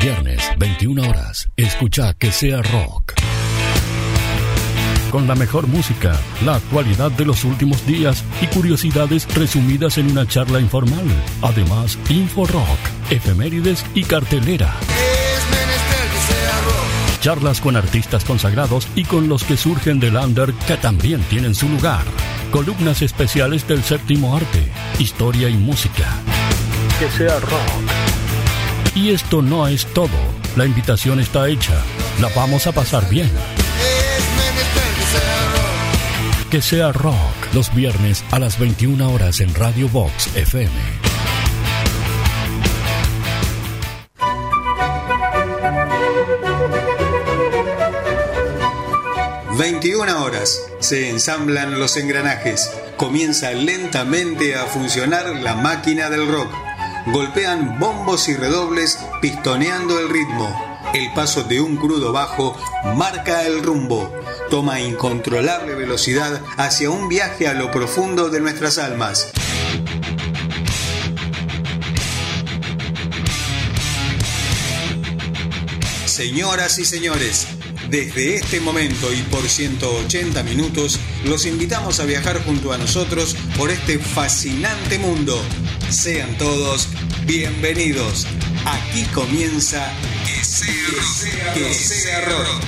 viernes, 21 horas, escucha Que Sea Rock. Con la mejor música, la actualidad de los últimos días y curiosidades resumidas en una charla informal. Además, Info Rock, efemérides y cartelera. Charlas con artistas consagrados y con los que surgen del under que también tienen su lugar. Columnas especiales del séptimo arte, historia y música. Que sea rock. Y esto no es todo. La invitación está hecha. La vamos a pasar bien. Que sea rock. Los viernes a las 21 horas en Radio Vox FM. ...21 se ensamblan los engranajes, comienza lentamente a funcionar la máquina del rock. Golpean bombos y redobles pistoneando el ritmo. El paso de un crudo bajo marca el rumbo. Toma incontrolable velocidad hacia un viaje a lo profundo de nuestras almas. Señoras y señores, desde este momento y por 180 minutos, los invitamos a viajar junto a nosotros por este fascinante mundo. Sean todos bienvenidos. Aquí comienza Que Sea Rock.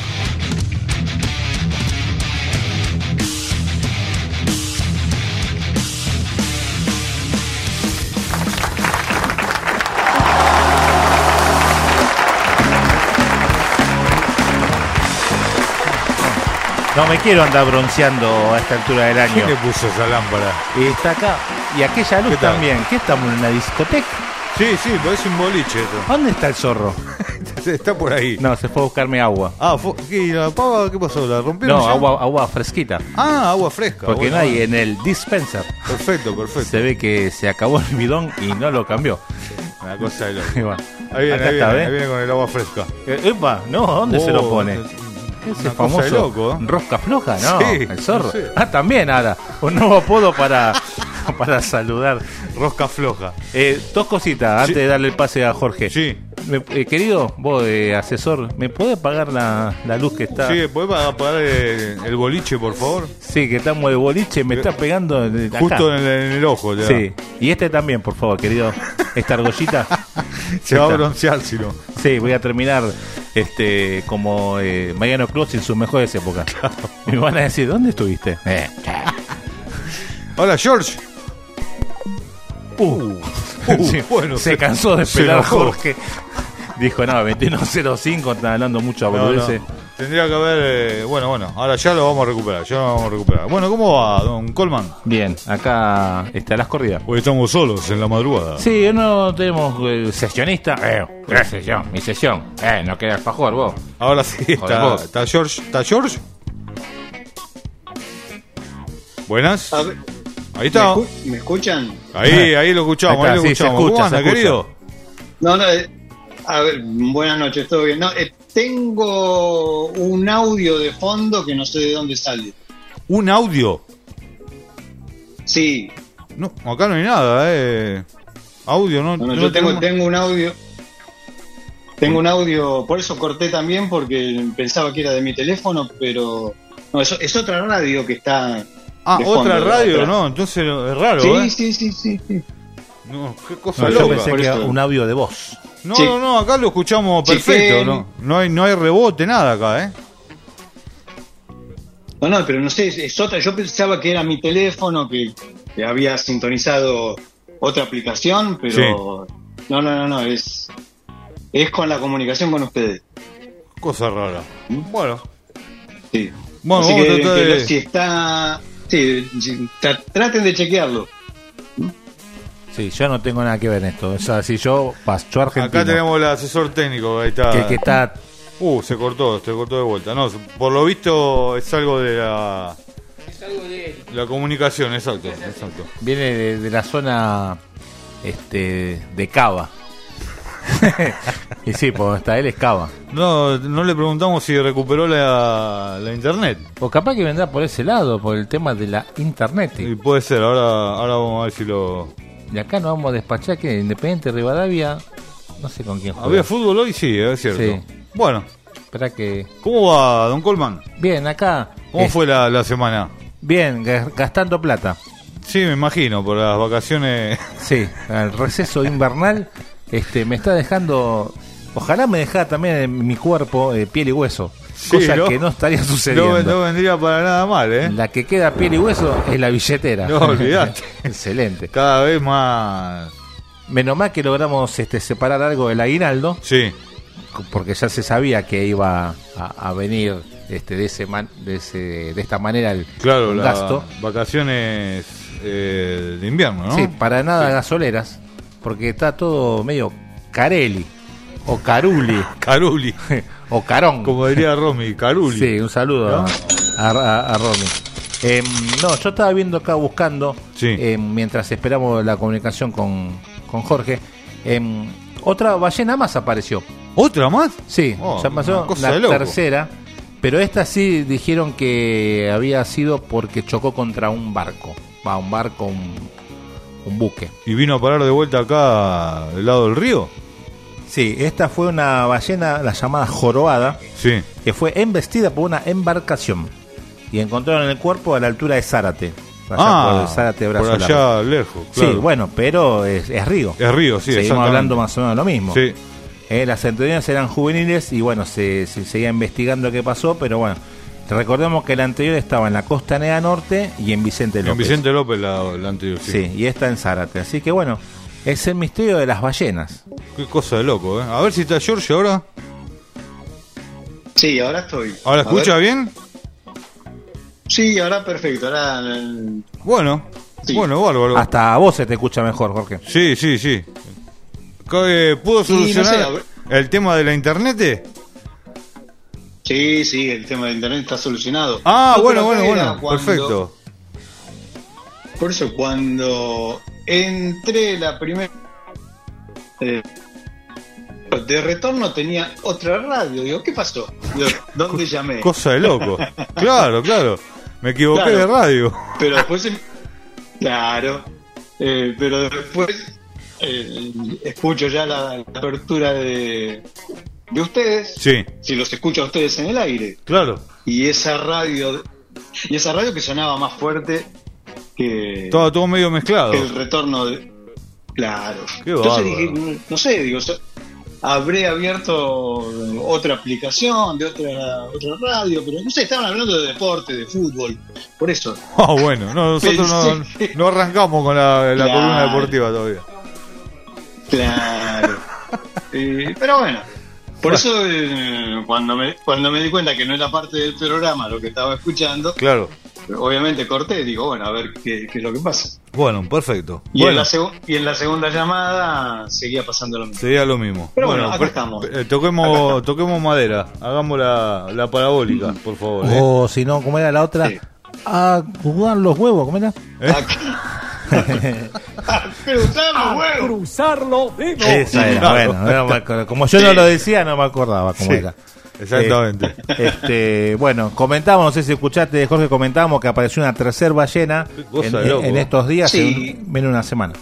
No me quiero andar bronceando a esta altura del año. ¿Quién le puso esa lámpara? Y está acá. Y aquella luz también. ¿Qué estamos en una discoteca? Sí, parece un boliche esto. ¿Dónde está el zorro? Está por ahí. No, se fue a buscarme agua. ¿Y la pava qué pasó? ¿La rompieron? No, ya? agua fresquita. Agua fresca. Porque no hay en el dispenser. Perfecto. Se ve que se acabó el bidón y no lo cambió. Una cosa de loco. Bueno, Ahí viene con el agua fresca. Epa, no, ¿dónde se lo pone? Ese famoso loco, ¿eh? Rosca floja, ¿no? Sí, el zorro. no sé. También ahora. Un nuevo apodo para saludar. Rosca floja. Dos cositas antes de darle el pase a Jorge. Sí. Querido, vos asesor, ¿me podés pagar la luz que está? Sí, ¿podés apagar el boliche, por favor? Sí, que estamos de boliche, me está pegando acá. Justo en el ojo. Ya. Sí, y este también, por favor, querido. Esta argollita. Se va a broncear, si no. Sí, voy a terminar como Mariano Clos en sus mejores épocas. Me van a decir, ¿dónde estuviste? Hola, George. Sí, bueno, se cansó de esperar Jorge. Dijo, no, 21:05, están hablando mucho a boludeces. No. Tendría que haber... bueno, ahora ya lo vamos a recuperar. Bueno, ¿cómo va, don Coleman? Bien, acá está las corridas. Hoy estamos solos en la madrugada. Sí, no tenemos sesionista. Mi sesión. No queda alfajor, vos. Ahora sí, está George. ¿Está George? Buenas. Ahí está. ¿Me escuchan? Ahí lo escuchamos, ahí lo escuchamos. ¿Cómo anda, querido? No, a ver, buenas noches, todo bien. No, tengo un audio de fondo que no sé de dónde sale. ¿Un audio? Sí. No, acá no hay nada, Audio, ¿no? No, yo tengo un audio. Tengo un audio, por eso corté también, porque pensaba que era de mi teléfono, pero... No, es otra radio que está... otra radio, ¿no? Entonces es raro, Sí. No, qué cosa Yo loca. pensé que era un audio de voz. No, acá lo escuchamos perfecto, no hay rebote, nada acá, No, pero no sé, es otra. Yo pensaba que era mi teléfono, que había sintonizado otra aplicación, pero sí. No, es con la comunicación con ustedes. Cosa rara. Bueno. Sí. Bueno, así vamos que, a tratar de... si está... Sí, traten de chequearlo. Sí, yo no tengo nada que ver en esto. O sea, si yo paso argentino. Acá tenemos el asesor técnico, ahí está. Que está... se cortó de vuelta. No, por lo visto es algo de la... Es algo de... La comunicación, exacto. Viene de la zona de Cava. Y sí, pues hasta él es Cava. No le preguntamos si recuperó la internet. O capaz que vendrá por ese lado, por el tema de la internet. Y puede ser, ahora vamos a ver si lo... Y acá nos vamos a despachar que Independiente Rivadavia No sé con quién juega. ¿Había fútbol hoy? Sí, es cierto. Sí. Bueno, Espera que... ¿cómo va, don Colman? Bien, acá... ¿Cómo fue la semana? Bien, gastando plata. Sí, me imagino, por las vacaciones. Sí, el receso invernal me está dejando... Ojalá me dejara también en mi cuerpo piel y hueso. Sí, cosa ¿no? que no estaría sucediendo. No vendría para nada mal, ¿eh? La que queda piel y hueso es la billetera. No, olvidate. Excelente. Cada vez más... Menos mal que logramos separar algo del aguinaldo, Sí, porque ya se sabía que iba a venir de esta manera el claro, las gasto. vacaciones de invierno, ¿no? Sí, para nada gasoleras, porque está todo medio Carelli o Caruli Caruli, o Carón. como diría Romy, Caruli. Sí, un saludo ¿No? a Romy. No, yo estaba viendo acá buscando, Sí. mientras esperamos la comunicación con Jorge, otra ballena más apareció. ¿Otra más? Sí, Oh, ya pasó una cosa la de loco. tercera, pero esta sí dijeron que había sido porque chocó contra un barco. Un buque. ¿Y vino a parar de vuelta acá del lado del río? Sí, esta fue una ballena, la llamada jorobada, Sí. que fue embestida por una embarcación y encontraron el cuerpo a la altura de Zárate. Allá por el Zárate, por Brazo allá Largo. lejos, claro. Sí, bueno, pero es río. Es río, sí, Seguimos exactamente. hablando más o menos lo mismo. Sí, Las centurias eran juveniles y bueno, se seguía investigando qué pasó, pero bueno, recordemos que la anterior estaba en la Costanera Norte y en Vicente López. en Vicente López la anterior, sí. Sí, y esta en Zárate. Así que bueno, es el misterio de las ballenas. Qué cosa de loco, ¿eh? A ver si está George ahora. Sí, ahora estoy. ¿Ahora A escucha ver. bien? Sí, ahora perfecto. Ahora. Bueno, Sí. bueno, bárbaro. Hasta a vos se te escucha mejor, Jorge. Sí. ¿Pudo Sí, no sé, solucionar a ver. el tema de la internet? Sí, el tema de internet está solucionado. Ah, No, bueno, pero acá era bueno, perfecto. Por eso, cuando entré la primera. De retorno tenía otra radio. Digo, ¿qué pasó? Digo, ¿dónde llamé? Cosa de loco. Claro. Me equivoqué Claro. de radio. Pero después. Claro. Pero después. Escucho ya la apertura de ustedes. Sí, Si los escucho a ustedes en el aire. claro. Y esa radio que sonaba más fuerte que Todo medio mezclado. el retorno de... Claro. Qué Entonces bárbaro. dije, no sé, digo, habré abierto otra aplicación de otra radio, pero no sé, estaban hablando de deporte, de fútbol, por eso. Ah, bueno, no, nosotros Pensé- no arrancamos con la Claro. columna deportiva todavía. Claro. Pero bueno, por eso cuando me di cuenta que no era parte del programa lo que estaba escuchando, Claro. obviamente corté, digo, bueno, a ver qué es lo que pasa. Bueno, perfecto. Y, Bueno, en la segunda llamada seguía pasando lo mismo. sería lo mismo. Pero bueno, acá estamos. Toquemos madera. Hagamos la parabólica, por favor. O si no, ¿cómo era la otra? Sí. A jugar los huevos, ¿cómo era? Cruzar los huevos. Cruzar los dedos. Esa era, Claro. bueno, no me acuerdo. Como yo no lo decía, no me acordaba cómo Sí. era. Exactamente. Bueno, comentamos, no sé si escuchaste, Jorge, comentamos que apareció una tercera ballena Qué cosa de loco. en estos días, Sí. en menos de una semana.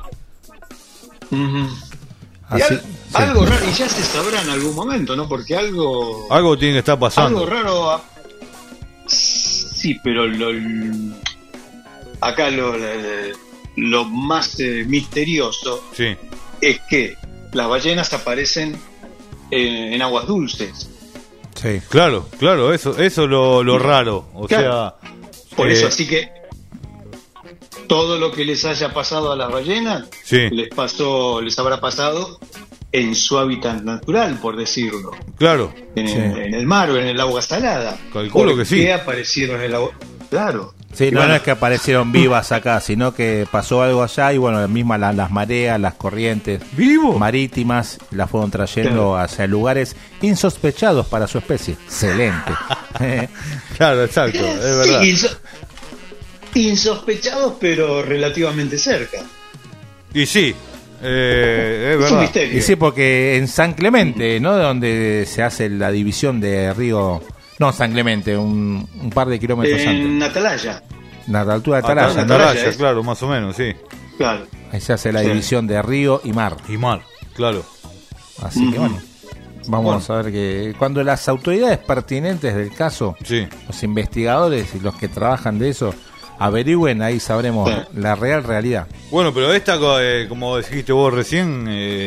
Ujú. Y Así, sí. algo raro, y ya se sabrá en algún momento, ¿no? Porque algo Algo tiene que estar pasando. algo raro. Sí, pero acá lo más misterioso Sí. es que las ballenas aparecen en aguas dulces. Sí. Claro, eso es lo raro. O Claro. sea. Por eso, así que todo lo que les haya pasado a las ballenas Sí. les habrá pasado en su hábitat natural, por decirlo, Claro. en el mar o en el agua salada. Calculo que sí. ¿Por qué aparecieron en el agua? Claro. Sí, Y no, bueno, no es que aparecieron vivas acá, sino que pasó algo allá y bueno, las mareas, las corrientes ¿Vivo? marítimas las fueron trayendo hacia lugares insospechados para su especie. Excelente. Claro, exacto. Es verdad. Sí, insospechados, pero relativamente cerca. Y sí. Es Es un verdad. misterio. Y sí, porque en San Clemente, ¿no? Donde se hace la división de río. No, San Clemente, un par de kilómetros antes. En Atalaya, A la altura de Acá Atalaya, en ¿no? Atalaya, Atalaya, es. claro, más o menos, sí. claro. Ahí se hace la Sí. división de río y mar. Y mar, claro. Así que bueno, vamos a ver que cuando las autoridades pertinentes del caso, los investigadores y los que trabajan de eso, averigüen, ahí sabremos la real realidad. Bueno, pero esta, como dijiste vos recién,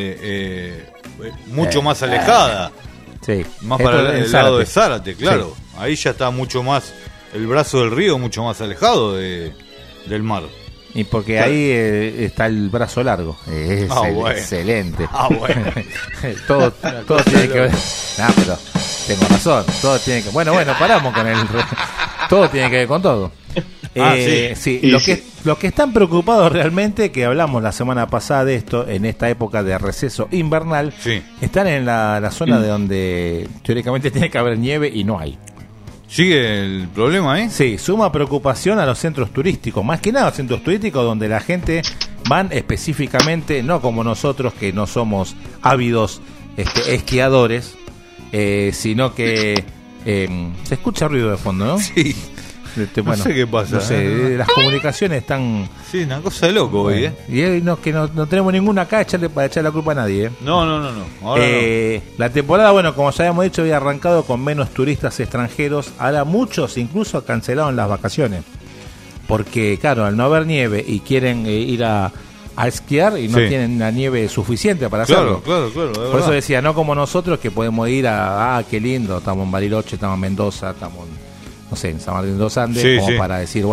mucho más alejada. Sí. Más para el lado de Zárate, claro. Sí. Ahí ya está mucho más, el brazo del río mucho más alejado del mar. Y porque ahí está el brazo largo. Es bueno. Excelente. Todo tiene que ver. Pero tengo razón. Todo tiene que. Bueno, paramos con el. Todo tiene que ver con todo. Sí. Los que están preocupados realmente, que hablamos la semana pasada de esto, en esta época de receso invernal, están en la zona de donde teóricamente tiene que haber nieve y no hay. ¿Sigue el problema ahí? Sí, suma preocupación a los centros turísticos, más que nada a los centros turísticos donde la gente van específicamente, no como nosotros que no somos ávidos esquiadores, sino que se escucha ruido de fondo, ¿no? Sí. No sé qué pasa. No sé, las comunicaciones están... Sí, una cosa de loco hoy, Y que no tenemos ninguna acá para echar la culpa a nadie, No. Ahora no. La temporada, como ya habíamos dicho, había arrancado con menos turistas extranjeros. Ahora muchos incluso cancelaron las vacaciones. Porque, claro, al no haber nieve y quieren ir a esquiar y no tienen la nieve suficiente para hacerlo. Claro. Por eso decía, no como nosotros que podemos ir qué lindo, estamos en Bariloche, estamos en Mendoza, estamos en San Martín de los Andes, para decir,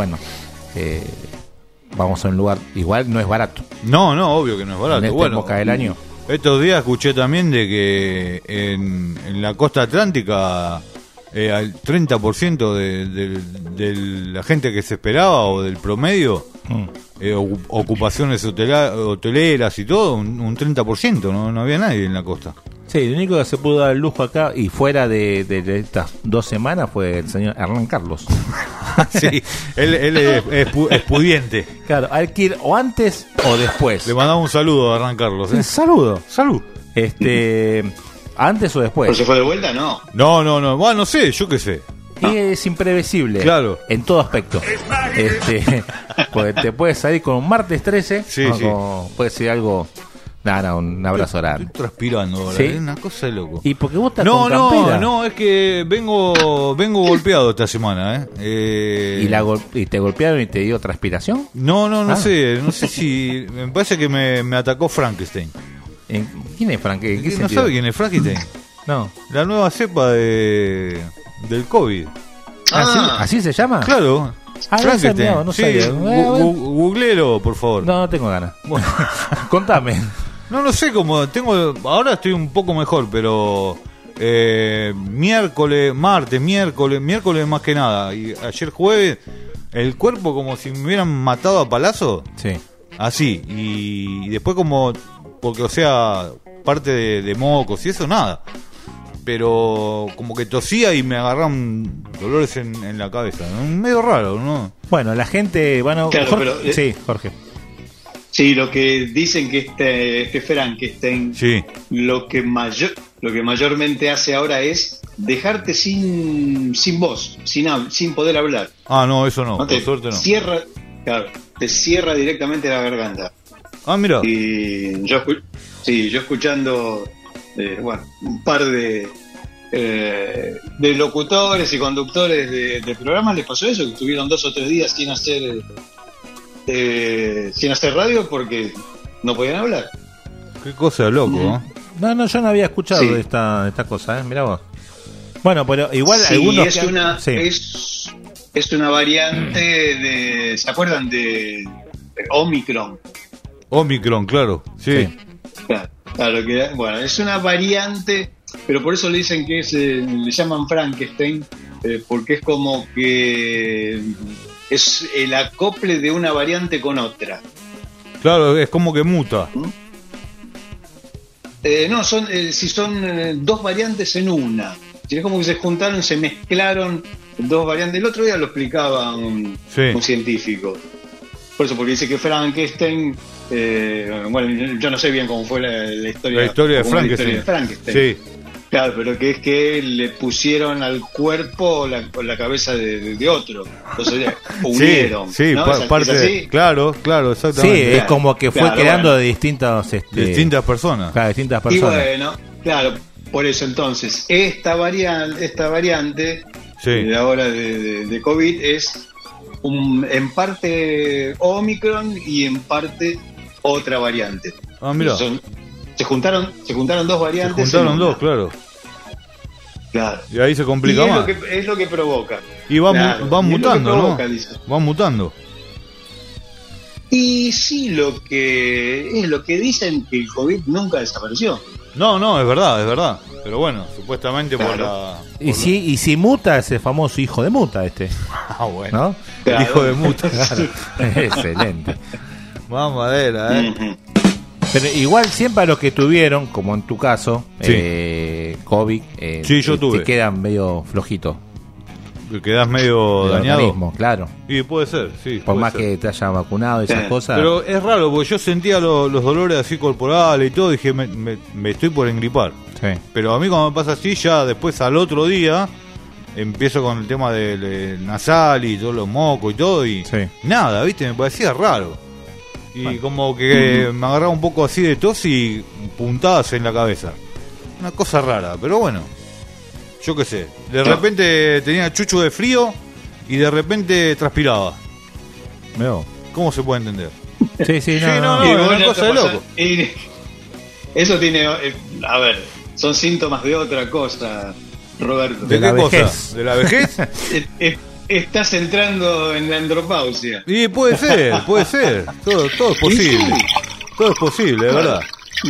vamos a un lugar, igual no es barato. No, obvio que no es barato. En esta época del año. Estos días escuché también de que en la costa atlántica al 30% de la gente que se esperaba o del promedio, ocupaciones hoteleras y todo, un 30%, no había nadie en la costa. Sí, lo único que se pudo dar el lujo acá y fuera de estas 2 semanas fue el señor Hernán Carlos. Sí, él es pudiente. Claro, hay que ir o antes o después. Le mandamos un saludo a Hernán Carlos. Saludo. Salud. ¿Antes o después? ¿Pero se fue de vuelta? No. No. Bueno, no sé, yo qué sé. Y es imprevisible. Claro. En todo aspecto. Porque te puedes salir con un martes 13. Sí. Puede ser algo... un abrazo grande. Estoy transpirando ahora, ¿Sí? Una cosa de loco. ¿Y porque vos estás con campera? No, es que vengo golpeado esta semana, ¿Y te golpearon y te dio transpiración? No sé si... Me parece que me atacó Frankenstein. ¿Quién es Frankenstein? ¿En qué ¿No sabe quién es Frankenstein? No. La nueva cepa del COVID. ¿Así se llama? Claro. Frankenstein. No sabía. Googleelo, por favor. No tengo ganas. Bueno, contame. No sé cómo. Ahora estoy un poco mejor, pero miércoles más que nada. Y ayer jueves, el cuerpo como si me hubieran matado a palazo. Sí. Así. Y después como, porque parte de mocos y eso, nada. Pero como que tosía y me agarraron dolores en la cabeza, ¿no? Medio raro, ¿no? Bueno, la gente... Claro, Jorge, sí, Jorge. Sí, lo que dicen que este Frankenstein, lo que mayormente hace ahora es dejarte sin voz, sin poder hablar. No, eso no, por suerte no. Te cierra directamente la garganta. Mira. Y yo escuchando un par de locutores y conductores de programas les pasó eso, que estuvieron 2 o 3 días sin hacer radio porque no podían hablar. Qué cosa de loco, ¿no? No, yo no había escuchado de esta cosa, mirá vos. Bueno, pero igual algunos... Es una variante ¿se acuerdan de Omicron? Omicron, claro, sí. Claro, es una variante, pero por eso le dicen que le llaman Frankenstein, porque es como que es el acople de una variante con otra. Claro, es como que muta. Son 2 variantes en una. Es como que se juntaron, se mezclaron 2 variantes. El otro día lo explicaba un científico. Por eso, porque dice que Frankenstein... yo no sé bien cómo fue la historia. La historia de Frankenstein. Sí. Claro, pero que es que le pusieron al cuerpo la cabeza de otro. Entonces unieron. Sí, ¿no? parte ¿Es claro, exactamente. Sí, es como que fue creando de distintas personas. Claro, distintas personas. Y bueno, claro, por eso entonces, esta variante de ahora de COVID es en parte Omicron y en parte otra variante. Ah, mira. Se juntaron dos variantes. Se juntaron dos, claro. Y ahí se complica más. Es lo que provoca. Y van mutando, ¿no? Van mutando. Y sí, lo que dicen que el COVID nunca desapareció. No, es verdad. Pero bueno, supuestamente claro. Y si muta ese famoso hijo de muta bueno. ¿no? Claro. El hijo de muta. Claro. Excelente. Más madera, Pero igual siempre a los que tuvieron, como en tu caso, COVID, yo tuve. te quedan medio flojitos. Quedás medio dañado. Organismo, claro. Y puede ser, sí. Por más que te hayan vacunado y esas cosas. Pero es raro, porque yo sentía los dolores así corporales y todo, dije, me estoy por engripar. Sí. Pero a mí cuando me pasa así, ya después al otro día empiezo con el tema del nasal y todos los mocos y todo, y nada, ¿viste? Me parecía raro. Y como que me agarraba un poco así de tos y puntadas en la cabeza. Una cosa rara, pero bueno, yo qué sé. De repente tenía chucho de frío y de repente transpiraba. ¿Cómo se puede entender? Sí, no, es una cosa de loco. Y eso tiene, a ver, son síntomas de otra cosa, Roberto. ¿De qué cosa? ¿De la vejez? Estás entrando en la andropausia. Y puede ser. Todo es posible. Sí. Todo es posible, de verdad.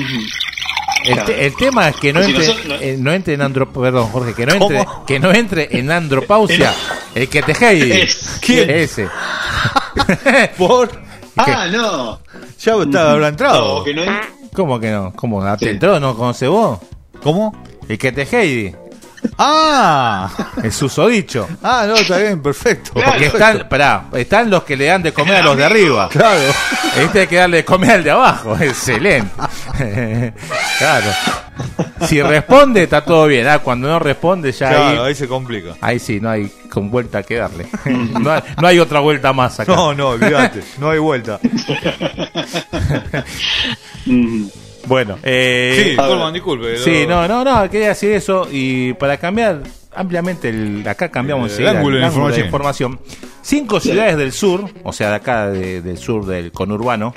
El tema es que no entre en perdón, Jorge, que no entre en andropausia el que te heidi. ¿Quién? Ese. ¿Por? No. Ya habrá entrado. No, que no. ¿Cómo que no? ¿Cómo? ¿Te entró? ¿No conoce vos? ¿Cómo? El que te heidi. El susodicho. No, está bien, perfecto. Porque están los que le dan de comer a los de arriba. Claro. Este hay que darle de comer al de abajo. Excelente. Claro. Si responde, está todo bien. Cuando no responde, ya ahí se complica. Ahí sí, no hay con vuelta que darle. No hay otra vuelta más acá. No, olvídate. No hay vuelta. Bueno, sí, Colman, disculpe. Sí, no, quería decir eso. Y para cambiar ampliamente acá cambiamos el ángulo de información. 5 ciudades del sur, o sea, de acá del sur del conurbano,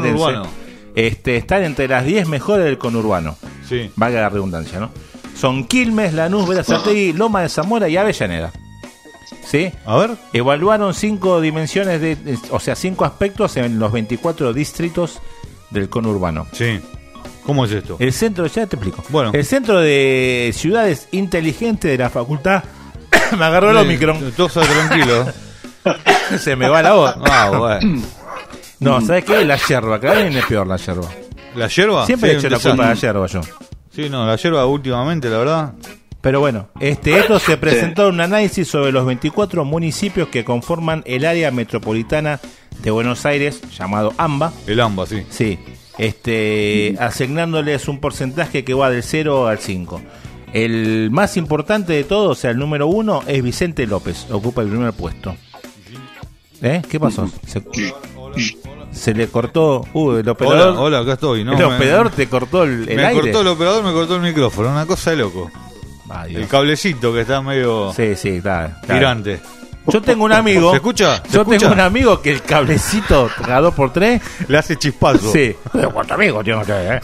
están entre las 10 mejores del conurbano. Sí. Valga la redundancia, ¿no? Son Quilmes, Lanús, Berazategui, Loma de Zamora y Avellaneda. ¿Sí? A ver. Evaluaron 5 dimensiones, 5 aspectos en los 24 distritos del conurbano. Sí. ¿Cómo es esto? El centro, ya te explico. Bueno. El centro de ciudades inteligentes de la facultad. Me agarró el Omicron. Tosa tranquilo. Se me va la voz. Bueno. No, ¿sabes qué? La yerba, cada vez es peor la yerba. ¿La yerba? Siempre he hecho la culpa de la yerba yo. Sí, la yerba últimamente, la verdad. Pero bueno, esto se presentó en un análisis sobre los 24 municipios que conforman el área metropolitana de Buenos Aires, llamado AMBA. El AMBA, sí. Sí. Asignándoles un porcentaje que va del 0 al 5. El más importante de todos, o sea, el número 1, es Vicente López, ocupa el primer puesto. ¿Qué pasó? Se le cortó el operador. Hola, acá estoy. El operador te cortó el aire. Me cortó el operador, me cortó el micrófono, una cosa de loco. El cablecito que está medio sí, está tirante. Yo tengo un amigo. ¿Se escucha? Tengo un amigo que el cablecito cada 2x3 le hace chispazo. Sí. ¿Cuántos amigos tengo usted,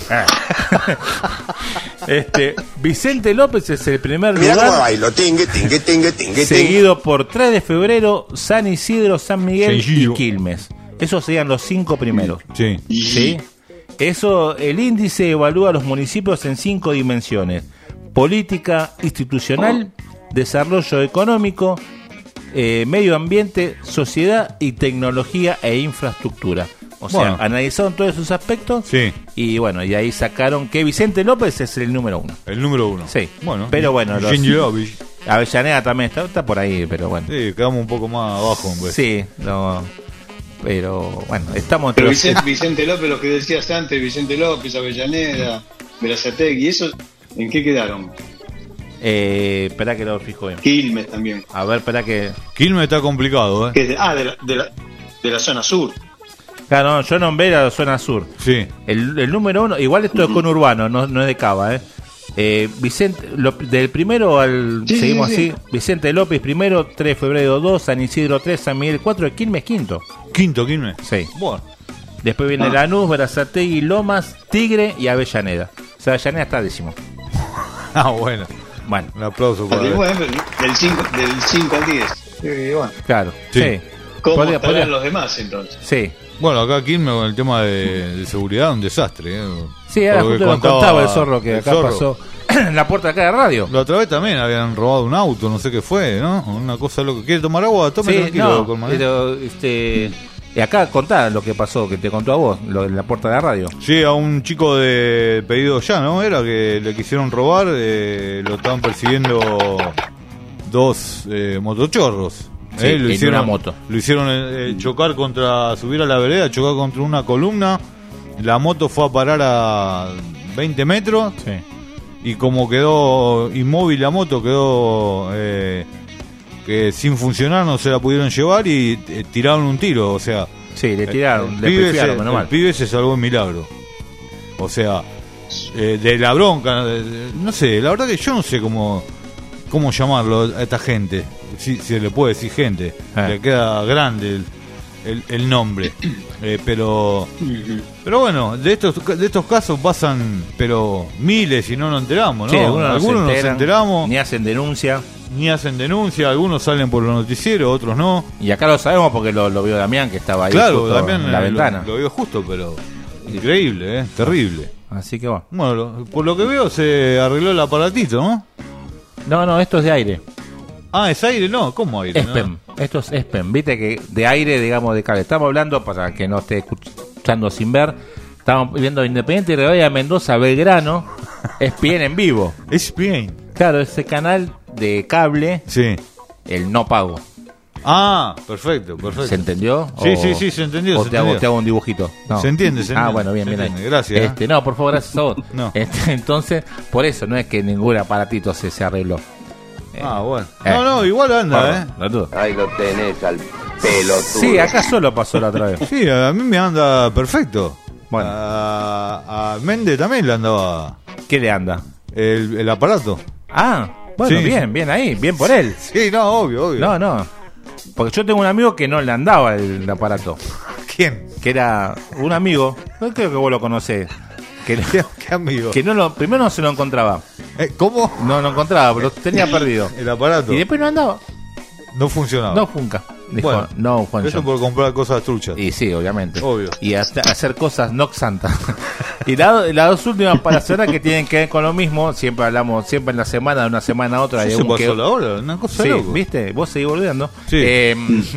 Vicente López es el primer lugar. Seguido por 3 de febrero, San Isidro, San Miguel y Quilmes. Esos serían los 5 primeros. Sí. Eso, el índice evalúa a los municipios en 5 dimensiones: política institucional, desarrollo económico, medio ambiente, sociedad y tecnología e infraestructura. O sea, analizaron todos esos aspectos. Sí. Y bueno, y ahí sacaron que Vicente López es el número 1. El número 1. Sí. Bueno. Pero bueno, Avellaneda también está por ahí, pero bueno. Sí, quedamos un poco más abajo, pues. Sí, no. Pero bueno, estamos. Pero Vicente López, lo que decías antes, Vicente López, Avellaneda, Berazategui, ¿eso en qué quedaron? Espera que lo fijo bien. Quilmes también. A ver, espera que... Quilmes está complicado, Que es de la zona sur. Claro, no, yo nombré la zona sur. Sí. El número 1, igual esto es conurbano, no es de Cava, Vicente, del primero al... seguimos así. Vicente López primero, 3 de febrero 2, San Isidro 3, San Miguel 4, Quilmes quinto. Quilmes. Sí. Bueno. Después viene Lanús, Berazategui, Lomas, Tigre y Avellaneda. O sea, Avellaneda está décimo. Bueno. Bueno. Un aplauso para del 5 al 10. Bueno. Claro. Sí. ¿Cómo estarán los demás entonces? Sí. Bueno, acá Quilmes con el tema de seguridad, un desastre. Sí, ahora justo lo contaba el zorro que acá pasó en la puerta de acá de radio. La otra vez también habían robado un auto, no sé qué fue, ¿no? Una cosa loca. ¿Quiere tomar agua? Tome tranquilo. No, pero acá contá lo que pasó, que te contó a vos, lo de la puerta de la radio. Sí, a un chico de pedido ya, ¿no? Era que le quisieron robar, lo estaban persiguiendo 2 motochorros. Sí, Lo hicieron, una moto. Lo hicieron subir a la vereda, chocar contra una columna. La moto fue a parar a 20 metros. Sí. Y como quedó inmóvil la moto, quedó que sin funcionar, no se la pudieron llevar y tiraron un tiro. O sea, sí, le tiraron, el pibe se salvó en milagro. O sea, de la bronca, no sé, la verdad que yo no sé cómo llamarlo a esta gente. Si se le puede decir gente, le queda grande el nombre, pero bueno, de estos casos pasan pero miles y no nos enteramos, ¿no? Sí, algunos nos enteramos, ni hacen denuncia, algunos salen por los noticieros, otros no, y acá lo sabemos porque lo vio Damián, que estaba ahí, claro, Damián en la ventana, lo vio justo, pero increíble, terrible. Así que bueno, por lo que veo se arregló el aparatito, ¿no? No, esto es de aire. Ah, ¿es aire? No, ¿cómo aire? ESPEN, no. Esto es ESPEN, viste que de aire, digamos, de cable. Estamos hablando, para que no esté escuchando sin ver, estamos viendo Independiente, Rivadavia, Mendoza, Belgrano, ESPN en vivo. ESPN. Claro, ese canal de cable, sí, el no pago. Ah, perfecto. ¿Se entendió? Sí, se entendió. ¿O te hago un dibujito? No. Se entiende. Ah, bueno, bien. Gracias. No, por favor, gracias a vos. No. Entonces, por eso, no es que ningún aparatito se arregló. Bueno. No, igual anda, Ahí lo tenés al pelotudo. Sí, acá solo pasó la otra vez. Sí, a mí me anda perfecto. Bueno. A Méndez también le andaba. ¿Qué le anda? El aparato. Ah, bueno, sí. bien ahí, bien por él. Sí, no, obvio. No. Porque yo tengo un amigo que no le andaba el aparato. ¿Quién? Que era un amigo, no creo que vos lo conocés. ¿Qué amigo? Que primero no se lo encontraba. ¿Cómo? No lo encontraba, pero lo tenía perdido. El aparato. Y después no andaba. No funcionaba. No funca. Dijo, bueno, no, Juan. Eso por comprar cosas truchas. Y sí, obviamente. Obvio. Y hacer cosas no santas. Y las dos últimas palabras que tienen que ver con lo mismo, siempre hablamos, siempre en la semana, de una semana a otra. ¿Se pasó la hora? Una cosa sí, loco. ¿viste? Vos seguís volviendo. Sí.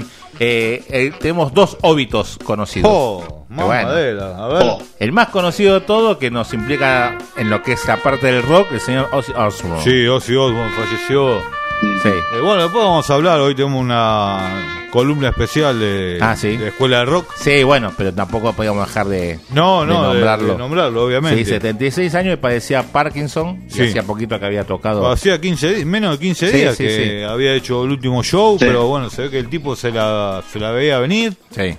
Tenemos 2 óbitos conocidos. Madera. A ver. El más conocido de todo, que nos implica en lo que es la parte del rock, el señor Ozzy Osbourne. Sí, Ozzy Osbourne falleció. Sí. Bueno, después vamos a hablar. Hoy tenemos una columna especial de Escuela de Rock. Sí, bueno, pero tampoco podíamos dejar de nombrarlo. De nombrarlo, obviamente. Sí, 76 años y padecía Parkinson. Sí. Y hacía poquito que había tocado. Hacía 15 días, menos de 15 días que había hecho el último show, pero bueno, se ve que el tipo se la veía venir. Sí.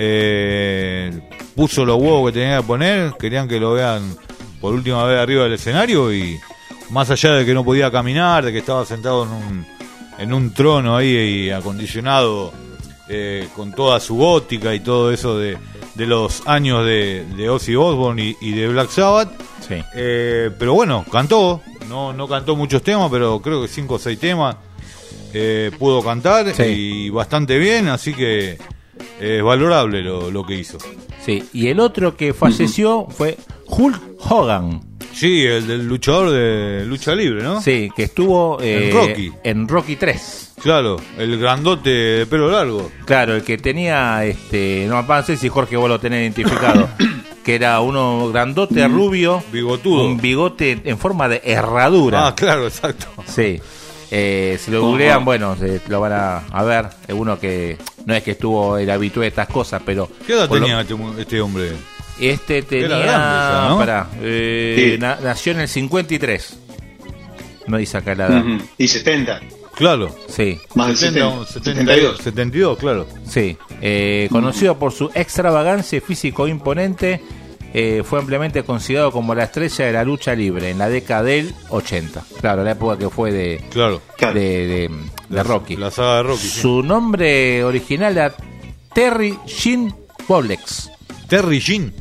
Puso los huevos que tenía que poner. Querían que lo vean por última vez arriba del escenario y más allá de que no podía caminar, de que estaba sentado en un trono ahí y acondicionado con toda su gótica y todo eso de los años de Ozzy Osbourne y de Black Sabbath. Sí. Pero bueno, cantó, no cantó muchos temas, pero creo que 5 o 6 temas pudo cantar y bastante bien, así que es valorable lo que hizo. Sí, y el otro que falleció fue Hulk Hogan. Sí, el del luchador de lucha libre, ¿no? Sí, que estuvo en Rocky 3. Claro, el grandote de pelo largo. Claro, el que tenía, no sé si Jorge vos lo tenés identificado, que era uno grandote, rubio, bigotudo, un bigote en forma de herradura. Ah, claro, exacto. Sí, si lo googlean, bueno, lo van a ver. Es uno que no es que estuvo el habitué de estas cosas, pero... ¿Qué edad tenía este hombre? Tenía, grande, ¿no? nació en el 53. No dice acá la edad. Y 70. Claro. Sí. Más de 72. 72, claro. Sí. Conocido por su extravagancia y físico imponente, fue ampliamente considerado como la estrella de la lucha libre en la década del 80. Claro, la época que fue de Rocky. La saga de Rocky. Su nombre original era Terry Gene Bollix. Terry Gene.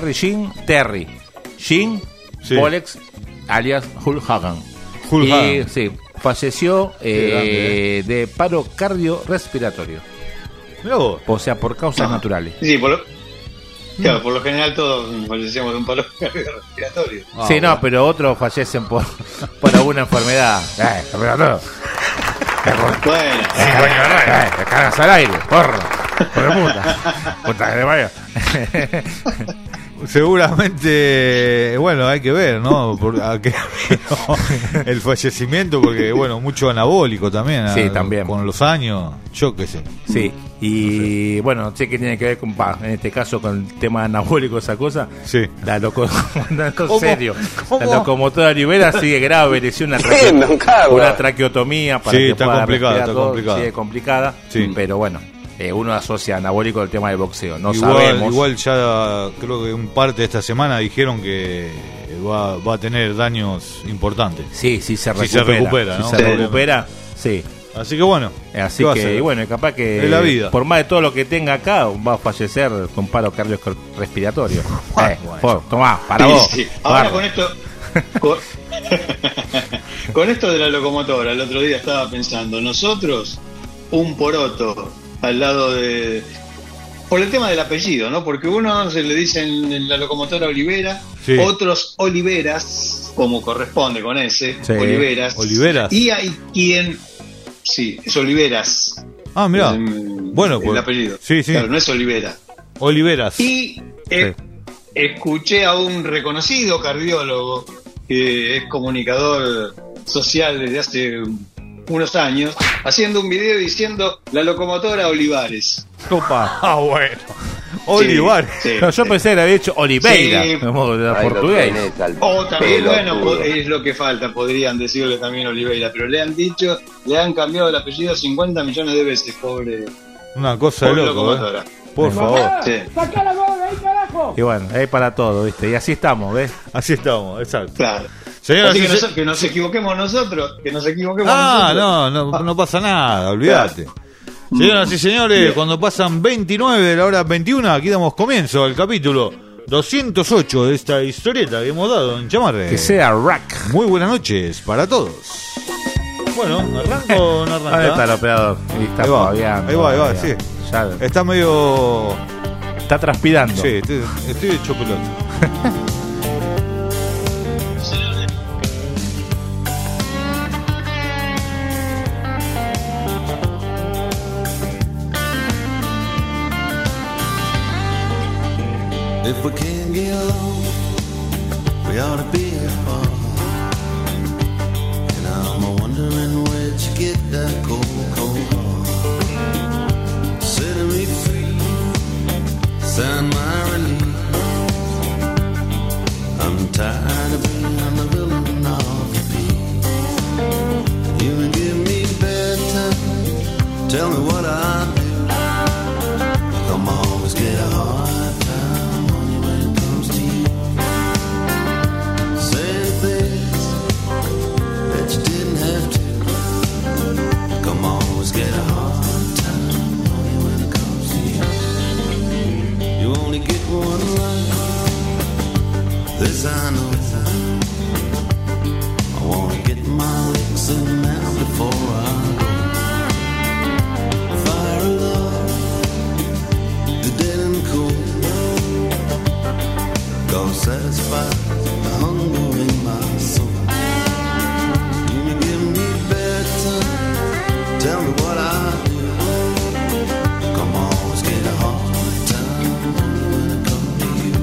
Gene Bollix, alias Hulk Hogan. Y sí, falleció de paro cardiorrespiratorio. O sea, por causas naturales. Sí, claro, por lo general todos fallecemos de un paro cardiorrespiratorio. Sí, no, pero otros fallecen por alguna enfermedad. Bueno, te cagas al aire, porro. Por puta que te vaya. Seguramente, bueno, hay que ver, ¿no? El fallecimiento, porque, bueno, mucho anabólico también. Sí, también. Con los años, yo qué sé. Sí, y bueno, sé que tiene que ver con, en este caso, con el tema anabólico, esa cosa. Sí. La serio. La locomotora Olivera sigue grave, le hizo una traqueotomía para que está pueda complicada, respirar todo. complicada. Sigue complicada, sí. Pero bueno. Uno asocia anabólico al tema del boxeo, no sabemos. Igual ya creo que un parte de esta semana dijeron que va a tener daños importantes. Sí, se recupera, ¿no? Si se recupera, sí. Así que bueno. Así que bueno, capaz que es la vida. Por más de todo lo que tenga acá, va a fallecer con paro cardiorrespiratorio. Tomá, para vos. Sí. Ahora con esto... con esto de la locomotora, el otro día estaba pensando, nosotros, un poroto al lado de... Por el tema del apellido, ¿no? Porque uno se le dice en la locomotora Olivera, sí. Otros Oliveras, como corresponde con ese, sí. Oliveras. Y hay quien... Sí, es Oliveras. Ah, mira. Bueno, pues... El apellido. Sí. Claro, no es Olivera. Oliveras. Y escuché a un reconocido cardiólogo que es comunicador social desde hace unos años, haciendo un video diciendo la locomotora Olivares. Opa. Ah, bueno. Olivares. Sí, no, yo pensé que le había dicho Oliveira, como de portugués. O también, bueno, es lo que falta, podrían decirle también Oliveira, pero le han cambiado el apellido 50 millones de veces, pobre. Una cosa de loco, por favor. Sí. ¡Sacá la bola ahí, carajo! Y bueno, hay para todo, ¿viste? Y así estamos, ¿ves? Así estamos, exacto. Claro. Señoras, que nos equivoquemos nosotros, nosotros. No pasa nada, olvídate. Claro. Señoras y señores, bien. Cuando pasan 29 de la hora 21, aquí damos comienzo al capítulo 208 de esta historieta que hemos dado en Chamarre. Que sea rock. Muy buenas noches para todos. Bueno, ¿arranco o no arranca? Ahí está el operador. Ahí va, sí. Ya. Está medio... Está transpirando. Sí, estoy hecho pelota. If we can't get along, we ought to be apart. And I'm wondering where'd you get that cold heart? Setting me free, sign my release. I'm tired of being the villain of your piece. You can give me bedtime, tell me what I do. I'm always get a hard time. Get a hard time only when it comes to you. You only get one life, this I know. I wanna get my licks in now before I go. Fire of love, the dead and cold, gonna satisfy the hunger in my soul. You can give me bedtime, tell me what I do. Come on, let's get a hard time when it comes to you.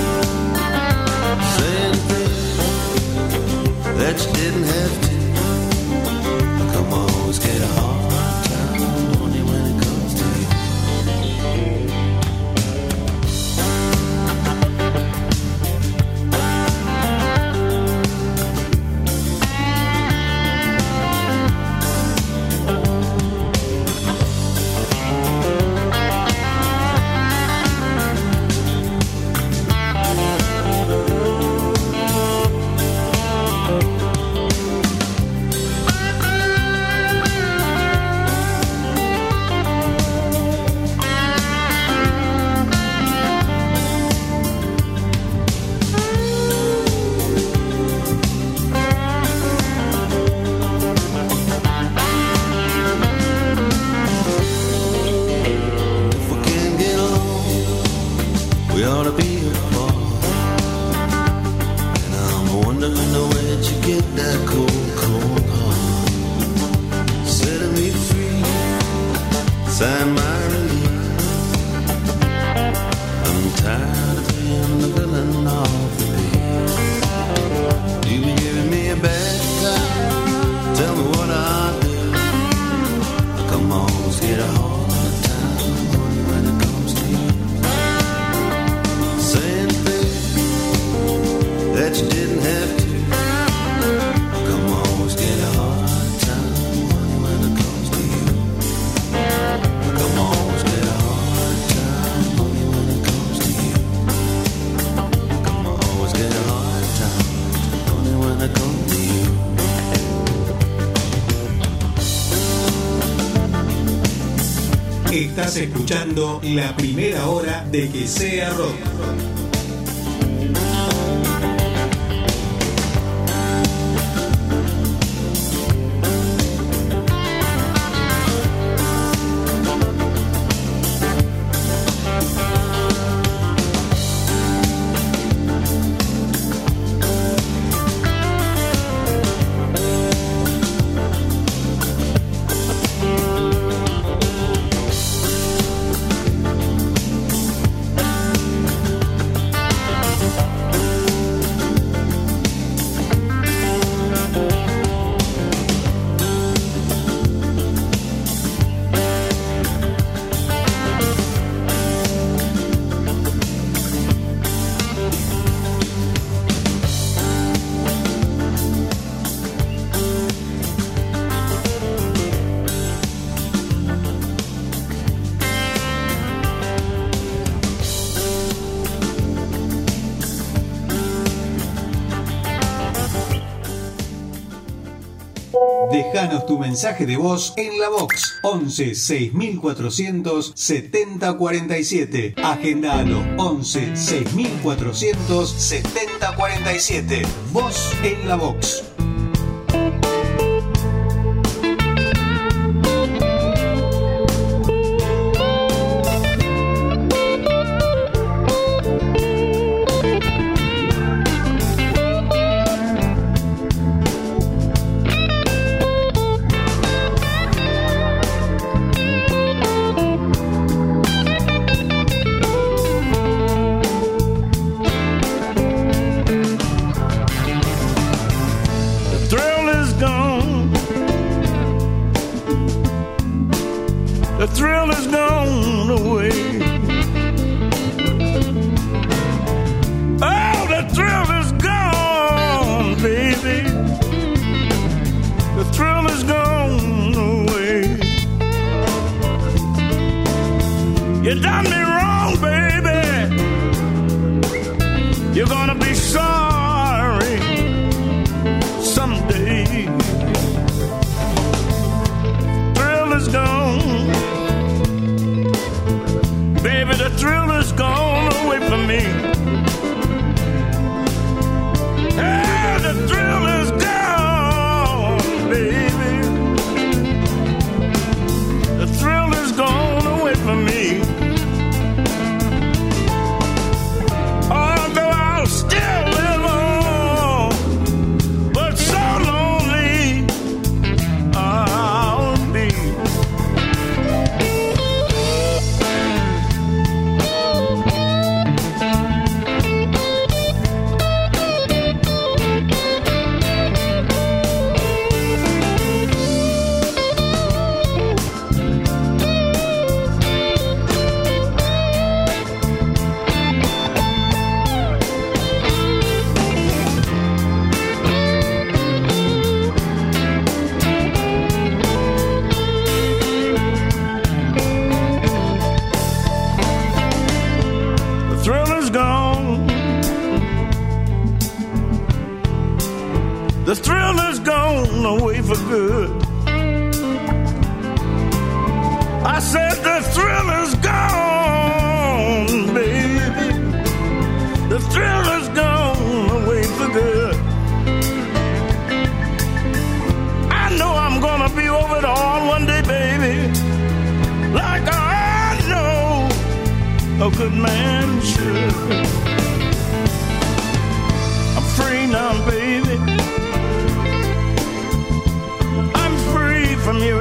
Saying things that you didn't have to. Come on, let's get a hard time only when it comes to you. get that cold, cold heart. Setting me free, sign my release. I'm tired of being the villain of the piece. You been giving me a bad time. Tell me what I do. Come on, let's get a hard time when it comes to you. Saying things that you didn't have to. Come on, let's get a hard time when it comes to you. Come on, let's get a hard time when it comes to you. Come on, let's get a hard time when it comes to you. Estás escuchando la primera hora de Que Sea Rock. Déjanos tu mensaje de voz en la box 11 6400 7047. Agendalo 11 6400 7047. Voz en la box.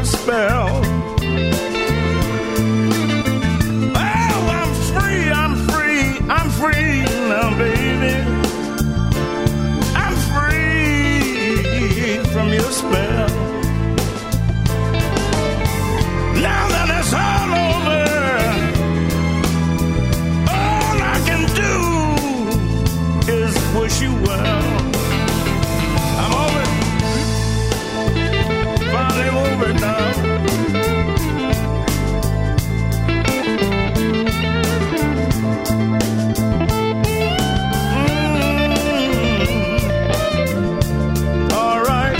your spell. Oh, I'm free, I'm free, I'm free now, baby. I'm free from your spell. Now that it's all over, all I can do is wish you well. I'm over it, finally over it now. All right.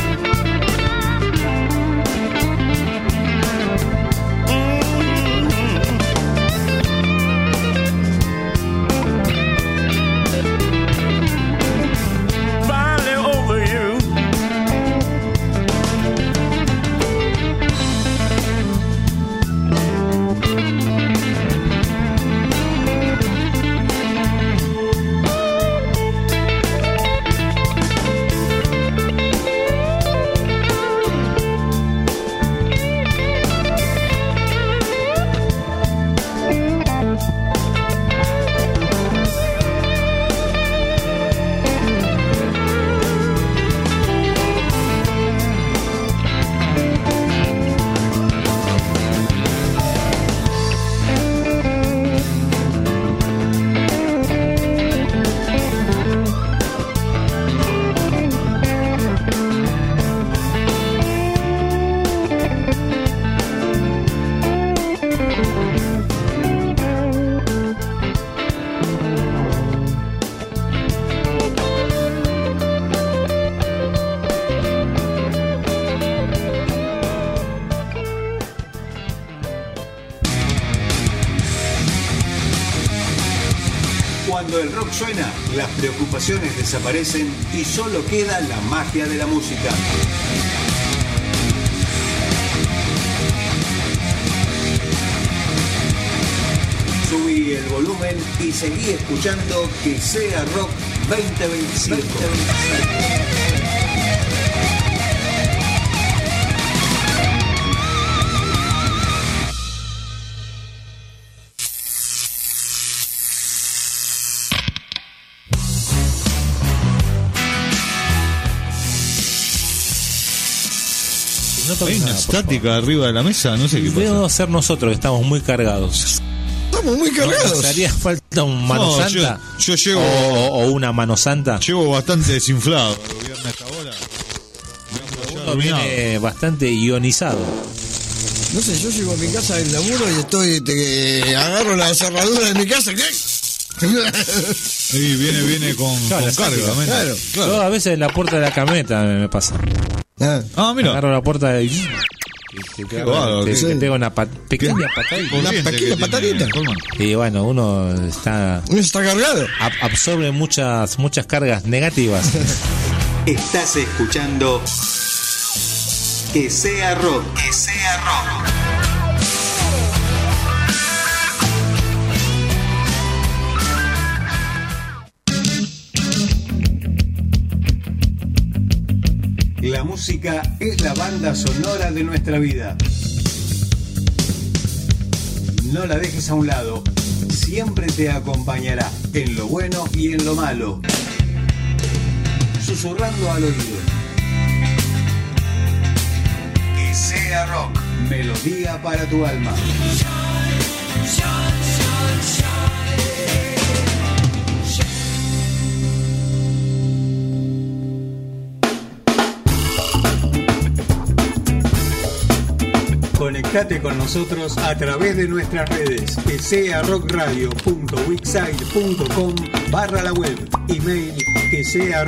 Finally over you. Cuando el rock suena, las preocupaciones desaparecen y solo queda la magia de la música. Subí el volumen y seguí escuchando Que Sea Rock 2025. Hay una estática arriba de la mesa, no sé qué pasa. Debemos ser nosotros, que estamos muy cargados. Estamos muy cargados. ¿Nos haría falta un mano santa? Yo llego. O una mano santa. Llego bastante desinflado. El viernes hasta ahora. Uno viene bastante ionizado. No sé, yo llego a mi casa del laburo y agarro la cerradura de mi casa. ¿Qué? Y viene con carga. Claro. Yo a veces la puerta de la camioneta me pasa. Mira. Agarro la puerta y te pega una pequeña patadita. Una pequeña patadita. Y bueno, uno está cargado. Absorbe muchas cargas negativas. Estás escuchando Que Sea Rock. Que Sea Rock. La música es la banda sonora de nuestra vida. No la dejes a un lado. Siempre te acompañará en lo bueno y en lo malo. Susurrando al oído. Que sea rock. Melodía para tu alma. Conectate con nosotros a través de nuestras redes, que sea rockradio.wixsite.com /la web, email que sea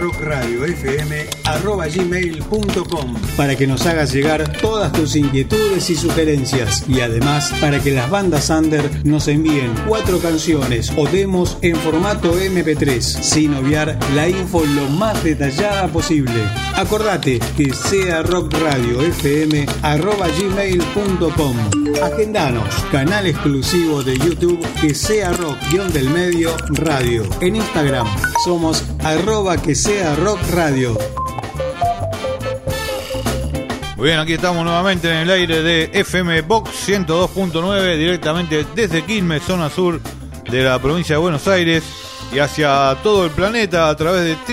rockradiofm@gmail.com, para que nos hagas llegar todas tus inquietudes y sugerencias, y además para que las bandas under nos envíen 4 canciones o demos en formato MP3, sin obviar la info lo más detallada posible. Acordate, que sea rockradiofm@gmail.com. Agendanos, canal exclusivo de YouTube Que Sea Rock_del-medio radio. En Instagram somos @Que Sea Rock Radio. Muy bien, aquí estamos nuevamente en el aire de FM Box 102.9, directamente desde Quilmes, zona sur de la provincia de Buenos Aires, y hacia todo el planeta a través de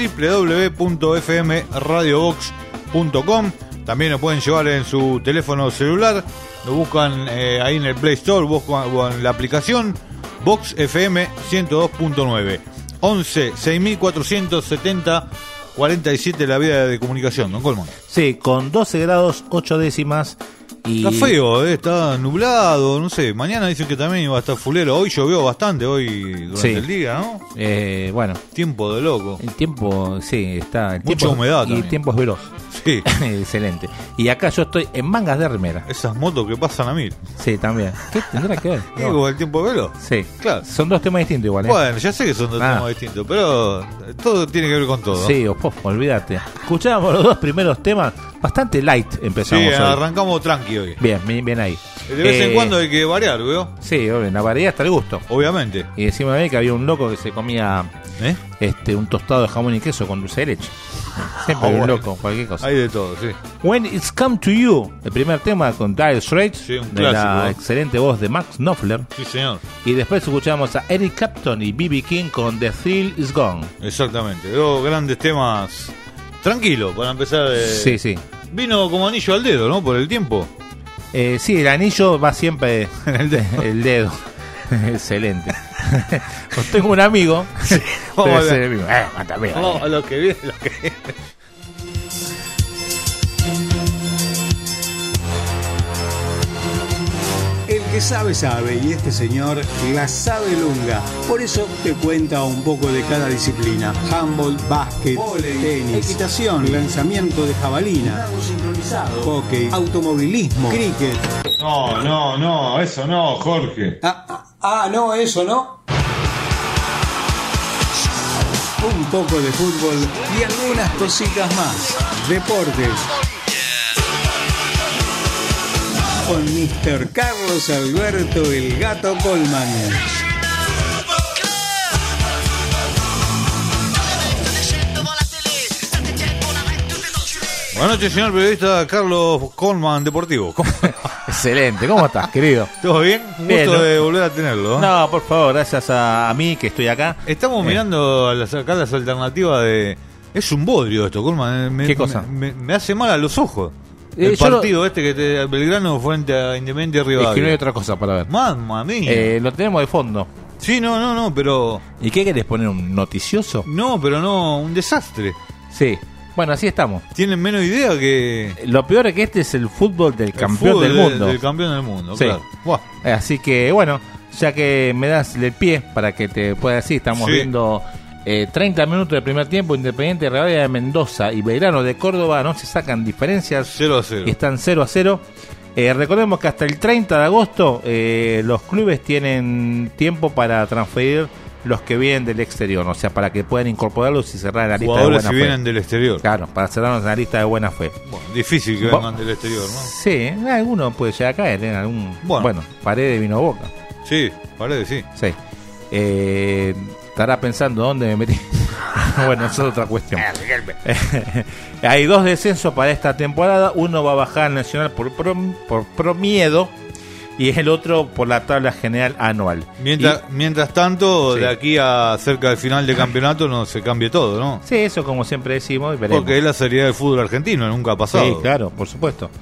www.fmradiobox.com. También lo pueden llevar en su teléfono celular, lo buscan ahí en el Play Store, buscan la aplicación Box FM 102.9. 11 6470 47 la vía de comunicación, ¿no, Colman? Sí, con 12 grados 8 décimas. Y... Está feo, está nublado, no sé. Mañana dicen que también iba a estar fulero. Hoy llovió bastante, hoy durante el día, ¿no? Bueno. Tiempo de loco. El tiempo, sí, está. El Mucha tiempo, humedad y también. el tiempo es veloz. Sí. Excelente. Y acá yo estoy en mangas de remera. Esas motos que pasan a 1000. Sí, también. ¿Qué tendrá que ver? No. Digo, el tiempo es veloz. Sí. Claro. Son dos temas distintos igual, ¿eh? Bueno, ya sé que son dos temas distintos, pero todo tiene que ver con todo. Sí, olvídate. Escuchábamos los dos primeros temas, bastante light empezamos hoy. Arrancamos tranqui hoy. Bien ahí. De vez en cuando hay que variar, ¿veo? Sí, en la variedad está el gusto. Obviamente. Y encima de mí que había un loco que se comía un tostado de jamón y queso con dulce de leche. Siempre hay un loco, cualquier cosa. Hay de todo, sí. When It's Come to You, el primer tema con Dire Straits, sí, un de clásico, la excelente voz de Max Knopfler. Sí, señor. Y después escuchamos a Eric Clapton y B.B. King con The Thrill Is Gone. Exactamente, dos grandes temas. Tranquilo, para empezar. Sí. Vino como anillo al dedo, ¿no? Por el tiempo. Sí, el anillo va siempre en el dedo. Excelente. Tengo un amigo. Sí, vamos a ver. No, lo que viene, El que sabe, sabe, y este señor la sabe lunga. Por eso te cuenta un poco de cada disciplina: handball, básquet, tenis, equitación, lanzamiento de jabalina, sincronizado, hockey, automovilismo, cricket. No, eso no, Jorge. No, eso no. Un poco de fútbol y algunas cositas más. Deportes. Con Mr. Carlos Alberto el Gato Colman. Buenas noches, señor periodista Carlos Colman Deportivo. Excelente, ¿cómo estás, querido? ¿Todo bien? Un gusto de volver a tenerlo. No, por favor, gracias a mí que estoy acá. Estamos mirando acá las alternativas de... Es un bodrio esto, Colman. ¿Qué cosa? Me hace mal a los ojos. El partido que Belgrano frente a Independiente Rivadavia. Es que no hay otra cosa para ver. Mamma mía. Lo tenemos de fondo. Sí, no, pero... ¿Y qué querés poner? ¿Un noticioso? No, pero no, un desastre. Sí. Bueno, así estamos. Tienen menos idea que... Lo peor es que este es el fútbol del campeón del mundo. Del campeón del mundo, sí. Claro. Buah. Así que, bueno, ya que me das el pie para que te pueda decir, estamos viendo 30 minutos del primer tiempo. Independiente Rivadavia de Mendoza y Belgrano de Córdoba no se sacan diferencias. 0-0. Están 0-0. Recordemos que hasta el 30 de agosto los clubes tienen tiempo para transferir los que vienen del exterior, o sea, para que puedan incorporarlos y cerrar la lista de buena fe. Jugadores vienen del exterior. Claro, para cerrarnos en la lista de buena fe. Bueno, difícil que vengan del exterior, ¿no? Sí, alguno puede llegar a caer en algún... Bueno, Paredes vino Boca. Sí, Paredes, sí. Sí. Estará pensando dónde me metí. Bueno, eso es otra cuestión. Hay 2 descensos para esta temporada. Uno va a bajar al Nacional por miedo, y el otro por la tabla general anual. Mientras tanto, de aquí a cerca del final del campeonato no se cambie todo, ¿no? Sí, eso como siempre decimos, y veremos. Porque es la seriedad del fútbol argentino, nunca ha pasado. Sí, claro, por supuesto.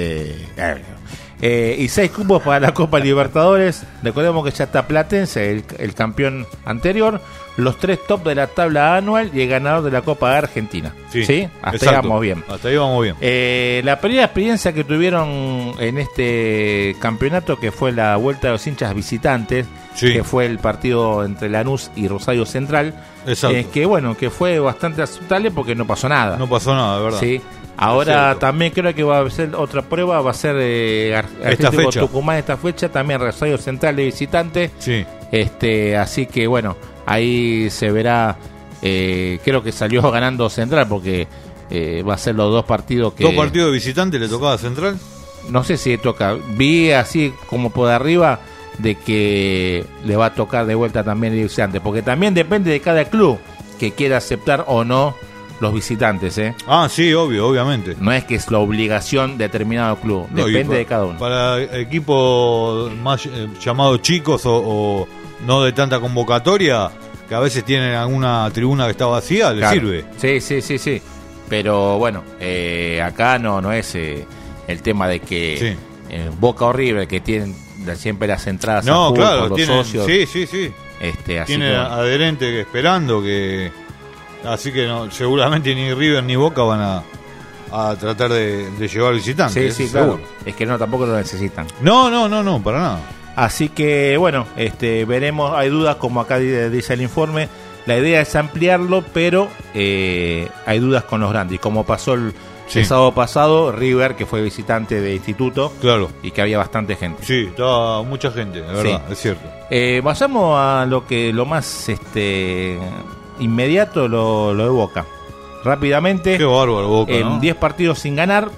Y 6 cupos para la Copa Libertadores. Recordemos que ya está Platense, el campeón anterior, los 3 top de la tabla anual y el ganador de la Copa de Argentina. Sí, hasta ahí vamos bien. Hasta ahí vamos bien. La primera experiencia que tuvieron en este campeonato, que fue la vuelta de los hinchas visitantes, que fue el partido entre Lanús y Rosario Central, que fue bastante aceptable porque no pasó nada. No pasó nada, ¿verdad? Sí. Ahora también creo que va a ser otra prueba, va a ser Atlético Tucumán esta fecha, también Rosario Central de visitante. Sí. Así que bueno, ahí se verá. Creo que salió ganando Central porque va a ser los 2 partidos que... ¿2 partidos de visitante le tocaba a Central? No sé si le toca. Vi así como por arriba de que le va a tocar de vuelta también el visitante, porque también depende de cada club que quiera aceptar o no los visitantes, ¿eh? Ah, sí, obviamente. No es que es la obligación de determinado club, depende de cada uno. Para equipos más llamados chicos o no de tanta convocatoria, que a veces tienen alguna tribuna que está vacía, les sirve. Sí. Pero bueno, acá no es el tema de que Boca o River, que tienen siempre las entradas no, a full claro, por los tienen, socios. Sí. Así tiene adherentes esperando que... Así que no, seguramente ni River ni Boca van a tratar de llevar visitantes. Sí, claro. Es que tampoco lo necesitan. No, para nada. Así que bueno, veremos. Hay dudas, como acá dice el informe. La idea es ampliarlo, pero hay dudas con los grandes. Y como pasó el sábado pasado, River, que fue visitante de Instituto, claro, y que había bastante gente. Sí, estaba mucha gente, de verdad, es cierto. Vayamos a lo más inmediato, lo de Boca. Rápidamente. Qué bárbaro Boca, en 10 partidos sin ganar.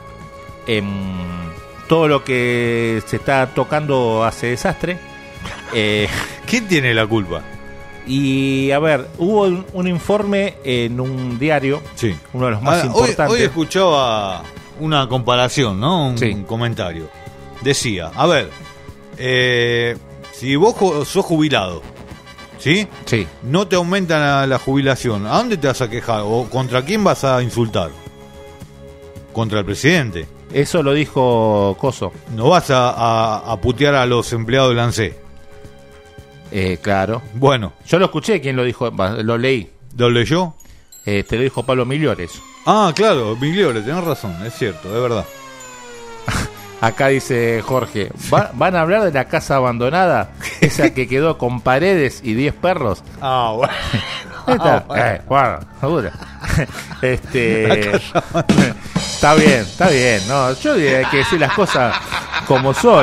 Todo lo que se está tocando hace desastre. ¿Quién tiene la culpa? Y a ver, hubo un informe en un diario, uno de los más importantes. Hoy escuchaba una comparación, ¿no? Un comentario. Decía, a ver, si vos sos jubilado, ¿sí? Sí. No te aumentan la jubilación, ¿a dónde te vas a quejar? ¿O contra quién vas a insultar? ¿Contra el presidente? Eso lo dijo Coso. No vas a putear a los empleados del ANSE. Claro. Bueno. Yo lo escuché, ¿quién lo dijo? Lo leí. ¿Lo leyó? Te lo dijo Pablo Migliores. Ah, claro, Migliores, tenés razón, es cierto, es verdad. Acá dice Jorge, ¿van a hablar de la casa abandonada? Esa que quedó con paredes y 10 perros. Ah, bueno. Bueno, seguro. Está bien. No, yo hay que decir las cosas como son,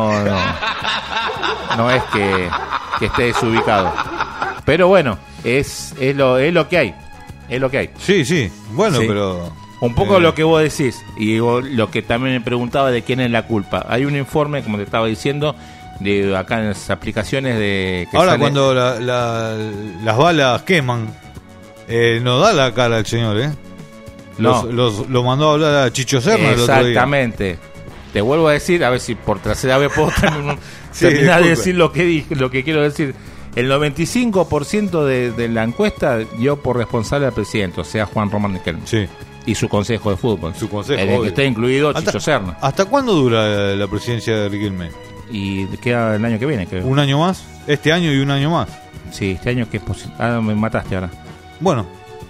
no es que esté desubicado. Pero bueno, es lo que hay. Es lo que hay. Sí. Bueno, pero un poco lo que vos decís y lo que también me preguntaba de quién es la culpa. Hay un informe, como te estaba diciendo, de acá en las aplicaciones de que ahora cuando las balas queman, no da la cara el señor, No. Lo mandó a hablar a Chicho Serna el otro día. Exactamente. Te vuelvo a decir, a ver si por tercera vez puedo terminar de decir lo que quiero decir. El 95% de la encuesta dio por responsable al presidente, o sea, Juan Román Riquelme. Sí. Y su consejo de fútbol. Su consejo, en el que está incluido Chicho Serna. ¿Hasta cuándo dura la presidencia de Riquelme? Y queda el año que viene, creo. ¿Un año más? ¿Este año y un año más? Sí, este año que es posible. Ah, me mataste ahora. Bueno,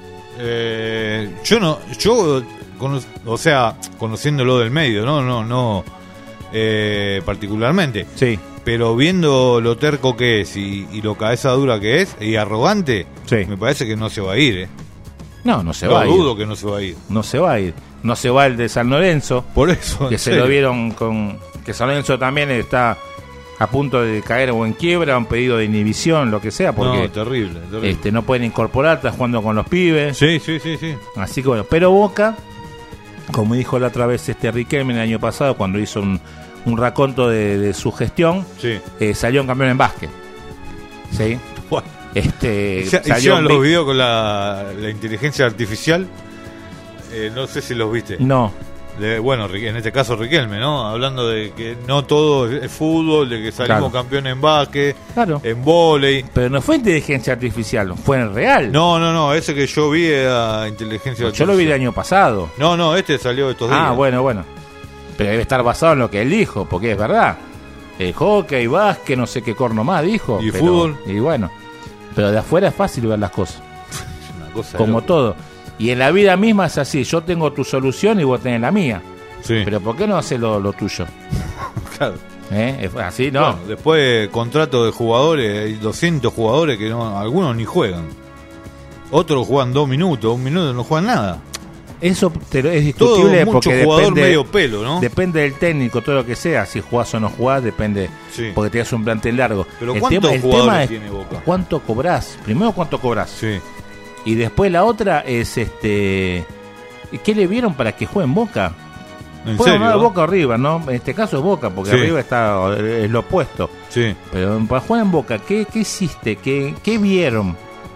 o sea, conociéndolo del medio, no particularmente. Sí. Pero viendo lo terco que es y lo cabeza dura que es y arrogante, me parece que no se va a ir, No se va a ir. Dudo que no se va a ir. No se va a ir. No se va el de San Lorenzo. Por eso. Que se lo vieron que San Lorenzo también está a punto de caer o en quiebra, un pedido de inhibición, lo que sea, porque terrible. No pueden incorporar, está jugando con los pibes. Sí. Así que bueno, pero Boca, como dijo la otra vez Riquelme el año pasado cuando hizo un raconto de su gestión, salió un campeón en básquet. ¿Sí? Bueno. Hicieron los videos con la inteligencia artificial. No sé si los viste. No. En este caso Riquelme, ¿no? Hablando de que no todo es fútbol, de que salimos campeones en básquet, en vóley. Pero no fue inteligencia artificial, fue en real. No, ese que yo vi era inteligencia artificial. Yo lo vi el año pasado. No, este salió estos días. Ah, bueno. Pero debe estar basado en lo que él dijo, porque es verdad. El hockey, básquet, no sé qué corno más dijo. Y fútbol. Y bueno, pero de afuera es fácil ver las cosas. Una cosa como loca. todo. Y en la vida misma es así, yo tengo tu solución y vos tenés la mía. Sí. Pero ¿por qué no haces lo tuyo? Claro. ¿Es así? No. Bueno, después contrato de jugadores, hay 200 jugadores que algunos ni juegan. Otros juegan 2 minutos, 1 minuto no juegan nada. Eso es discutible todo, porque jugador depende, medio pelo, ¿no? Depende del técnico, todo lo que sea. Si jugás o no jugás, depende. Sí. Porque tenés un plantel largo. Pero ¿cuántos jugadores tiene Boca? ¿Cuánto cobrás? Primero, ¿cuánto cobrás? Sí. Y después la otra es ¿qué le vieron para que juegue en Boca? ¿En Bueno, serio? no es Boca o River, ¿no? En este caso es Boca, porque arriba es lo opuesto. Sí. Pero para jugar en Boca, ¿qué hiciste? ¿Qué vieron?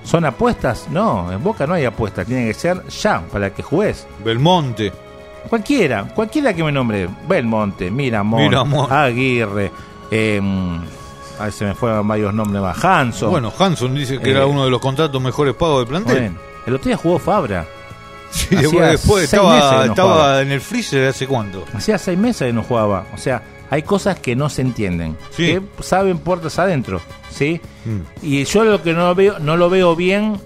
¿Son apuestas? No, en Boca no hay apuestas, tiene que ser ya, para que juegues. Belmonte. Cualquiera que me nombre. Belmonte, Miramón, Aguirre, a ver, se me fueron varios nombres más. Hanson. Bueno, Hanson dice que era uno de los contratos mejores pagos del plantel. Bueno, el otro día jugó Fabra. Sí, después estaba en el freezer hace cuánto. Hacía 6 meses que no jugaba. O sea, hay cosas que no se entienden, que saben puertas adentro, ¿sí? Y yo lo que no lo veo bien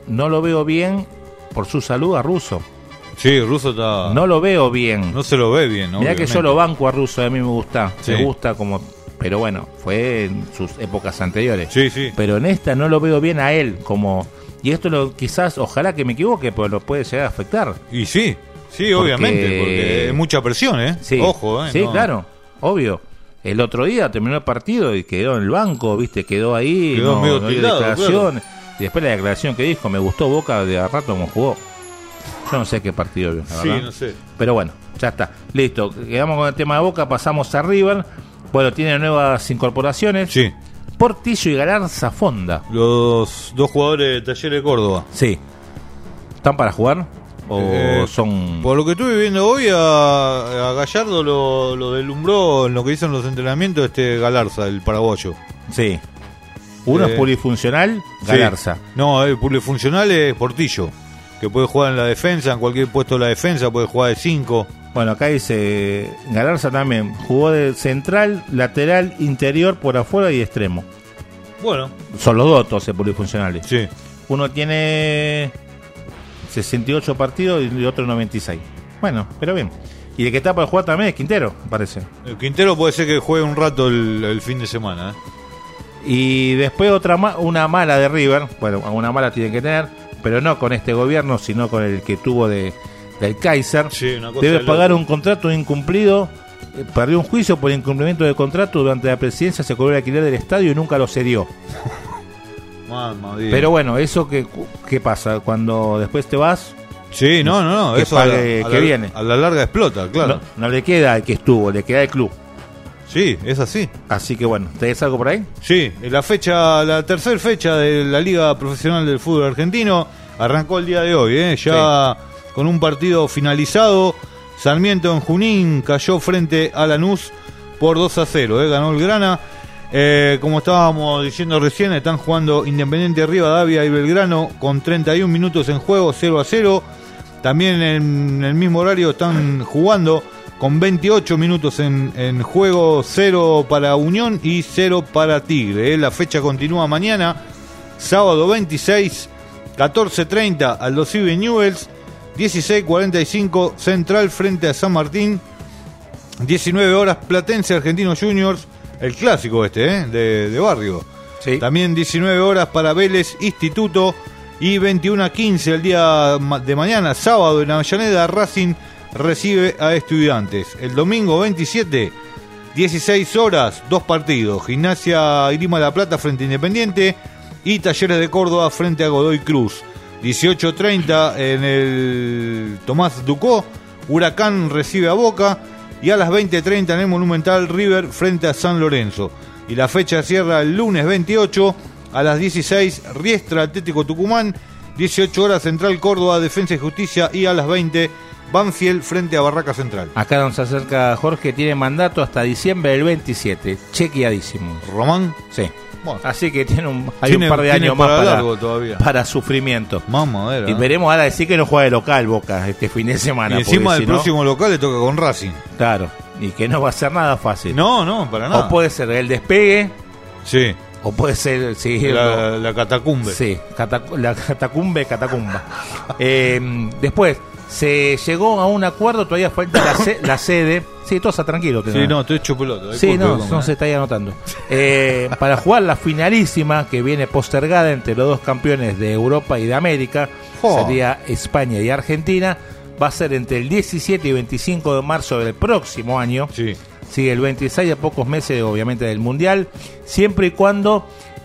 por su salud a Russo. Sí, Russo está... No lo veo bien. No se lo ve bien, ¿no? Mirá que yo lo banco a Russo, a mí me gusta. Sí. Me gusta como... Pero bueno, fue en sus épocas anteriores. Sí, sí. Pero en esta no lo veo bien a él como... Y esto quizás, ojalá que me equivoque, pero lo puede llegar a afectar. Y sí, obviamente, porque es mucha presión, ¿eh? Sí, ojo, sí, no. Claro, obvio. El otro día terminó el partido y quedó en el banco, ¿viste? Quedó ahí, medio dio tildado, declaración. Claro. Y después la declaración que dijo, me gustó Boca de a rato como jugó. Yo no sé qué partido vio, la verdad. Sí, no sé. Pero bueno, ya está. Listo, quedamos con el tema de Boca, pasamos a River. Bueno, tiene nuevas incorporaciones. Sí. Portillo y Galarza Fonda. Los 2 jugadores de Talleres de Córdoba. Sí. ¿Están para jugar? ¿O son...? Por lo que estuve viendo hoy, a Gallardo lo deslumbró en lo que hizo en los entrenamientos Galarza, el paraguayo. Sí. Uno es polifuncional, Galarza. Sí. No, el polifuncional es Portillo, que puede jugar en la defensa, en cualquier puesto de la defensa, puede jugar de 5. Bueno, acá dice, Galarza también jugó de central, lateral, interior, por afuera y extremo. Bueno. Son los dos todos polifuncionales. Sí. Uno tiene 68 partidos y otro 96. Bueno, pero bien. Y el que está para jugar también es Quintero, parece. El Quintero puede ser que juegue un rato el fin de semana, Y después una mala de River. Bueno, una mala tiene que tener, pero no con este gobierno, sino con el que tuvo del Kaiser. Sí, una cosa debe pagar un contrato incumplido. Perdió un juicio por incumplimiento de contrato. Durante la presidencia se cobró el alquiler del estadio y nunca lo cedió. Pero bueno, eso ¿qué pasa? Cuando después te vas... Sí, no, eso viene. A la larga explota, claro. No le queda al que estuvo, le queda al club. Sí, es así. Así que bueno, ¿tenés algo por ahí? Sí, la tercera fecha de la Liga Profesional del Fútbol Argentino arrancó el día de hoy, ya con un partido finalizado. Sarmiento en Junín cayó frente a Lanús por 2-0, ganó el Grana. Como estábamos diciendo recién, están jugando Independiente Rivadavia y Belgrano con 31 minutos en juego, 0-0. También en el mismo horario están jugando con 28 minutos en juego, 0 para Unión y 0 para Tigre. La fecha continúa mañana, sábado 26, 14:30 Aldo Civi Newell's, 16:45 Central frente a San Martín, 19 horas Platense Argentinos Juniors, el clásico de barrio. Sí. También 19 horas para Vélez Instituto y 21:15 el día de mañana, sábado en Avellaneda, Racing recibe a Estudiantes. El domingo 27, 16 horas, 2 partidos. Gimnasia Grima La Plata frente a Independiente y Talleres de Córdoba frente a Godoy Cruz. 18:30 en el Tomás Ducó, Huracán recibe a Boca. Y a las 20:30 en el Monumental, River frente a San Lorenzo. Y la fecha cierra el lunes 28 a las 16, Riestra Atlético Tucumán. 18 horas Central Córdoba, Defensa y Justicia. Y a las 20, Banfield frente a Barraca Central. Acá nos acerca Jorge, tiene mandato hasta diciembre del 27, chequeadísimo. ¿Román? Sí. Bueno. Así que tiene un par de años más para sufrimiento. Mamadera, y veremos ahora decir que no juega de local Boca este fin de semana. Y encima del próximo local le toca con Racing. Claro, y que no va a ser nada fácil. No, para nada. O puede ser el despegue. Sí. O puede ser la catacumbe. Sí, la catacumba. Después se llegó a un acuerdo, todavía falta la sede. Sí, todo está tranquilo. Sí, no, estoy hecho pelota. Sí, no se está ahí anotando. Para jugar la finalísima que viene postergada entre los dos campeones de Europa y de América, sería España y Argentina, va a ser entre el 17 y 25 de marzo del próximo año. Sí. Sí, el 26 a pocos meses, obviamente, del Mundial, siempre y cuando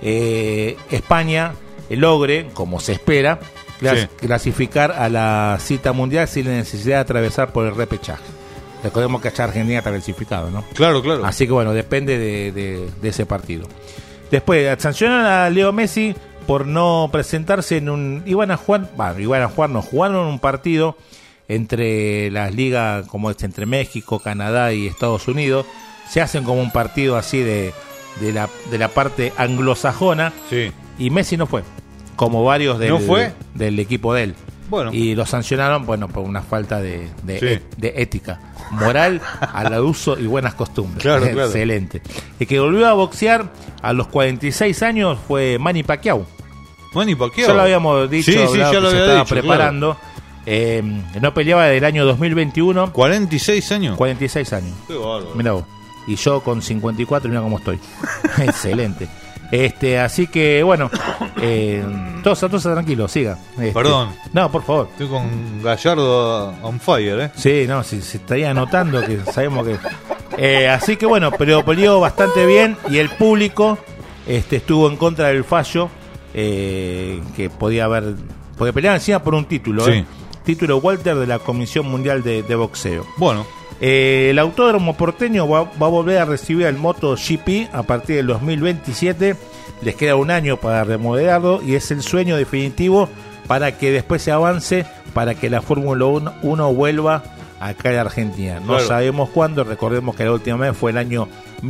España logre, como se espera, clasificar a la cita mundial sin la necesidad de atravesar por el repechaje. Recordemos que allá Argentina está clasificado, ¿no? Claro. Así que bueno, depende de ese partido. Después, sancionan a Leo Messi por no presentarse jugaron un partido entre las ligas como entre México, Canadá y Estados Unidos. Se hacen como un partido así de la parte anglosajona. Sí. Y Messi no fue, como varios del equipo de él. Bueno. Y lo sancionaron, por una falta de ética, moral, al uso y buenas costumbres. Claro. Excelente. El que volvió a boxear a los 46 años fue Manny Pacquiao. Ya lo habíamos dicho, ya lo se había estaba dicho, preparando. No peleaba del año 2021. 46 años. 46 años. Qué bárbaro. Mirá vos. Y yo con 54, mira cómo estoy. Excelente. Así que bueno, todos tranquilos, siga. Perdón. No, por favor. Estoy con Gallardo on fire, Sí, no, se estaría anotando que sabemos que. Así que bueno, pero peleó bastante bien y el público estuvo en contra del fallo que podía haber, porque peleaban encima por un título, título Walter de la Comisión Mundial de Boxeo. Bueno. El Autódromo Porteño va a volver a recibir el MotoGP a partir del 2027. Les queda un año para remodelarlo y es el sueño definitivo para que después se avance, para que la Fórmula 1 vuelva acá en Argentina. No sabemos cuándo, recordemos que la última vez fue el año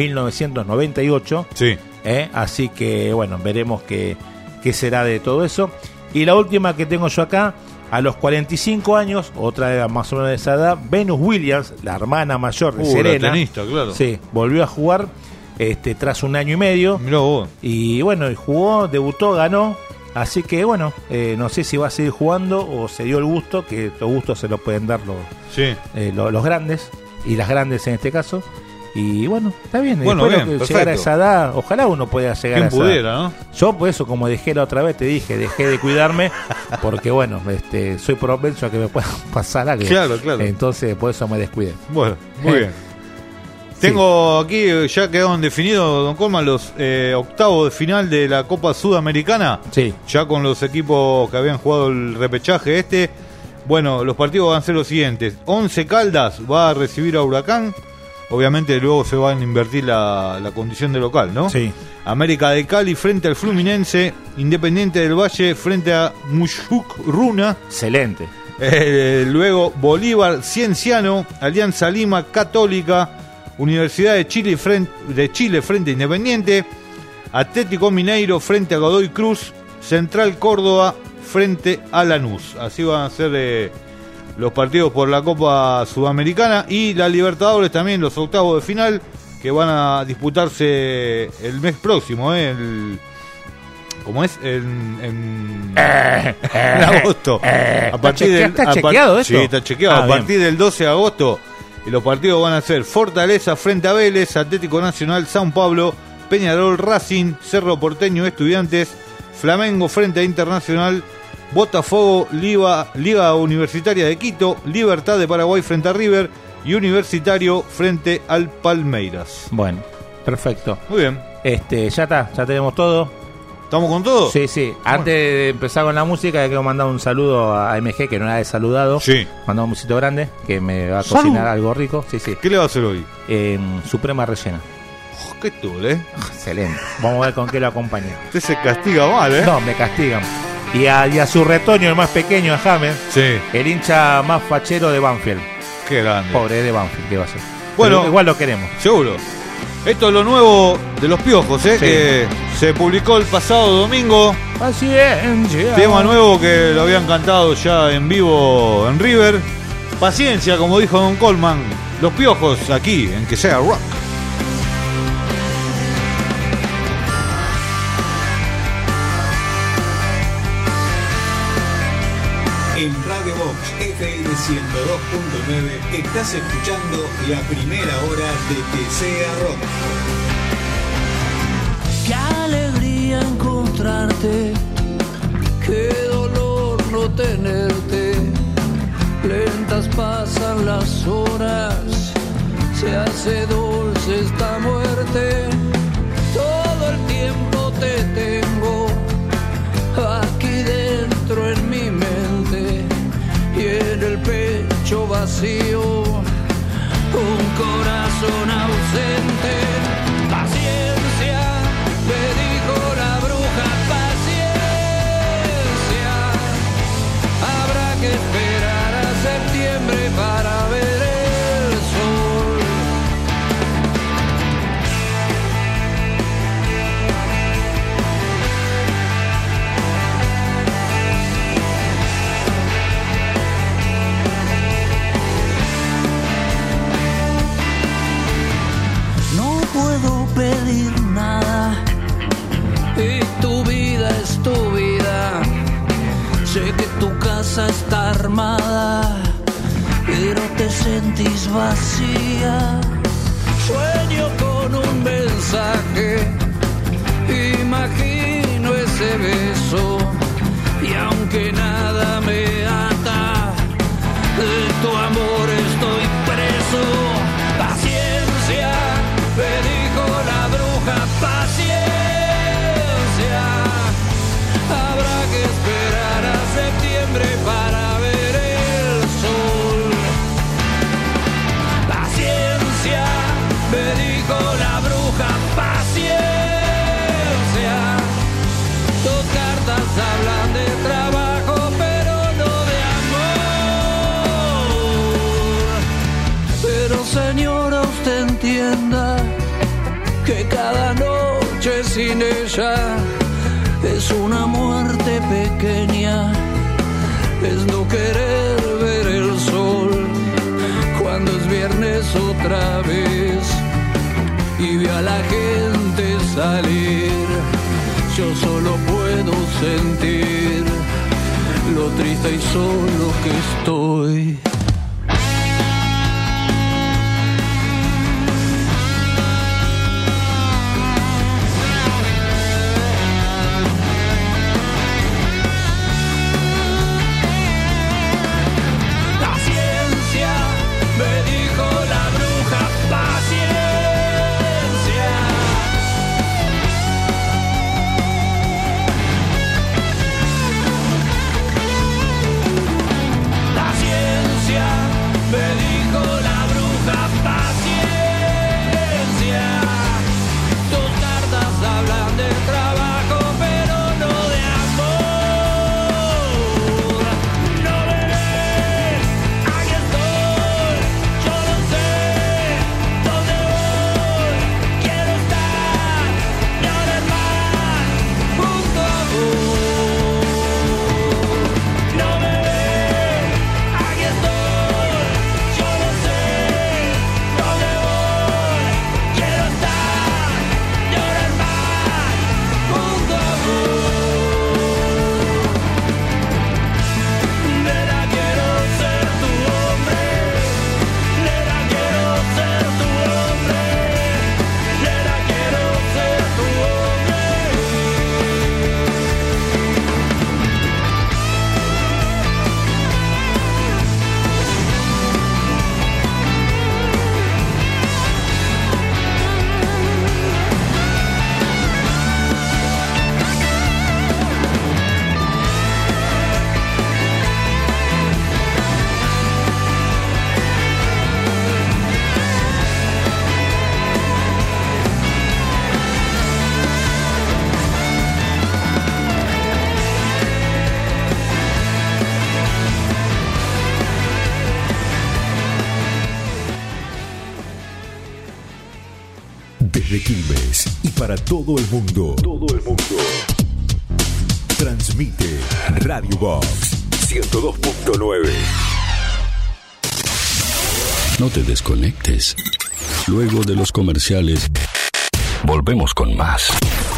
1998. Sí. Así que bueno, veremos qué será de todo eso. Y la última que tengo yo acá, a los 45 años, otra vez más o menos de esa edad, Venus Williams, la hermana mayor de Serena, la tenista, claro. Sí, volvió a jugar tras un año y medio. Mirá vos. Y bueno, jugó, debutó, ganó. Así que bueno, no sé si va a seguir jugando o se dio el gusto, que los gustos se los pueden dar los grandes, y las grandes en este caso. Y bueno, está bien. Bueno, después bien, que llegar a esa edad, ojalá uno pueda llegar a esa pudiera, edad. ¿no? Yo por eso, como dejé la otra vez, te dije, dejé de cuidarme, porque bueno, soy propenso a que me pueda pasar algo. Claro. Entonces por eso me descuidé. Bueno, muy bien. Tengo aquí, ya quedaron definidos, don Colman, los octavos de final de la Copa Sudamericana. Sí. Ya con los equipos que habían jugado el repechaje Bueno, los partidos van a ser los siguientes. 11 Caldas va a recibir a Huracán. Obviamente luego se va a invertir la condición de local, ¿no? Sí. América de Cali frente al Fluminense. Independiente del Valle frente a Mushuk Runa. Excelente. Luego Bolívar Cienciano. Alianza Lima Católica. Universidad de Chile frente a Independiente. Atlético Mineiro frente a Godoy Cruz. Central Córdoba frente a Lanús. Así van a ser los partidos por la Copa Sudamericana y la Libertadores también, los octavos de final que van a disputarse el mes próximo, ¿cómo es? En agosto. A partir ¿Está chequeado esto? Sí, está chequeado. A partir del 12 de agosto los partidos van a ser Fortaleza frente a Vélez, Atlético Nacional, San Pablo, Peñarol, Racing, Cerro Porteño, Estudiantes, Flamengo frente a Internacional, Botafogo, Liga Universitaria de Quito, Libertad de Paraguay frente a River y Universitario frente al Palmeiras. Bueno, perfecto. Muy bien. Ya está, ya tenemos todo. ¿Estamos con todo? Sí. Bueno. Antes de empezar con la música, quiero mandar un saludo a MG, que no la he saludado. Sí. Mandar un besito grande, que me va a cocinar algo rico. Sí. ¿Qué le va a hacer hoy? Suprema rellena. Qué tuble, Excelente. Vamos a ver con qué lo acompaña. Usted se castiga mal, No, me castigan. Y a su retoño, el más pequeño, a James, el hincha más fachero de Banfield. Qué grande. Pobre de Banfield, ¿qué va a ser? Bueno, pero igual lo queremos. Seguro. Esto es lo nuevo de los Piojos, que se publicó el pasado domingo. Paciencia. Tema nuevo que lo habían cantado ya en vivo en River. Paciencia, como dijo Don Colman. Los Piojos aquí, en Que Sea Rock. En Radio Box FM 102.9 estás escuchando la primera hora de Que Sea Rock. Qué alegría encontrarte, qué dolor no tenerte. Lentas pasan las horas, se hace dulce esta muerte. Todo el tiempo te tengo aquí dentro en mi mente y en el pecho vacío, un corazón ausente. Paciencia, me dijo la bruja, paciencia. cabeza está armada, pero te sentís vacía. Sueño con un mensaje, imagino ese beso, y aunque nada me ata, de tu amor estoy preso. Paciencia, me dijo la bruja, paciencia. Habrá que esperar a septiembre para ver el sol. Paciencia, me dijo la bruja, paciencia. Tus cartas hablan de trabajo, pero no de amor. Pero señora, usted entienda que cada noche sin ella es una muerte pequeña, es no querer ver el sol cuando es viernes otra vez y ve a la gente salir. Yo solo puedo sentir lo triste y solo que estoy. Desde Quilmes y para todo el mundo. Transmite Radio Box 102.9. No te desconectes. Luego de los comerciales, volvemos con más.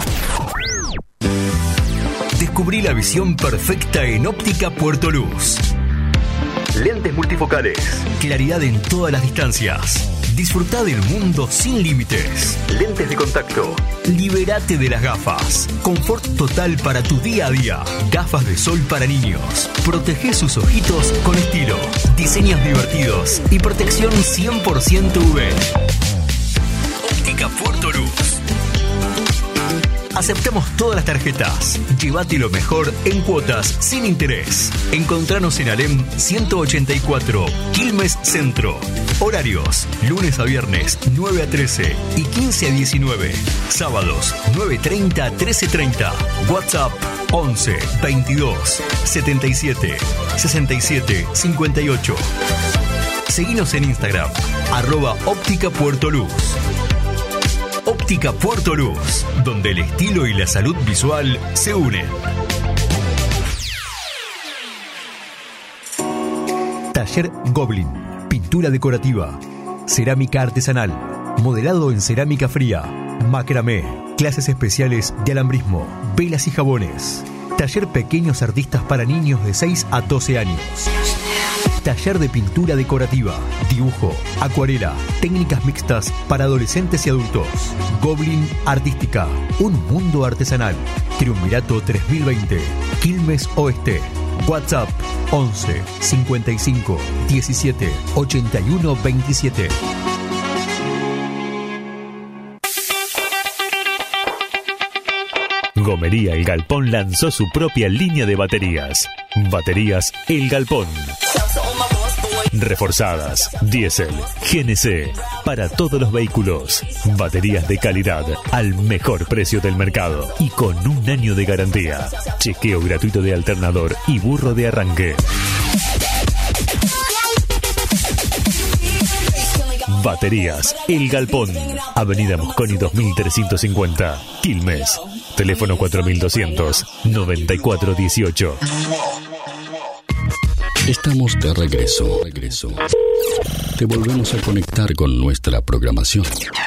Descubrí la visión perfecta en Óptica Puerto Luz. Lentes multifocales, claridad en todas las distancias. Disfrutá del mundo sin límites. Lentes de contacto. Libérate de las gafas. Confort total para tu día a día. Gafas de sol para niños. Protege sus ojitos con estilo. Diseños divertidos y protección 100% UV. Óptica Puerto Luz. Aceptamos todas las tarjetas. Llévate lo mejor en cuotas sin interés. Encontranos en Alem 184, Quilmes Centro. Horarios: lunes a viernes 9 a 13 y 15 a 19. Sábados 9:30 a 13:30. WhatsApp 11 22 77 67 58. Seguinos en Instagram @Óptica Puerto Luz. Óptica Puerto Luz, donde el estilo y la salud visual se unen. Taller Goblin, pintura decorativa, cerámica artesanal, modelado en cerámica fría, macramé, clases especiales de alambrismo, velas y jabones. Taller Pequeños Artistas para niños de 6 a 12 años. Taller de pintura decorativa, dibujo, acuarela, técnicas mixtas para adolescentes y adultos. Goblin Artística, un mundo artesanal. Triunvirato 3020, Quilmes Oeste. WhatsApp 11 55 17 81 27. Gomería El Galpón lanzó su propia línea de baterías. Baterías El Galpón. Reforzadas, diésel, GNC, para todos los vehículos. Baterías de calidad, al mejor precio del mercado y con un año de garantía. Chequeo gratuito de alternador y burro de arranque. Baterías El Galpón, Avenida Mosconi 2350, Quilmes. Teléfono 4200-9418. Estamos de regreso. Te volvemos a conectar con nuestra programación.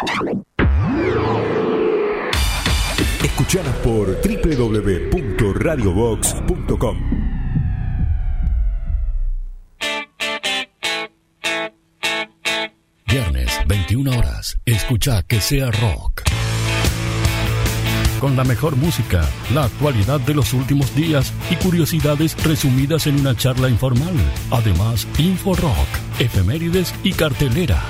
Escuchanos por www.radiobox.com. Viernes, 21 horas. Escucha Que Sea Rock. Con la mejor música, la actualidad de los últimos días y curiosidades resumidas en una charla informal. Además, Info Rock, efemérides y cartelera.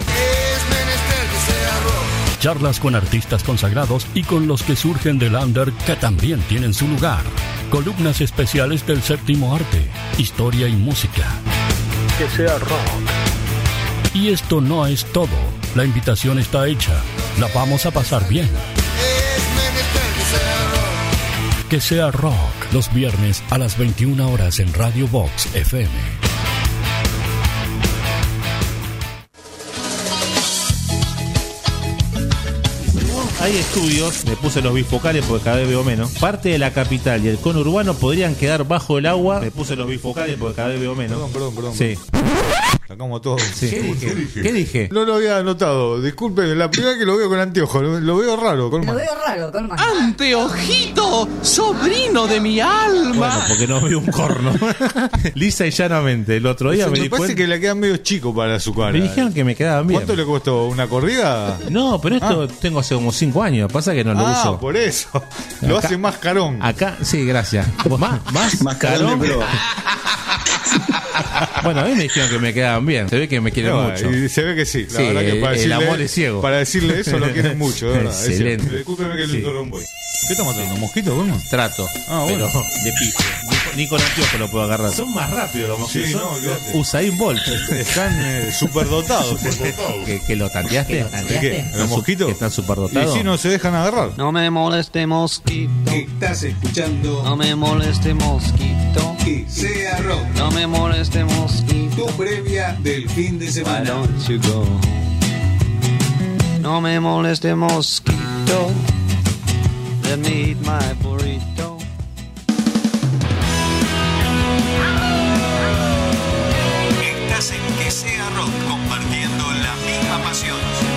Charlas con artistas consagrados y con los que surgen del under que también tienen su lugar. Columnas especiales del séptimo arte, historia y música. Que sea rock. Y esto no es todo. La invitación está hecha. La vamos a pasar bien. Que sea rock, los viernes a las 21 horas en Radio Box FM. Hay estudios, me puse los bifocales porque cada vez veo menos. Parte de la capital y el conurbano podrían quedar bajo el agua. Me puse los bifocales porque cada vez veo menos. Perdón. Sí. Sacamos todo. Sí. ¿Qué dije? No lo había anotado. Disculpen, la primera que lo veo con anteojos. Lo veo raro, Colman. ¡Anteojito! ¡Sobrino de mi alma! Bueno, porque no veo un corno. Lisa y llanamente. El otro día me di parece cuenta que le quedan medio chico para su cara. Me dijeron que me quedaban bien. ¿Cuánto le costó? ¿Una corrida? No, pero esto tengo hace como 5 años. Pasa que no lo uso. Por eso. Lo hace más carón. Acá, sí, gracias. Más carón. Bueno, a mí me dijeron que me quedaban bien. Se ve que me quieren mucho. Y se ve que sí. La sí, verdad que para el amor es ciego. Para decirle eso lo quieren mucho, de verdad. Excelente. Discúlpeme que le interrumpo. ¿Qué estamos tratando? ¿Mosquito? ¿Cómo? Trato. Bueno. Pero de piso. Ni con anteojos lo puedo agarrar. Son más rápidos los mosquitos. Sí, Usain Bolt. Están superdotados. ¿Que lo tanteaste? ¿Qué? ¿Los mosquitos? Que están superdotados. Y si no se dejan agarrar. No me moleste, mosquito. Estás escuchando. No me moleste, mosquito. Que Sea Rock. No me moleste, mosquito. Tu previa del fin de semana. Why don't you go? No me moleste, mosquito. Let me eat my burrito. Estás en Que Sea Rock, compartiendo la misma pasión.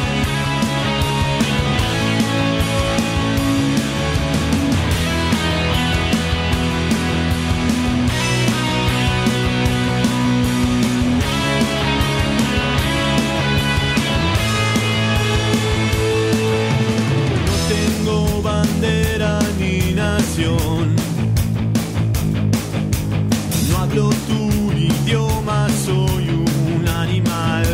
No tengo bandera ni nación. No hablo tu idioma, soy un animal.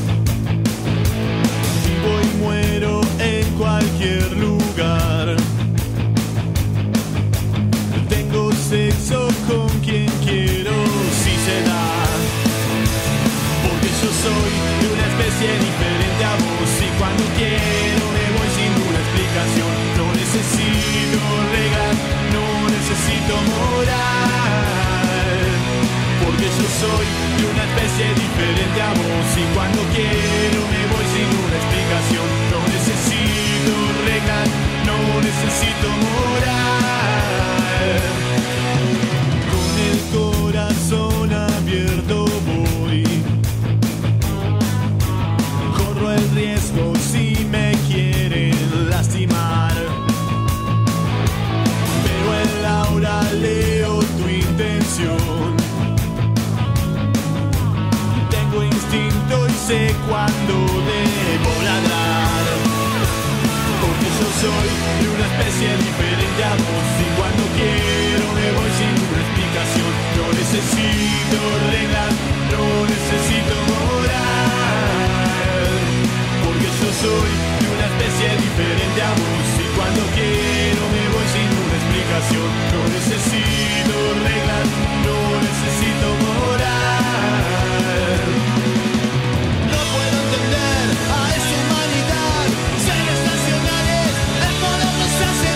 Vivo y muero en cualquier lugar. Tengo sexo con quien quiero, si se da. Porque yo soy de una especie diferente a vos. Y cuando quiero me voy sin una explicación. No necesito reglas, no necesito moral. Porque yo soy de una especie diferente a vos. Y cuando quiero me voy sin una explicación. No necesito reglas, no necesito moral. Con el corazón abierto voy. Corro el riesgo si me quieren lastimar. Pero el Laura Leo sé cuándo debo ladrar. Porque yo soy de una especie diferente a vos y cuando quiero me voy sin una explicación. No necesito reglas, no necesito moral. Porque yo soy de una especie diferente a vos y cuando quiero me voy sin una explicación. No necesito reglas, no necesito moral. No puedo entender a esta humanidad, ser estacionales, el poder nos hace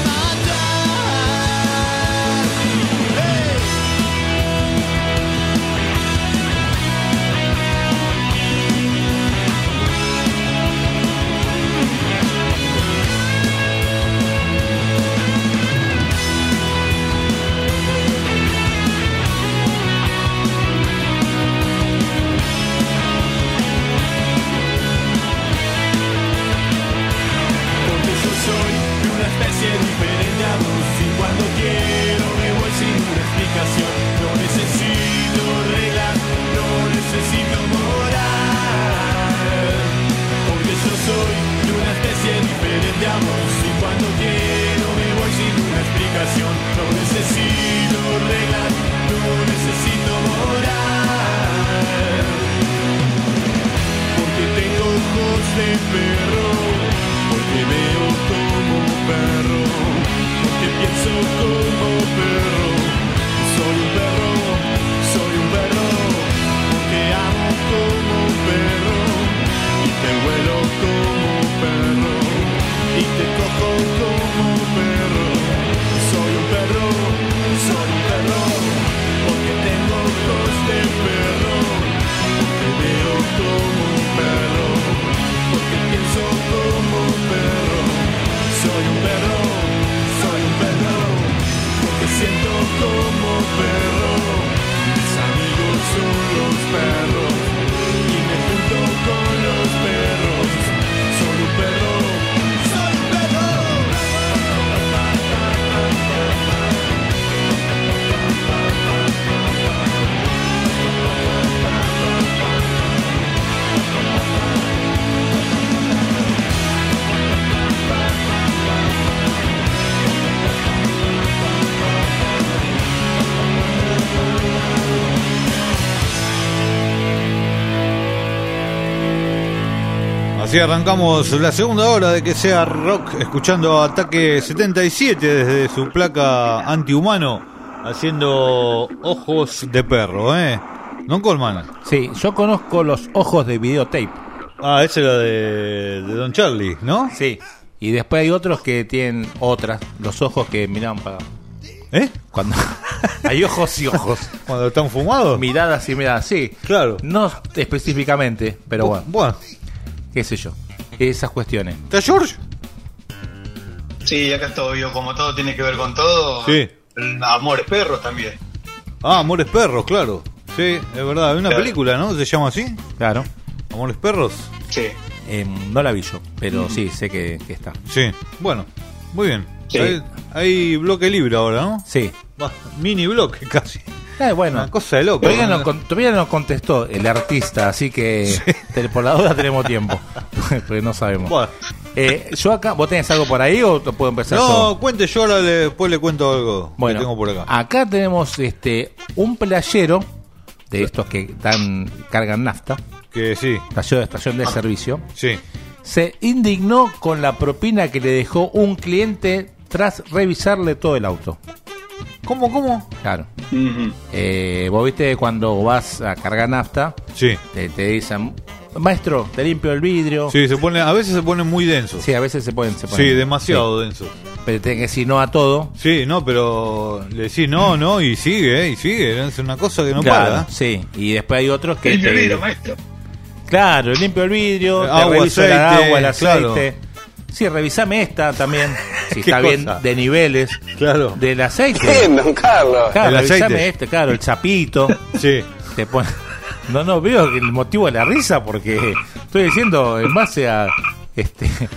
matar. ¡Hey! Soy de una especie diferente a vos y cuando quiero me voy sin una explicación. No necesito reglas, no necesito moral. Porque yo soy de una especie diferente a vos y cuando quiero me voy sin una explicación. No necesito reglas, no necesito moral. Porque tengo ojos de perro, porque veo como perro, porque pienso como perro. Soy un perro, porque amo como perro, y te huelo como perro, y te cojo como perro. Soy un perro, porque tengo ojos de perro, porque veo como perro, porque pienso como perro. Soy un perro, porque siento como perro. Mis amigos son los perros y me junto con los perros. Soy un perro, soy un perro. Así arrancamos la segunda hora de Que Sea Rock, escuchando Ataque 77 desde su placa antihumano, haciendo ojos de perro, Don Coleman. Sí, yo conozco los ojos de videotape. Ah, ese era de Don Charlie, ¿no? Sí. Y después hay otros que tienen otras, los ojos que miran para... Cuando hay ojos y ojos. Cuando están fumados. Miradas y miradas, sí. Claro. No específicamente, pero bueno. Qué sé yo. Esas cuestiones. ¿Está George? Sí, acá estoy yo. Como todo tiene que ver con todo. Sí. Amores perros también. Ah, Amores perros, claro. Sí, es verdad. Hay una película, ¿no? ¿Se llama así? Claro. ¿Amores perros? Sí. No la vi yo, pero sí, sé que está. Sí. Bueno, muy bien. Sí. Hay bloque libre ahora, ¿no? Sí. Mini bloque casi. Bueno, una cosa de loco. Todavía no contestó el artista, así que por la duda tenemos tiempo. Porque no sabemos. Bueno. Yo acá, ¿vos tenés algo por ahí o te puedo empezar yo? No, cuente yo, ahora después le cuento algo que tengo por acá. Acá tenemos un playero de estos que cargan nafta. Que sí. Playero de estación de servicio. Sí. Se indignó con la propina que le dejó un cliente tras revisarle todo el auto. ¿Cómo? Claro. Vos viste cuando vas a cargar nafta, sí. te dicen, maestro, te limpio el vidrio. Sí, a veces se pone muy denso. Sí, a veces se ponen sí, demasiado denso. Pero tenés que decir no a todo. Sí, no, pero le decís no, y sigue. Es una cosa que no para. Sí, y después hay otros que... Limpio el vidrio, maestro. Claro, limpio el vidro, agua, te reviso aceite, el agua, el aceite. Claro. Sí, revisame esta también. Si está bien de niveles. Claro. Del aceite. Bien, don Carlos. Claro, el revisame aceite. Claro, el chapito. Sí. Te pone... No veo el motivo de la risa porque estoy diciendo en base a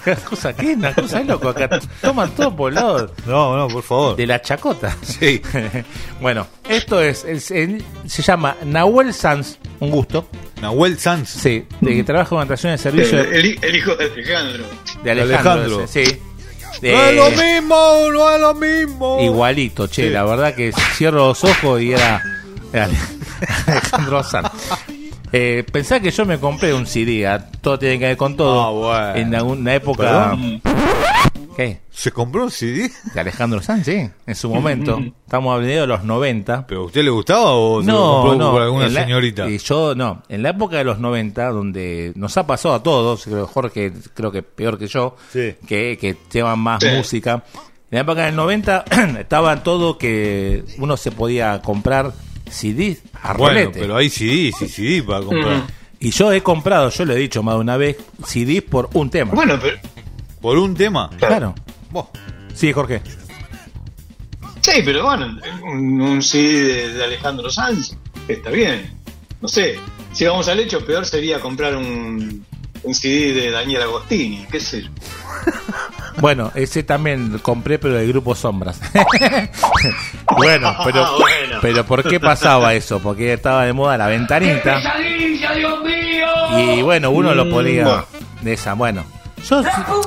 ¿Cosa qué? Una cosa es loco. Acá toman todo por el lado. No, por favor. De la chacota. Sí. Bueno, esto se llama Nahuel Sanz, un gusto. Nahuel Sanz. Sí, de que trabaja con estación de servicio. El hijo de Alejandro. De Alejandro. Ese, sí. No es lo mismo. Igualito, che, la verdad que cierro los ojos y era Alejandro Sanz. Pensá que yo me compré un CD, todo tiene que ver con todo. Bueno. En alguna época. ¿Perdón? ¿Qué? ¿Se compró un CD? De Alejandro Sanz, sí, en su momento. Estamos hablando de los 90. ¿Pero a usted le gustaba o se lo compró por alguna señorita? Yo no, en la época de los 90, donde nos ha pasado a todos, Jorge creo que peor que yo, sí, que llevan más música. En la época del 90 estaba todo que uno se podía comprar CDs a rolete. Bueno, pero hay CDs y CDs para comprar. Y yo he comprado, yo lo he dicho más de una vez, CDs por un tema. Bueno, pero... ¿Por un tema? Claro. Vos. Sí, Jorge. Sí, pero bueno, un CD de Alejandro Sanz está bien. No sé, si vamos al hecho, peor sería comprar un CD de Daniel Agostini, qué sé yo. Bueno, ese también compré, pero del grupo Sombras. Bueno, pero ¿por qué pasaba eso? Porque estaba de moda la ventanita. ¡Qué pesadilla, Dios mío! Y bueno, uno lo ponía de esa, bueno. Yo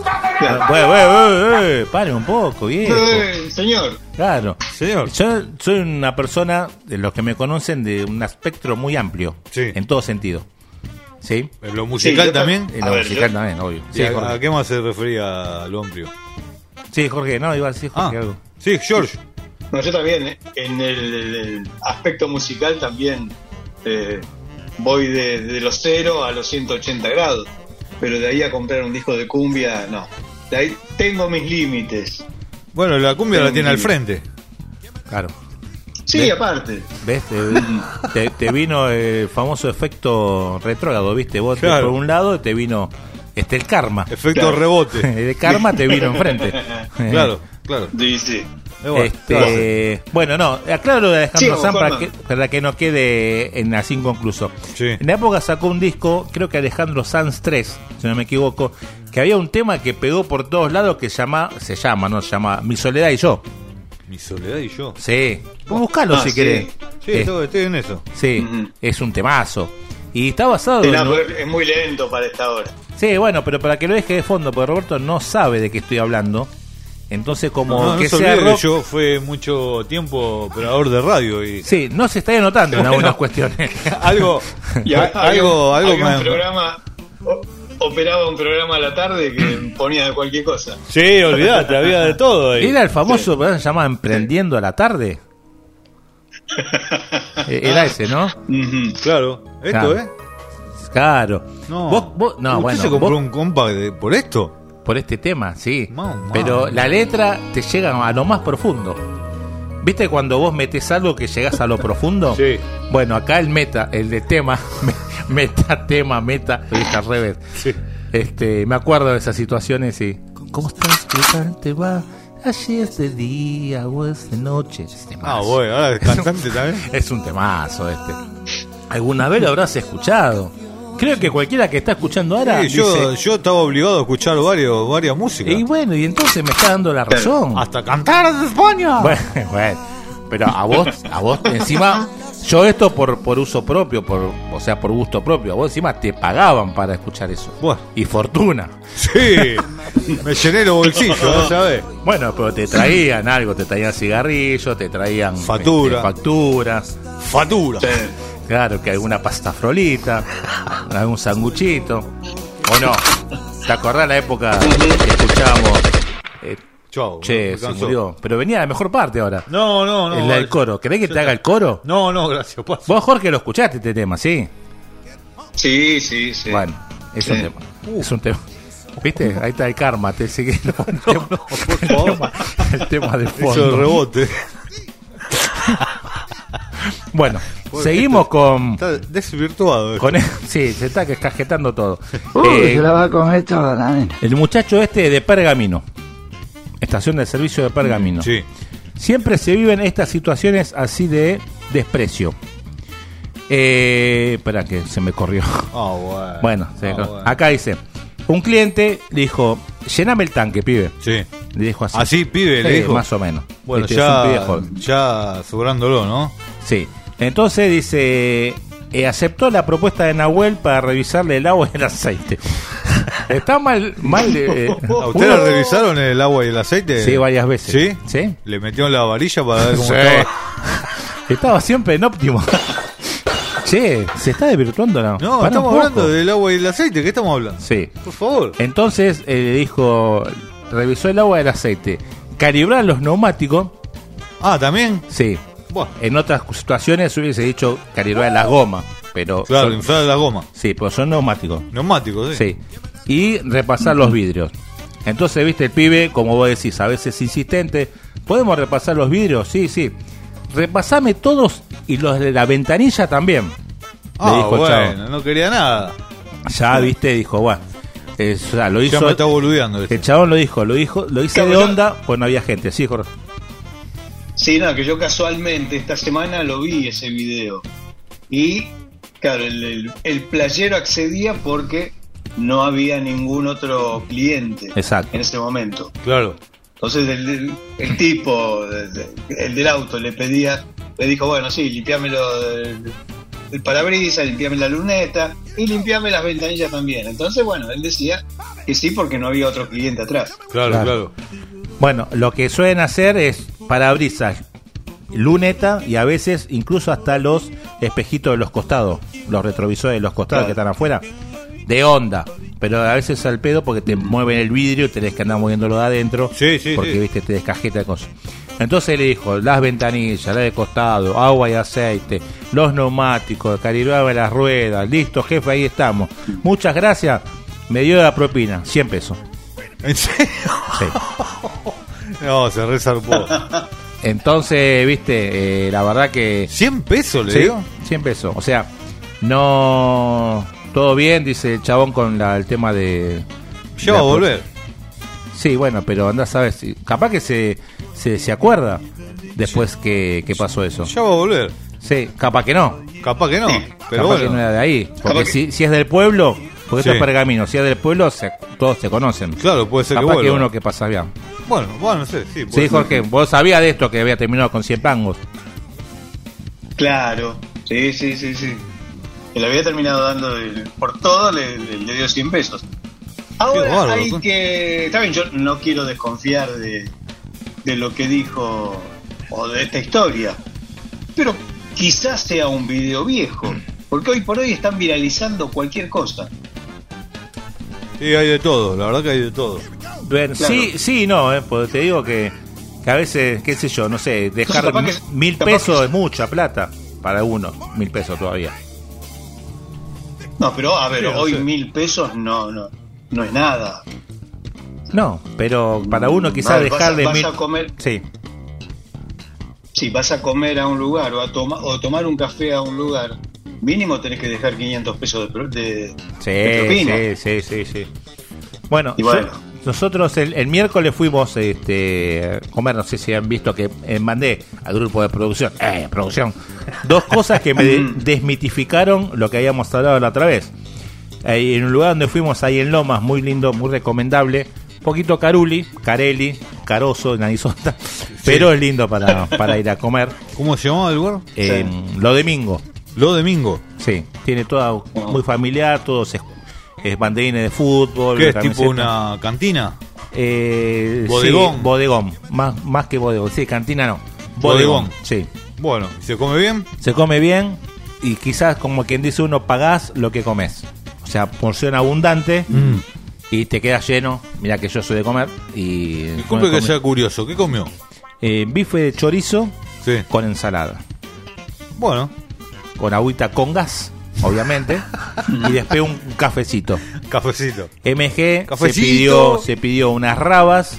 pare un poco, viejo. Señor. Claro. Señor. Yo soy una persona, de los que me conocen, de un espectro muy amplio. Sí. En todo sentido. ¿Sí? ¿En lo musical también? En lo musical también, obvio. Sí, ¿a qué más se refería a lo amplio? Sí, Jorge, no, iba a decir Jorge algo. Sí, George. No, yo también, en el aspecto musical también voy de los 0 a los 180 grados. Pero de ahí a comprar un disco de cumbia, no. De ahí tengo mis límites. Bueno, la cumbia la tiene al frente. Claro. Sí, ¿Ves? aparte. ¿Ves? Te vino el famoso efecto retrógrado, ¿viste? Vos claro, por un lado te vino el karma. Efecto claro, rebote. El karma te vino enfrente. Claro. Sí, sí. Bueno, no, aclaro lo de Alejandro Sanz para que no quede así inconcluso. Sí. En la época sacó un disco, creo que Alejandro Sanz 3, si no me equivoco, que había un tema que pegó por todos lados que se llama Mi Soledad y Yo. Mi Soledad y Yo. Sí, buscalo si querés. Sí, estoy en eso. Sí, es un temazo. Y está basado es muy lento para esta hora. Sí, bueno, pero para que lo deje de fondo, porque Roberto no sabe de qué estoy hablando. Entonces, como que sea rock... Yo fue mucho tiempo operador de radio y... Sí, no se está notando en algunas cuestiones. algo un programa... Operaba un programa a la tarde que ponía de cualquier cosa. Sí, olvidate, había de todo ahí. Era el famoso programa se llamaba Emprendiendo a la Tarde. Era ese, ¿no? Claro, esto Claro. No, no, ¿usted se compró un compa por esto? Por este tema, sí. Pero la letra te llega a lo más profundo. ¿Viste cuando vos metés algo que llegás a lo profundo? Sí. Bueno, acá el de tema, meta, dije al revés. Sí. Me acuerdo de esas situaciones y... ¿Cómo estás? ¿Qué tal te va? Ayer es de día o es de noche. Bueno, ahora es cantante también. Es un temazo ¿Alguna vez lo habrás escuchado? Creo que cualquiera que está escuchando ahora sí, yo estaba obligado a escuchar varias músicas. Y bueno, y entonces me está dando la razón. Hasta cantar en España. Bueno, pero a vos encima, yo esto por uso propio, por gusto propio, a vos encima te pagaban para escuchar eso. Bueno. Y fortuna. Sí, me llené los bolsillos, ¿no sabes? Bueno, pero te traían algo, te traían cigarrillos, te traían facturas. Sí. Claro, que alguna pasta frolita, algún sanguchito. ¿O no? ¿Te acordás la época que escuchábamos? Se murió. Pero venía la mejor parte ahora. No. Es la del coro. ¿Querés que te haga el coro? No, gracias. Paso. Vos, Jorge, lo escuchaste este tema, ¿sí? Sí. Bueno, es un tema. Es un tema. ¿Viste? Ahí está el karma. Te sigue el tema de fondo. Eso de rebote. Bueno, seguimos con... Está desvirtuado. Sí, se está casquetando todo. Se la va con esto. El muchacho de Pergamino. Estación de servicio de Pergamino. Sí. Siempre se viven estas situaciones así de desprecio. Espera que se me corrió. Bueno. Acá dice, un cliente le dijo, llename el tanque, pibe. Sí. Le dijo así. Así, pibe, le dijo. Más o menos. Bueno, Este, es un pibe joven. ya sobrándolo, ¿no? Sí. Entonces dice, aceptó la propuesta de Nahuel para revisarle el agua y el aceite. Está mal. ¿A ustedes revisaron el agua y el aceite? Sí, varias veces. ¿Sí? ¿Le metió la varilla para ver cómo Sí. estaba? Estaba siempre en óptimo. Che, se está desvirtuando la. No, Para estamos un poco. hablando del agua y el aceite. ¿Qué estamos hablando? Sí. Por favor. Entonces le dijo, revisó el agua y el aceite. Calibrar los neumáticos. Ah, ¿también? Sí. Buah. En otras situaciones hubiese dicho calibrar las gomas. Pero Claro, son- inflar la goma. Sí, pero son neumáticos. Neumáticos, sí. Sí. Y repasar los vidrios. Entonces, viste, el pibe, como vos decís, a veces insistente. ¿Podemos repasar los vidrios? Sí, sí. Repasame todos y los de la ventanilla también. Ah, le dijo el bueno, chabón. no quería nada. Ya, viste, dijo, bueno. O sea, lo hizo. Ya me está boludeando. El chabón lo hice Claro, de yo- onda, pues no había gente. Sí, Jorge. Sí, no, que yo casualmente esta semana lo vi ese video. Y, claro, el playero accedía porque no había ningún otro cliente Exacto. en ese momento. Claro. Entonces el tipo, el del auto, le dijo, bueno, sí, limpiámelo el parabrisas, limpiame la luneta y limpiame las ventanillas también. Entonces, bueno, él decía que sí porque no había otro cliente atrás. Claro. Bueno, lo que suelen hacer es parabrisas, luneta y a veces incluso hasta los espejitos de los costados, los retrovisores de los costados Claro. que están afuera, de onda. Pero a veces al pedo porque te mueven el vidrio y tenés que andar moviéndolo de adentro. Sí, porque, sí. viste, te descajeta de cosas. Entonces le dijo, las ventanillas, la de costado, agua y aceite, los neumáticos, calibrar las ruedas, listo, jefe, ahí estamos. Muchas gracias. Me dio la propina, 100 pesos. ¿En serio? Sí. No, se resarpó. Entonces, viste, la verdad que... 100 pesos le Sí, dio. 100 pesos. O sea, no... Todo bien, dice el chabón con el tema de... Ya va a volver. Sí, bueno, pero andás a ver si... Capaz que se acuerda después que pasó eso. Ya va a volver. Sí, capaz que no. Capaz que no. Pero Capaz bueno. que no era de ahí. Porque Capaz que- si es del pueblo, porque Sí. esto es Pergamino, si es del pueblo, todos se conocen. Claro, puede ser que Capaz que vuelva. uno que pasa bien. Bueno, no sé. Sí, puede Sí, ser. Jorge, vos sabías de esto que había terminado con 100 pangos. Claro, sí. Que le había terminado dando por todo, le dio 100 pesos. Ahora Qué bárbaro, hay ¿no? que... Está bien, yo no quiero desconfiar de lo que dijo o de esta historia, pero quizás sea un video viejo, porque hoy por hoy están viralizando cualquier cosa. Sí, hay de todo. La verdad que hay de todo. Bueno, Claro. sí, no, porque te digo que a veces, qué sé yo, no sé, dejar Entonces, capaz que- 1000 capaz pesos que- es mucha plata para uno, 1000 pesos todavía. No, pero a ver, Sí, no hoy sé. 1000 pesos no es nada. No, pero para uno quizás Vale, dejarle vas 1000. a comer, Sí, si vas a comer a un lugar o o tomar un café a un lugar, mínimo tenés que dejar 500 pesos de propina. sí. Bueno, Y bueno. nosotros el miércoles fuimos a comer, no sé si han visto que mandé al grupo de producción, dos cosas que me desmitificaron lo que habíamos hablado la otra vez. Ahí en un lugar donde fuimos, ahí en Lomas, muy lindo, muy recomendable, poquito Carelli, caroso, narizota, pero es lindo para ir a comer. ¿Cómo se llamaba el lugar? Lo Domingo. Lo Domingo. Sí, tiene toda muy familiar, todos es banderines de fútbol. ¿Qué es camiseta. tipo una cantina? Bodegón. Sí, bodegón, más que bodegón. Sí, cantina no. Bodegón. Sí. Bueno, ¿se come bien? Se come bien y quizás como quien dice uno pagás lo que comes. O sea, porción abundante y te quedas lleno. Mira que yo soy de comer y... Disculpe que sea curioso, ¿qué comió? Bife de chorizo con ensalada. Bueno. Con agüita con gas, obviamente. Y después un cafecito. Cafecito. MG Cafecito. se pidió unas rabas.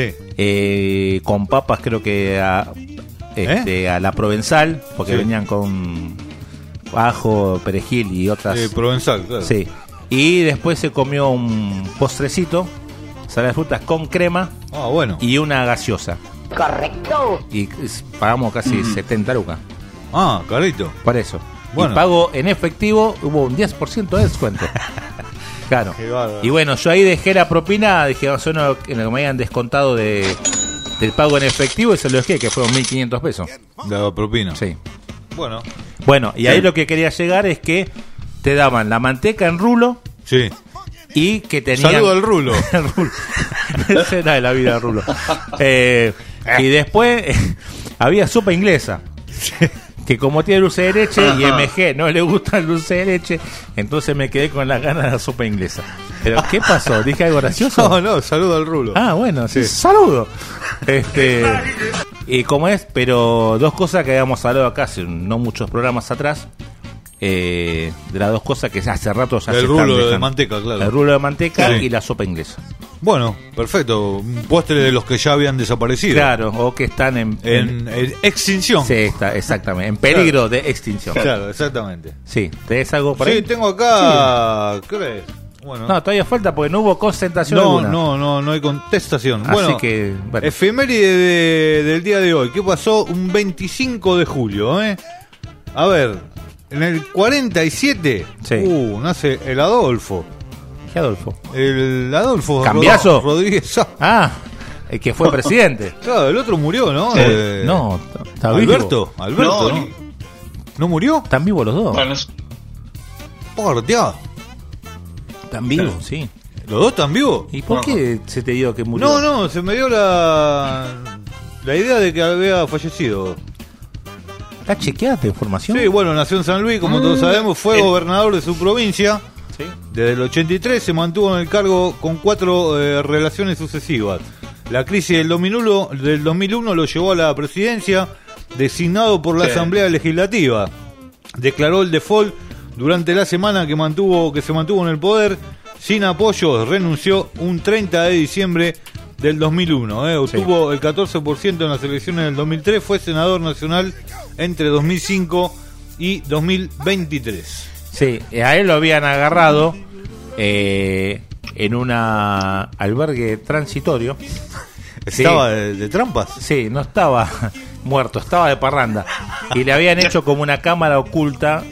Sí. Con papas creo que a la provenzal, porque Sí. venían con ajo, perejil y otras. Provenzal, claro. Sí. Y después se comió un postrecito, salada de frutas con crema. Ah, bueno. Y una gaseosa. Correcto. Y pagamos casi 70 lucas. Ah, carito. Por eso. Bueno. Y pago en efectivo, hubo un 10% de descuento. Claro. Y bueno, yo ahí dejé la propina, dije, vamos a hacer uno en lo que me habían descontado del pago en efectivo y se lo dejé, que fueron 1.500 pesos. La propina. Sí. Bueno, y ahí lo que quería llegar es que te daban la manteca en rulo. Sí. Y que tenían... Saludo al rulo. El rulo. Esa era de la vida del rulo. Y después había sopa inglesa. Que como tiene dulce de leche y MG no le gusta el dulce de leche, entonces me quedé con las ganas de la sopa inglesa. Pero ¿qué pasó? ¿Dije algo gracioso? No, saludo al rulo. Ah, bueno, sí. Saludo. Y como es, pero dos cosas que habíamos hablado acá hace no muchos programas atrás. De las dos cosas que hace rato ya el rulo de manteca, claro. El rulo de manteca y la sopa inglesa. Bueno, perfecto. Un postre de los que ya habían desaparecido. Claro, o que están en extinción. Sí, está, exactamente. En peligro de extinción. Claro, exactamente. Sí, ¿tenés algo por ahí? Sí, tengo acá... Sí. ¿Qué crees? Bueno. No, todavía falta porque no hubo contestación alguna. No hay contestación. Así bueno, que... Bueno. Efeméride del día de hoy. ¿Qué pasó? Un 25 de julio, A ver, en el 47 nace el Adolfo. ¿Qué Adolfo? El Adolfo ¿Cambiazo? Rodríguez. El que fue presidente. Claro, el otro murió, ¿no? No, está Alberto, vivo. ¿no? ¿No murió? Están vivos los dos. Bueno, Por Dios. Están vivos, sí. ¿Los dos están vivos? ¿Y por qué se te dio que murió? No, se me dio la idea de que había fallecido. ¿Está chequeada esta información? Sí, bueno, nació en San Luis, como todos sabemos, fue gobernador de su provincia. ¿Sí? Desde el 83 se mantuvo en el cargo con 4 relaciones sucesivas. La crisis del 2001 lo llevó a la presidencia, designado por la Asamblea Legislativa. Declaró el default durante la semana que se mantuvo en el poder. Sin apoyo, renunció un 30 de diciembre del 2001. Obtuvo el 14% en las elecciones del 2003. Fue senador nacional entre 2005 y 2023. Sí, a él lo habían agarrado en un albergue transitorio. ¿Estaba de trampas? Sí, no estaba muerto, estaba de parranda. Y le habían hecho como una cámara oculta,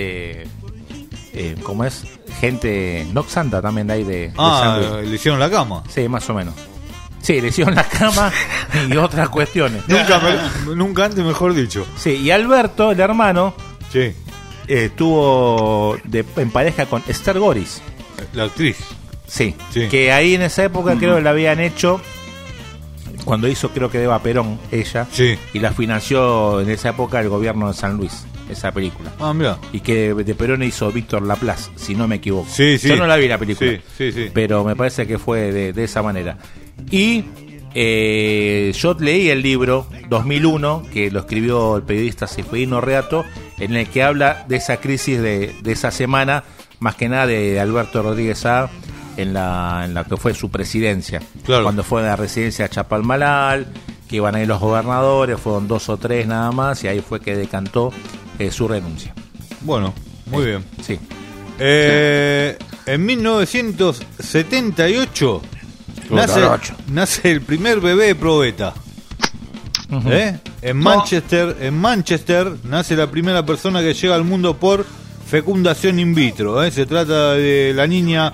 ¿cómo es? Gente noxanta también de ahí de San Luis. ¿Le hicieron la cama? Sí, más o menos. Sí, le hicieron la cama y otras cuestiones. Nunca antes, mejor dicho. Sí, y Alberto, el hermano, sí, estuvo en pareja con Esther Goris. La actriz. Sí, que ahí en esa época creo que la habían hecho cuando hizo, creo que de Eva Perón, ella. Sí. Y la financió en esa época el gobierno de San Luis, esa película. Ah, mira. Y que de Perón hizo Víctor Laplace, si no me equivoco. Sí. Yo no la vi la película. Sí. Pero me parece que fue de esa manera. Y yo leí el libro 2001, que lo escribió el periodista Seferino Reato, en el que habla de esa crisis de esa semana, más que nada de Alberto Rodríguez Saá, en la que fue su presidencia. Claro. Cuando fue a la residencia de Chapalmalal, que iban a ir los gobernadores, fueron 2 o 3 nada más, y ahí fue que decantó su renuncia. Bueno, muy bien. Sí. En 1978 nace el primer bebé de probeta. Uh-huh. En Manchester nace la primera persona que llega al mundo por fecundación in vitro. Se trata de la niña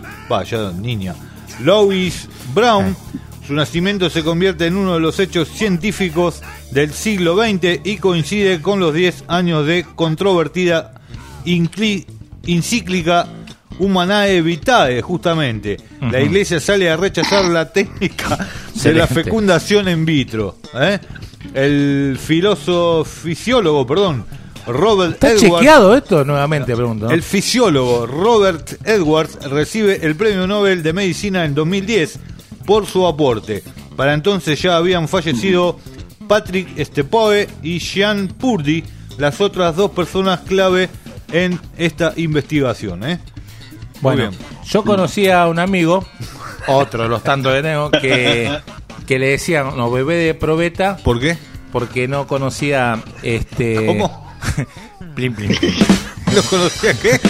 Louise Brown. Su nacimiento se convierte en uno de los hechos científicos del siglo XX y coincide con los 10 años de controvertida encíclica Humanae Vitae, justamente. Uh-huh. La Iglesia sale a rechazar la técnica de la fecundación in vitro. El fisiólogo, Robert ¿Está Edwards. chequeado esto? Nuevamente pregunto, ¿no? El fisiólogo Robert Edwards recibe el Premio Nobel de Medicina en 2010 por su aporte. Para entonces ya habían fallecido Patrick Stepoe y Jean Purdy, las otras 2 personas clave en esta investigación. Bueno, yo conocí a un amigo, otro de los tantos de Neo, que le decían, no, bebé de probeta. ¿Por qué? Porque no conocía ¿Cómo? Plim, plim. ¿No conocía qué?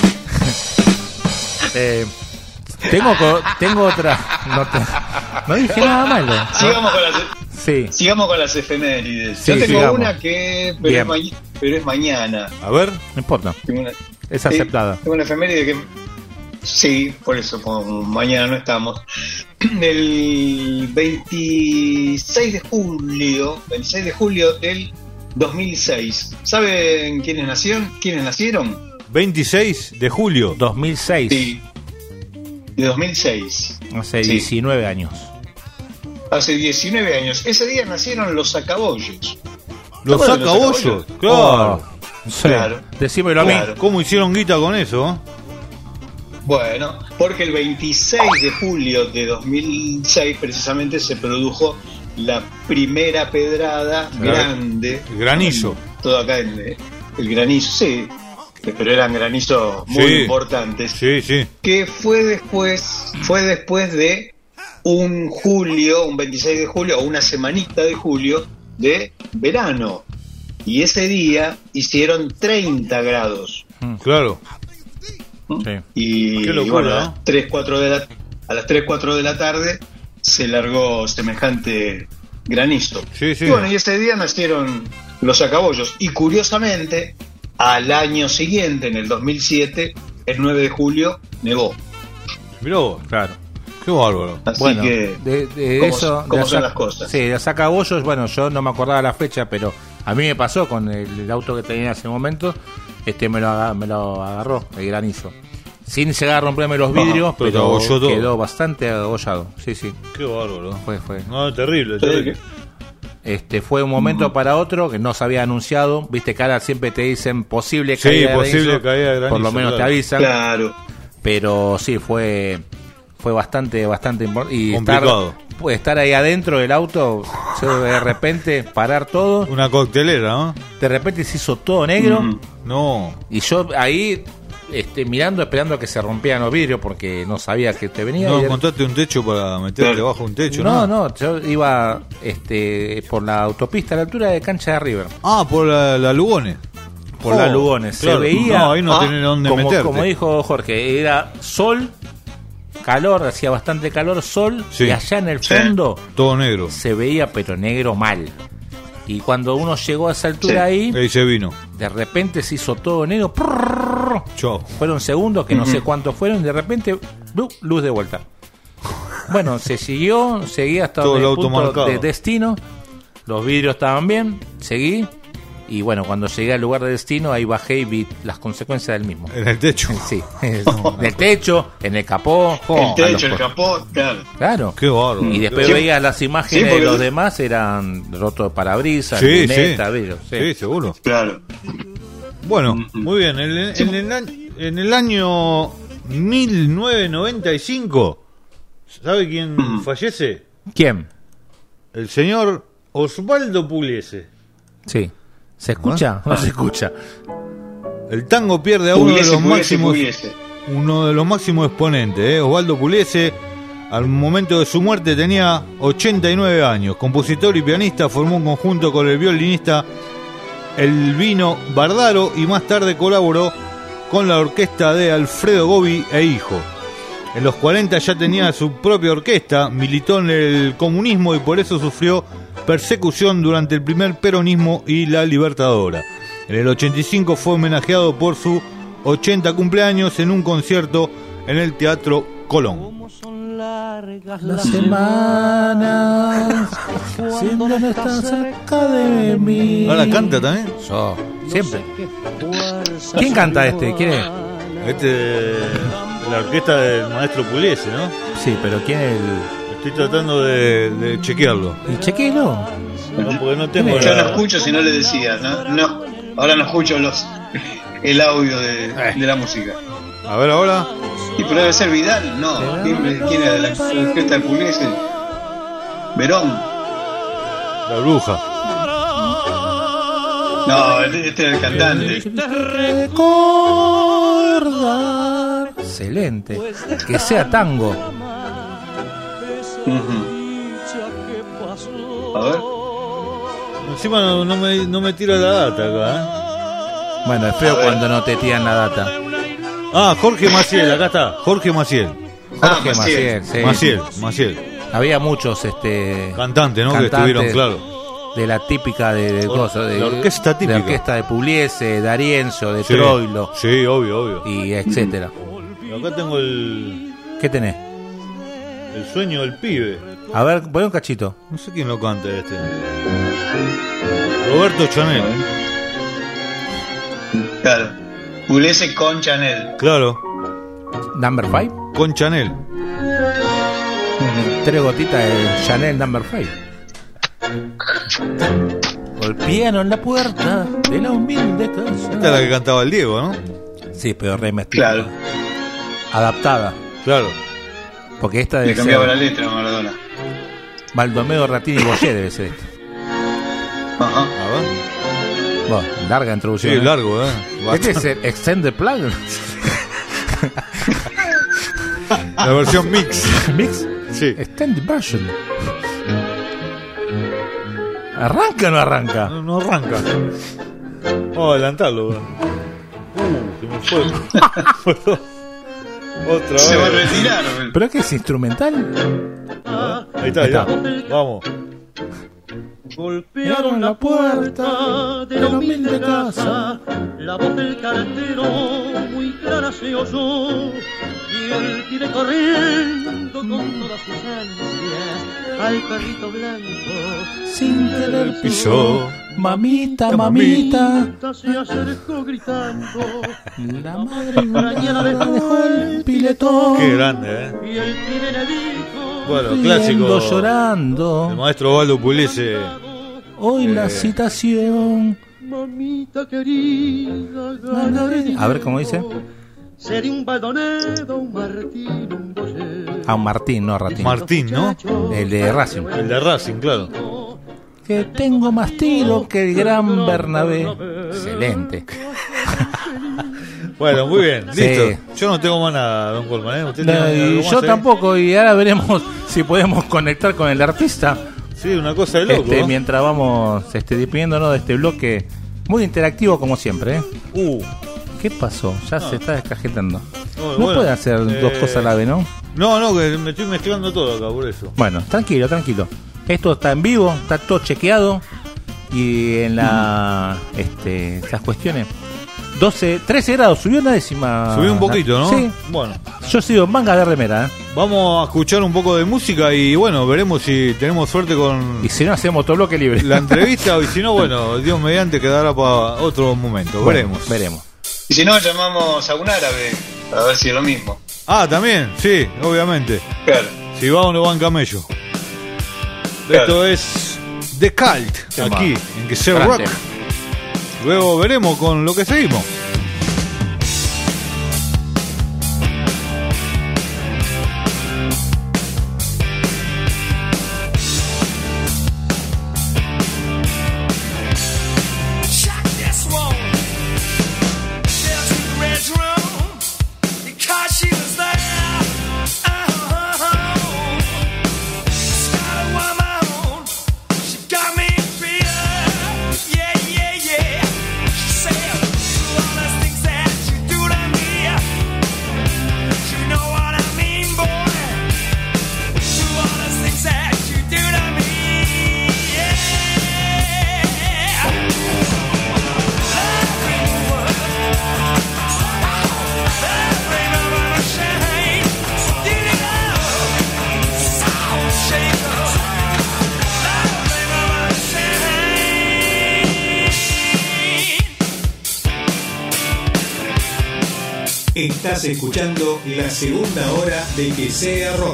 Tengo otra. No dije nada malo. Sigamos con las efemérides. Sí, yo tengo sigamos. una pero es mañana. A ver. No importa. Es aceptada. Tengo una efeméride Sí, por eso, como mañana no estamos. El 26 de julio del 2006. ¿Saben quiénes nacieron? 26 de julio. 2006. Sí. De 2006. Hace 19 años. Hace 19 años. Ese día nacieron los sacabollos. ¿Los sacabollos? Claro. Sí. Claro. Decímelo a mí. ¿Cómo hicieron guita con eso? Bueno, porque el 26 de julio de 2006 precisamente se produjo la primera pedrada grande. El granizo. Todo acá el granizo, sí. Pero eran granizos muy importantes. Sí, sí. Que fue después de un 26 de julio o una semanita de julio de verano. Y ese día hicieron 30 grados. Claro. Sí. Y, qué locura, y bueno, ¿no? a las 3, 4 de la tarde se largó semejante granizo. Sí, sí. Y bueno, y ese día nacieron los sacabollos. Y curiosamente, al año siguiente, en el 2007, el 9 de julio, nevó. Mirá vos. Claro. Qué bárbaro. Así bueno, que, de eso, ¿cómo son las cosas? Sí, de sacabollos, bueno, yo no me acordaba la fecha, pero a mí me pasó con el auto que tenía en ese momento, me lo agarró el granizo. Sin llegar a romperme los vidrios, pero quedó bastante abollado. Sí, sí. Qué bárbaro. Fue. No, terrible. Fue un momento para otro que no se había anunciado. Viste que ahora siempre te dicen posible caída de granizo. Por lo menos te avisan. Claro. Pero sí, fue bastante importante. Y complicado. Estar ahí adentro del auto, de repente parar todo. Una coctelera, ¿no? De repente se hizo todo negro. No. Y yo ahí mirando, esperando a que se rompieran los vidrios porque no sabía que te venía. No encontraste un techo para meterte debajo de un techo, ¿no? No, yo iba por la autopista a la altura de Cancha de River. Ah, por la Lugones. Por la Lugones. Claro. Se veía. No, ahí no tenés dónde meterte. Como dijo Jorge, era sol, calor, hacía bastante calor, sol, y allá en el fondo todo negro. Se veía, pero negro mal. Y cuando uno llegó a esa altura ahí se vino. De repente se hizo todo negro. Chau. Fueron segundos, que no sé cuántos fueron, y de repente, luz de vuelta. Bueno, seguía hasta todo el punto de destino. Los vidrios estaban bien, seguí. Y bueno, cuando llegué al lugar de destino, ahí bajé y vi las consecuencias del mismo. ¿En el techo? Sí, en el techo, en el capó. El techo, el capó, claro. Qué bárbaro. Y después veías las imágenes de los demás, eran rotos de parabrisas, lunetas, vidrios. Sí, seguro. Claro. Bueno, muy bien. En el año 1995, ¿sabe quién fallece? ¿Quién? El señor Osvaldo Pugliese. Sí. ¿Se escucha? No se escucha. El tango pierde a uno de los máximos exponentes. Osvaldo Pugliese, al momento de su muerte, tenía 89 años. Compositor y pianista, formó un conjunto con el violinista Elvino Bardaro y más tarde colaboró con la orquesta de Alfredo Gobi e Hijo. En los 40 ya tenía su propia orquesta, militó en el comunismo y por eso sufrió persecución durante el primer peronismo y la Libertadora. En el 85 fue homenajeado por su 80 cumpleaños en un concierto en el Teatro Colón. Las semanas siempre no están cerca de mí. ¿Ahora canta también? Yo, siempre. ¿Quién canta ¿Quién es? La orquesta del maestro Pugliese, ¿no? Sí, pero ¿quién es el...? Estoy tratando de chequearlo. ¿Y chequealo? No, porque no tengo... Yo no escucho si no le decía, ¿no? Ahora no escucho el audio de la música. A ver, ahora... ¿Y pero debe ser Vidal? No. ¿Quién era la orquesta de Pugliese? Verón. La Bruja. No, este era el cantante. Recordar. Excelente. Que sea tango. A ver. Encima no me tira la data acá, Bueno, es feo cuando no te tiran la data. Ah, Jorge Maciel, acá está. Jorge Maciel. Jorge Maciel, sí. Maciel. Había muchos cantantes, ¿no? Que estuvieron, claro. De la típica de la orquesta típica. De la orquesta de Pugliese, de Arienzo, de Troilo. Sí, obvio. Y etcétera. Acá tengo el... ¿Qué tenés? El sueño del pibe. A ver, pon un cachito. No sé quién lo canta este. Roberto Chanel. Claro. Pugliese con Chanel. Claro. Number 5. Con Chanel. 3 gotitas de Chanel Number 5. Golpearon la puerta de la humilde casa. Esta es la que cantaba el Diego, ¿no? Sí, pero remezclada. Claro. Adaptada. Claro. Porque esta debe Le cambiaba ser la letra a Maradona. Baldomero Ratini Boyer debe ser esta. Ajá. A ver. Bueno, larga introducción. Sí, largo, Este es el Extended Plug. La versión mix. ¿Mix? Sí. Extended Version. ¿Arranca o no arranca? No arranca. Vamos a adelantarlo. Se me fue. Otra vez. Se va a retirar. ¿Pero qué es instrumental? Ahí está. Vamos. Golpearon la puerta de la humilde casa, la voz del cartero muy clara se oyó, y el pibe corriendo con todas sus ansias al perrito blanco, sin querer pisó. Mamita, mamita, se acercó gritando, la madre mañana dejó el piletón. Qué grande, y el pibe le dijo, bueno, clásico. Llorando. El maestro Osvaldo Pugliese. Hoy la citación. Mamita querida, a ver cómo dice. Sería un Baldonedo, un Martín, un Boyer. A un Martín, no Ratín. Martín, ¿no? El de Racing. El de Racing, claro. Que tengo más tiro que el gran Bernabé. Excelente. Bueno, muy bien, listo. Sí. Yo no tengo más nada, don Colman, ¿eh? ¿Usted tiene algo más yo ahí? tampoco, y ahora veremos si podemos conectar con el artista. Sí, una cosa de loco. Mientras vamos despidiéndonos de este bloque muy interactivo como siempre, ¿eh? ¿Qué pasó? Ya se está descajetando. No bueno, puede hacer dos cosas a la vez, ¿no? No, que me estoy mezclando todo acá, por eso. Bueno, tranquilo. Esto está en vivo, está todo chequeado. Y en estas cuestiones 13 grados, subió una décima. Subió un poquito, ¿no? Sí. Bueno. Yo sigo en manga de remera, ¿eh? Vamos a escuchar un poco de música y bueno, veremos si tenemos suerte con... Y si no, hacemos otro bloque libre. La entrevista, y si no, bueno, Dios mediante quedará para otro momento. Bueno, veremos. Y si no, llamamos a un árabe a ver si es lo mismo. Ah, también, sí, obviamente. Claro. Si va o no va en camello. Claro. Esto es The Cult, aquí, en Que Sea Rock. Luego veremos con lo que seguimos. Estás escuchando la segunda hora de Que Sea Rock.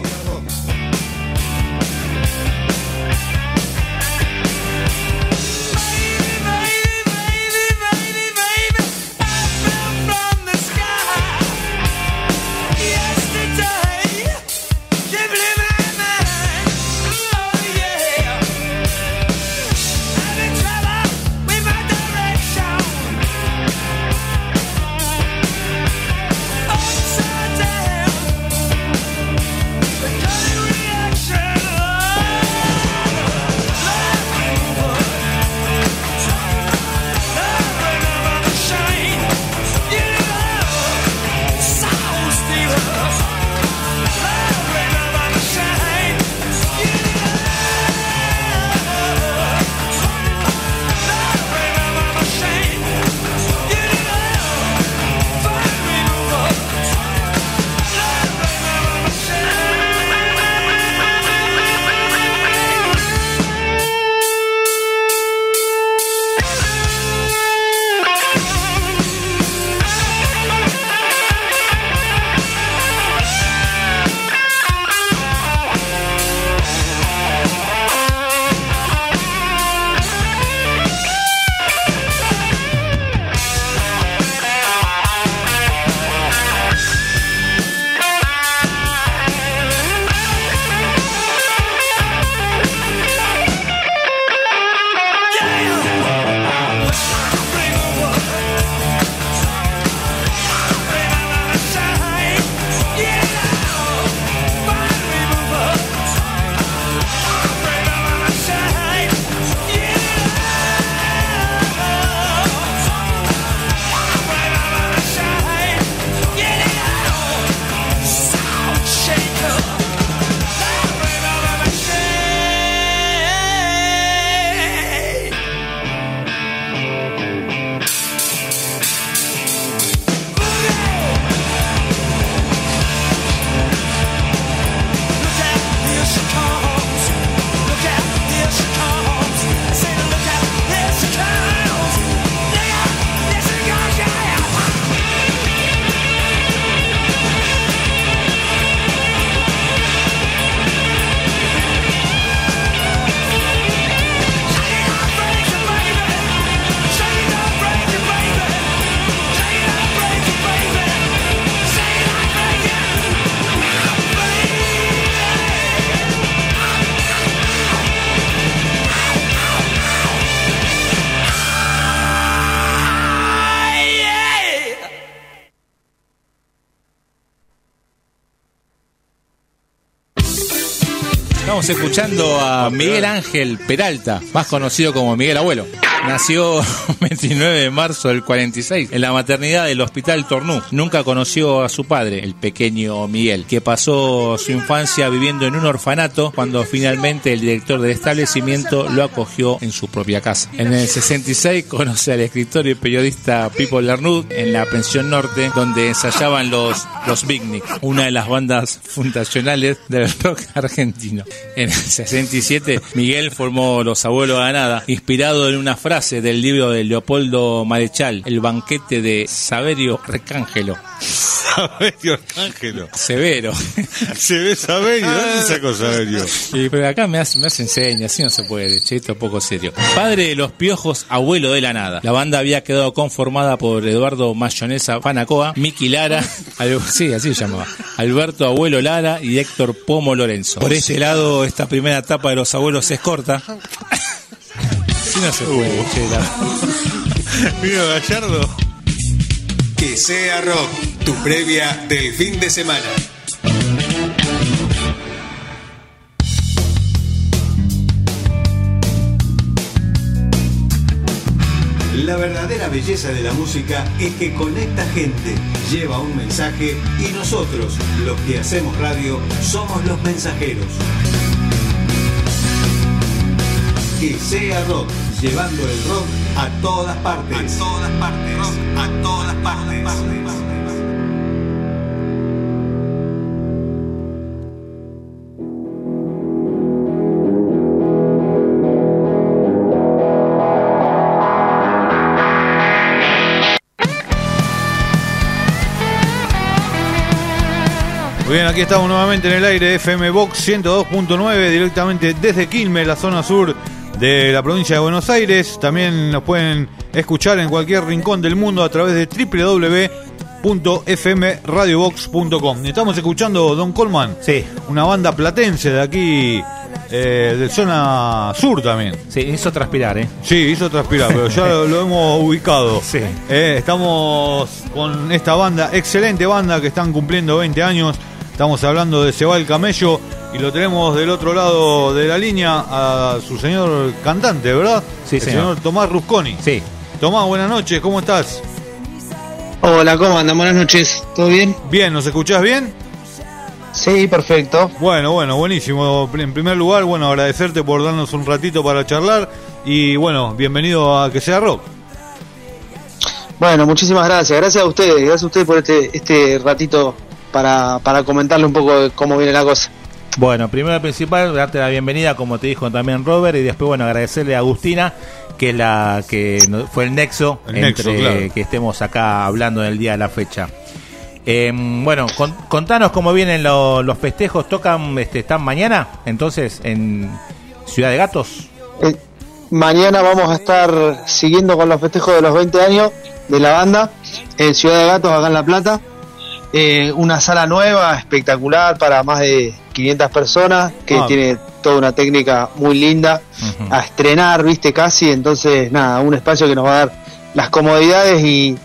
Upside down, Estamos escuchando a Miguel Ángel Peralta, más conocido como Miguel Abuelo. Nació el 29 de marzo del 46 en la maternidad del Hospital Tornú. Nunca conoció a su padre, el pequeño Miguel, que pasó su infancia viviendo en un orfanato cuando finalmente el director del establecimiento lo acogió en su propia casa. En el 66 conoce al escritor y periodista Pipo Lernud en la Pensión Norte, donde ensayaban los Beatnik, una de las bandas fundacionales del rock argentino. En el 67 Miguel formó Los Abuelos de la Nada, inspirado en una frase del libro de Leopoldo Marechal, El banquete de Saverio Recángelo. Saverio Arcángelo. Severo. Se ve Saverio. ¿Dónde sacó Saverio? Sí, pero acá me hace enseña, así no se puede, che, esto es poco serio. Padre de los Piojos, abuelo de la nada. La banda había quedado conformada por Eduardo Mayonesa Panacoa, Miki Lara, sí, así se llamaba, Alberto Abuelo Lara y Héctor Pomo Lorenzo. Por este lado, esta primera etapa de Los Abuelos es corta. Así no se puede, che. Mira, Gallardo. Que sea rock, tu previa del fin de semana. La verdadera belleza de la música es que conecta gente, lleva un mensaje y nosotros, los que hacemos radio, somos los mensajeros. Que sea rock, llevando el rock a todas partes. A todas partes. Rock a todas partes. Muy bien, aquí estamos nuevamente en el aire FM Box 102.9, directamente desde Quilmes, la zona sur de la provincia de Buenos Aires. También nos pueden escuchar en cualquier rincón del mundo a través de www.fmradiobox.com. Estamos escuchando Don Coleman, sí, una banda platense de aquí, de zona sur también. Sí, hizo transpirar, Sí, hizo transpirar, pero ya lo hemos ubicado. Sí. Estamos con esta banda, excelente banda, que están cumpliendo 20 años. Estamos hablando de Se va el camello y lo tenemos del otro lado de la línea a su señor cantante, ¿verdad? Sí, el señor Tomás Rusconi. Sí. Tomás, buenas noches, ¿cómo estás? Hola, ¿cómo andan? Buenas noches, ¿todo bien? Bien, ¿nos escuchás bien? Sí, perfecto. Bueno, buenísimo. En primer lugar, bueno, agradecerte por darnos un ratito para charlar y bueno, bienvenido a Que Sea Rock. Bueno, muchísimas gracias. Gracias a ustedes por este ratito para comentarle un poco de cómo viene la cosa. Bueno, primero y principal, darte la bienvenida, como te dijo también Robert, y después, bueno, agradecerle a Agustina, que es la que fue el nexo entre claro, que estemos acá hablando en el día de la fecha. Bueno, contanos cómo vienen los festejos. ¿Están mañana, entonces, en Ciudad de Gatos? Mañana vamos a estar siguiendo con los festejos de los 20 años de la banda en Ciudad de Gatos, acá en La Plata. Una sala nueva, espectacular, para más de 500 personas, que tiene toda una técnica muy linda, a estrenar, viste, casi. Entonces, nada, un espacio que nos va a dar las comodidades y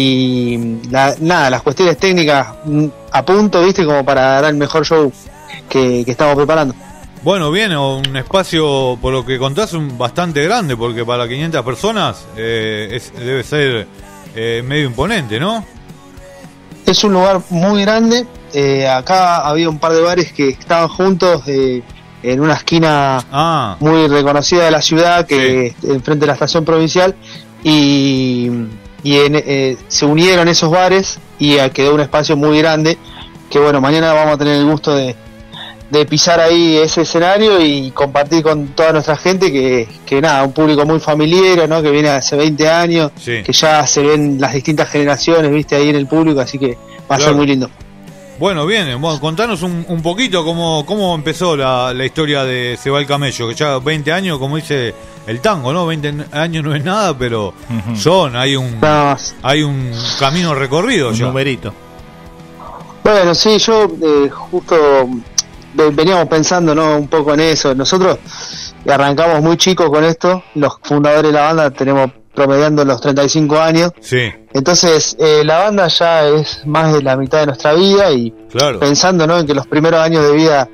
las cuestiones técnicas a punto, viste, como para dar el mejor show que estamos preparando. Bueno, bien, un espacio, por lo que contás, bastante grande, porque para 500 personas debe ser medio imponente, ¿no? Es un lugar muy grande. Acá había un par de bares que estaban juntos en una esquina muy reconocida de la ciudad, que sí, enfrente de la estación provincial, y se unieron esos bares y quedó un espacio muy grande que, bueno, mañana vamos a tener el gusto de pisar ahí ese escenario y compartir con toda nuestra gente, que nada, un público muy familiar, ¿no? Que viene hace 20 años, sí, que ya se ven las distintas generaciones, viste, ahí en el público, así que va a ser muy lindo. Bueno, bien, contanos un poquito cómo empezó la historia de Se va el camello, que ya 20 años, como dice el tango, ¿no? 20 años no es nada, pero hay un camino recorrido, un numerito. Bueno, sí, yo justo veníamos pensando, ¿no?, un poco en eso. Nosotros arrancamos muy chicos con esto, los fundadores de la banda tenemos promediando los 35 años. Sí. Entonces, la banda ya es más de la mitad de nuestra vida y, claro, pensando, ¿no?, en que los primeros años de vida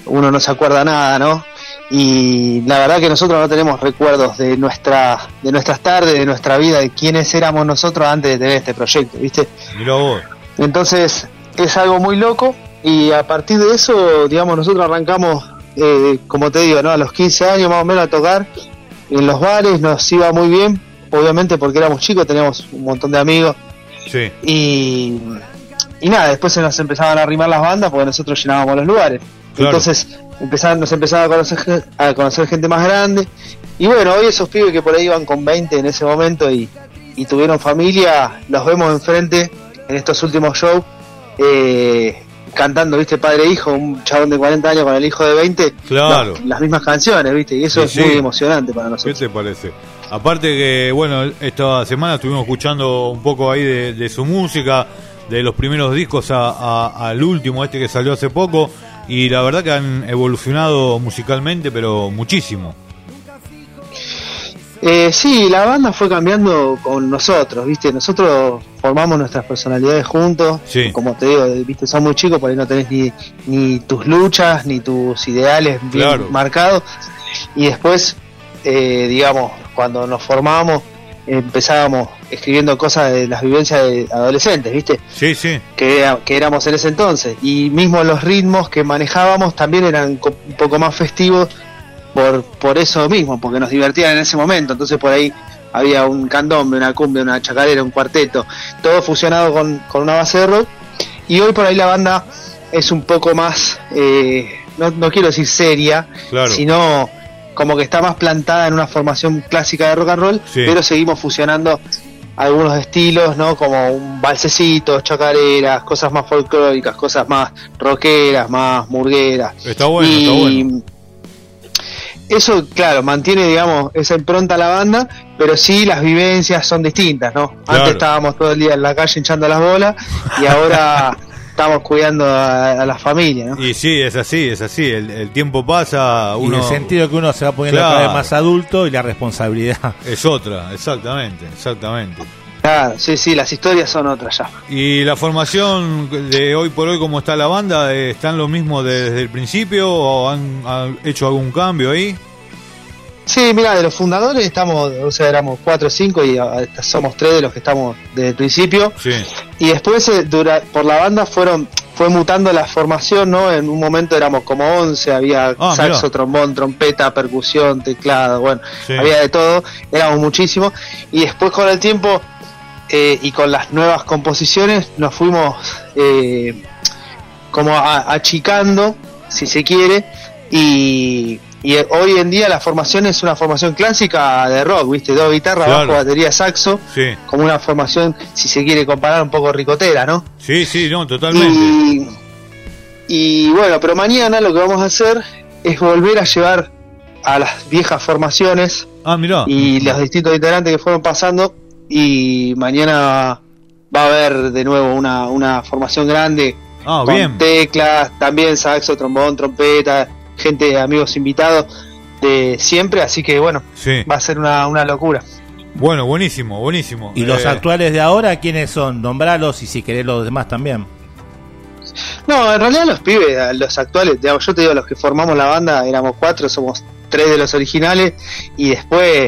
uno no se acuerda nada, ¿no? Y la verdad que nosotros no tenemos recuerdos de nuestras tardes, de nuestra vida, de quiénes éramos nosotros antes de tener este proyecto, ¿viste? Mirá vos. Entonces es algo muy loco, y a partir de eso, digamos, nosotros arrancamos, como te digo, ¿no? A los 15 años más o menos a tocar en los bares, nos iba muy bien, obviamente porque éramos chicos, teníamos un montón de amigos. Sí. Y nada, después se nos empezaban a arrimar las bandas porque nosotros llenábamos los lugares. Claro. Entonces nos empezaba a conocer gente más grande. Y bueno, hoy esos pibes que por ahí iban con 20 en ese momento y tuvieron familia, los vemos enfrente en estos últimos shows, cantando, ¿viste? Padre e hijo, un chabón de 40 años con el hijo de 20. Claro. Las mismas canciones, ¿viste? Y eso sí, es muy emocionante para nosotros. ¿Qué te parece? Aparte que, bueno, esta semana estuvimos escuchando un poco ahí de su música, de los primeros discos al último, que salió hace poco, y la verdad que han evolucionado musicalmente, pero muchísimo. Sí, la banda fue cambiando con nosotros, ¿viste? Nosotros formamos nuestras personalidades juntos, sí. Como te digo, ¿viste? Son muy chicos, por ahí no tenés ni tus luchas, ni tus ideales bien marcados, y después, digamos, cuando nos formamos, empezábamos escribiendo cosas de las vivencias de adolescentes, ¿viste? Sí, sí. Que éramos en ese entonces, y mismo los ritmos que manejábamos también eran un poco más festivos por eso mismo, porque nos divertían en ese momento. Entonces por ahí había un candombe, una cumbia, una chacarera, un cuarteto, todo fusionado con una base de rock. Y hoy por ahí la banda es un poco más, no quiero decir seria, claro, sino como que está más plantada en una formación clásica de rock and roll, sí, pero seguimos fusionando algunos estilos, ¿no? Como un valsecito, chacareras, cosas más folclóricas, cosas más rockeras, más murgueras. Está bueno, está bueno. Eso, claro, mantiene, digamos, esa impronta a la banda, pero sí las vivencias son distintas, ¿no? Claro. Antes estábamos todo el día en la calle hinchando las bolas y ahora estamos cuidando a la familia, ¿no? Y sí, es así, el tiempo pasa, uno... Y el sentido que uno se va poniendo cada vez más adulto y la responsabilidad. Es otra, exactamente. Claro, sí, las historias son otras ya. ¿Y la formación de hoy por hoy, cómo está la banda? ¿Están lo mismo desde el principio o han hecho algún cambio ahí? Sí, mira, de los fundadores éramos 4 o 5 y somos 3 de los que estamos desde el principio. Sí. Y después por la banda fue mutando la formación, ¿no? En un momento éramos como 11, había saxo, trombón, trompeta, percusión, teclado, bueno, sí, había de todo, éramos muchísimos. Y después con el tiempo y con las nuevas composiciones nos fuimos como achicando, si se quiere, y hoy en día la formación es una formación clásica de rock, ¿viste? 2 guitarras, claro, bajo, batería, saxo, sí, como una formación, si se quiere comparar, un poco ricotera, ¿no? Sí, no, totalmente. Y bueno, pero mañana lo que vamos a hacer es volver a llevar a las viejas formaciones y los distintos integrantes que fueron pasando, y mañana va a haber de nuevo una formación grande con bien, teclas, también saxo, trombón, trompeta, gente, amigos invitados de siempre, así que bueno, sí, va a ser una locura. Bueno, buenísimo. ¿Y los actuales de ahora quiénes son? Nombralos, y si querés los demás también. No, en realidad los pibes, los actuales, digamos, yo te digo, los que formamos la banda éramos 4, somos 3 de los originales, y después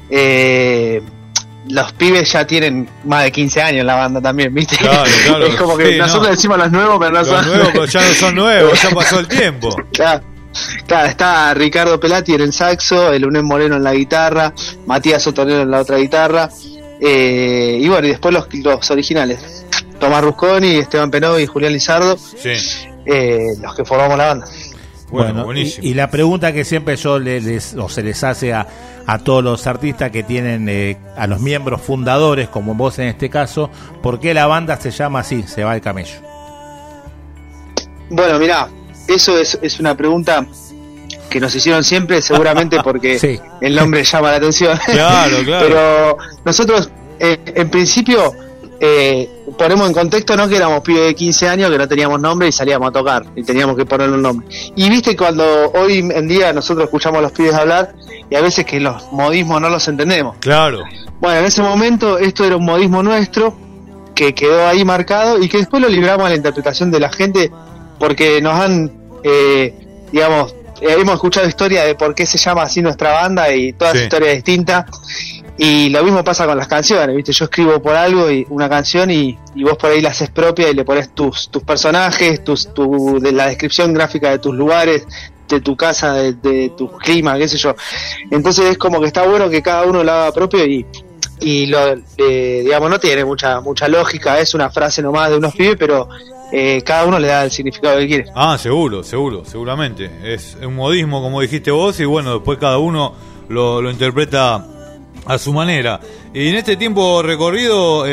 los pibes ya tienen más de 15 años en la banda también, ¿viste? Claro. Es como que sí, nosotros decimos los nuevos, pero no son... Los nuevos, pero ya no son nuevos, ya pasó el tiempo. Claro, está Ricardo Pelati en el saxo, el Unén Moreno en la guitarra, Matías Otonero en la otra guitarra, y bueno, y después los originales, Tomás Rusconi, Esteban Penovi y Julián Lizardo, sí, los que formamos la banda. Bueno, buenísimo. Y la pregunta que siempre yo se les hace a todos los artistas que tienen a los miembros fundadores, como vos en este caso, ¿por qué la banda se llama así, Se va el camello? Bueno, mirá, eso es una pregunta que nos hicieron siempre, seguramente porque sí, el nombre llama la atención. Claro. Pero nosotros, en principio, ponemos en contexto, no que éramos pibes de 15 años que no teníamos nombre y salíamos a tocar y teníamos que ponerle un nombre. Y viste, cuando hoy en día nosotros escuchamos a los pibes hablar y a veces que los modismos no los entendemos. Claro. Bueno, en ese momento esto era un modismo nuestro que quedó ahí marcado y que después lo libramos a la interpretación de la gente, porque nos digamos, hemos escuchado historias de por qué se llama así nuestra banda y todas historias distintas. Y lo mismo pasa con las canciones, ¿viste? Yo escribo por algo, y una canción, y vos por ahí la haces propia y le pones tus personajes, de la descripción gráfica de tus lugares, de tu casa, de tu clima, qué sé yo. Entonces es como que está bueno que cada uno lo haga propio y digamos, no tiene mucha lógica, es una frase nomás de unos pibes, pero cada uno le da el significado que quiere. Seguramente. Es un modismo, como dijiste vos, y bueno, después cada uno lo interpreta a su manera. Y en este tiempo recorrido,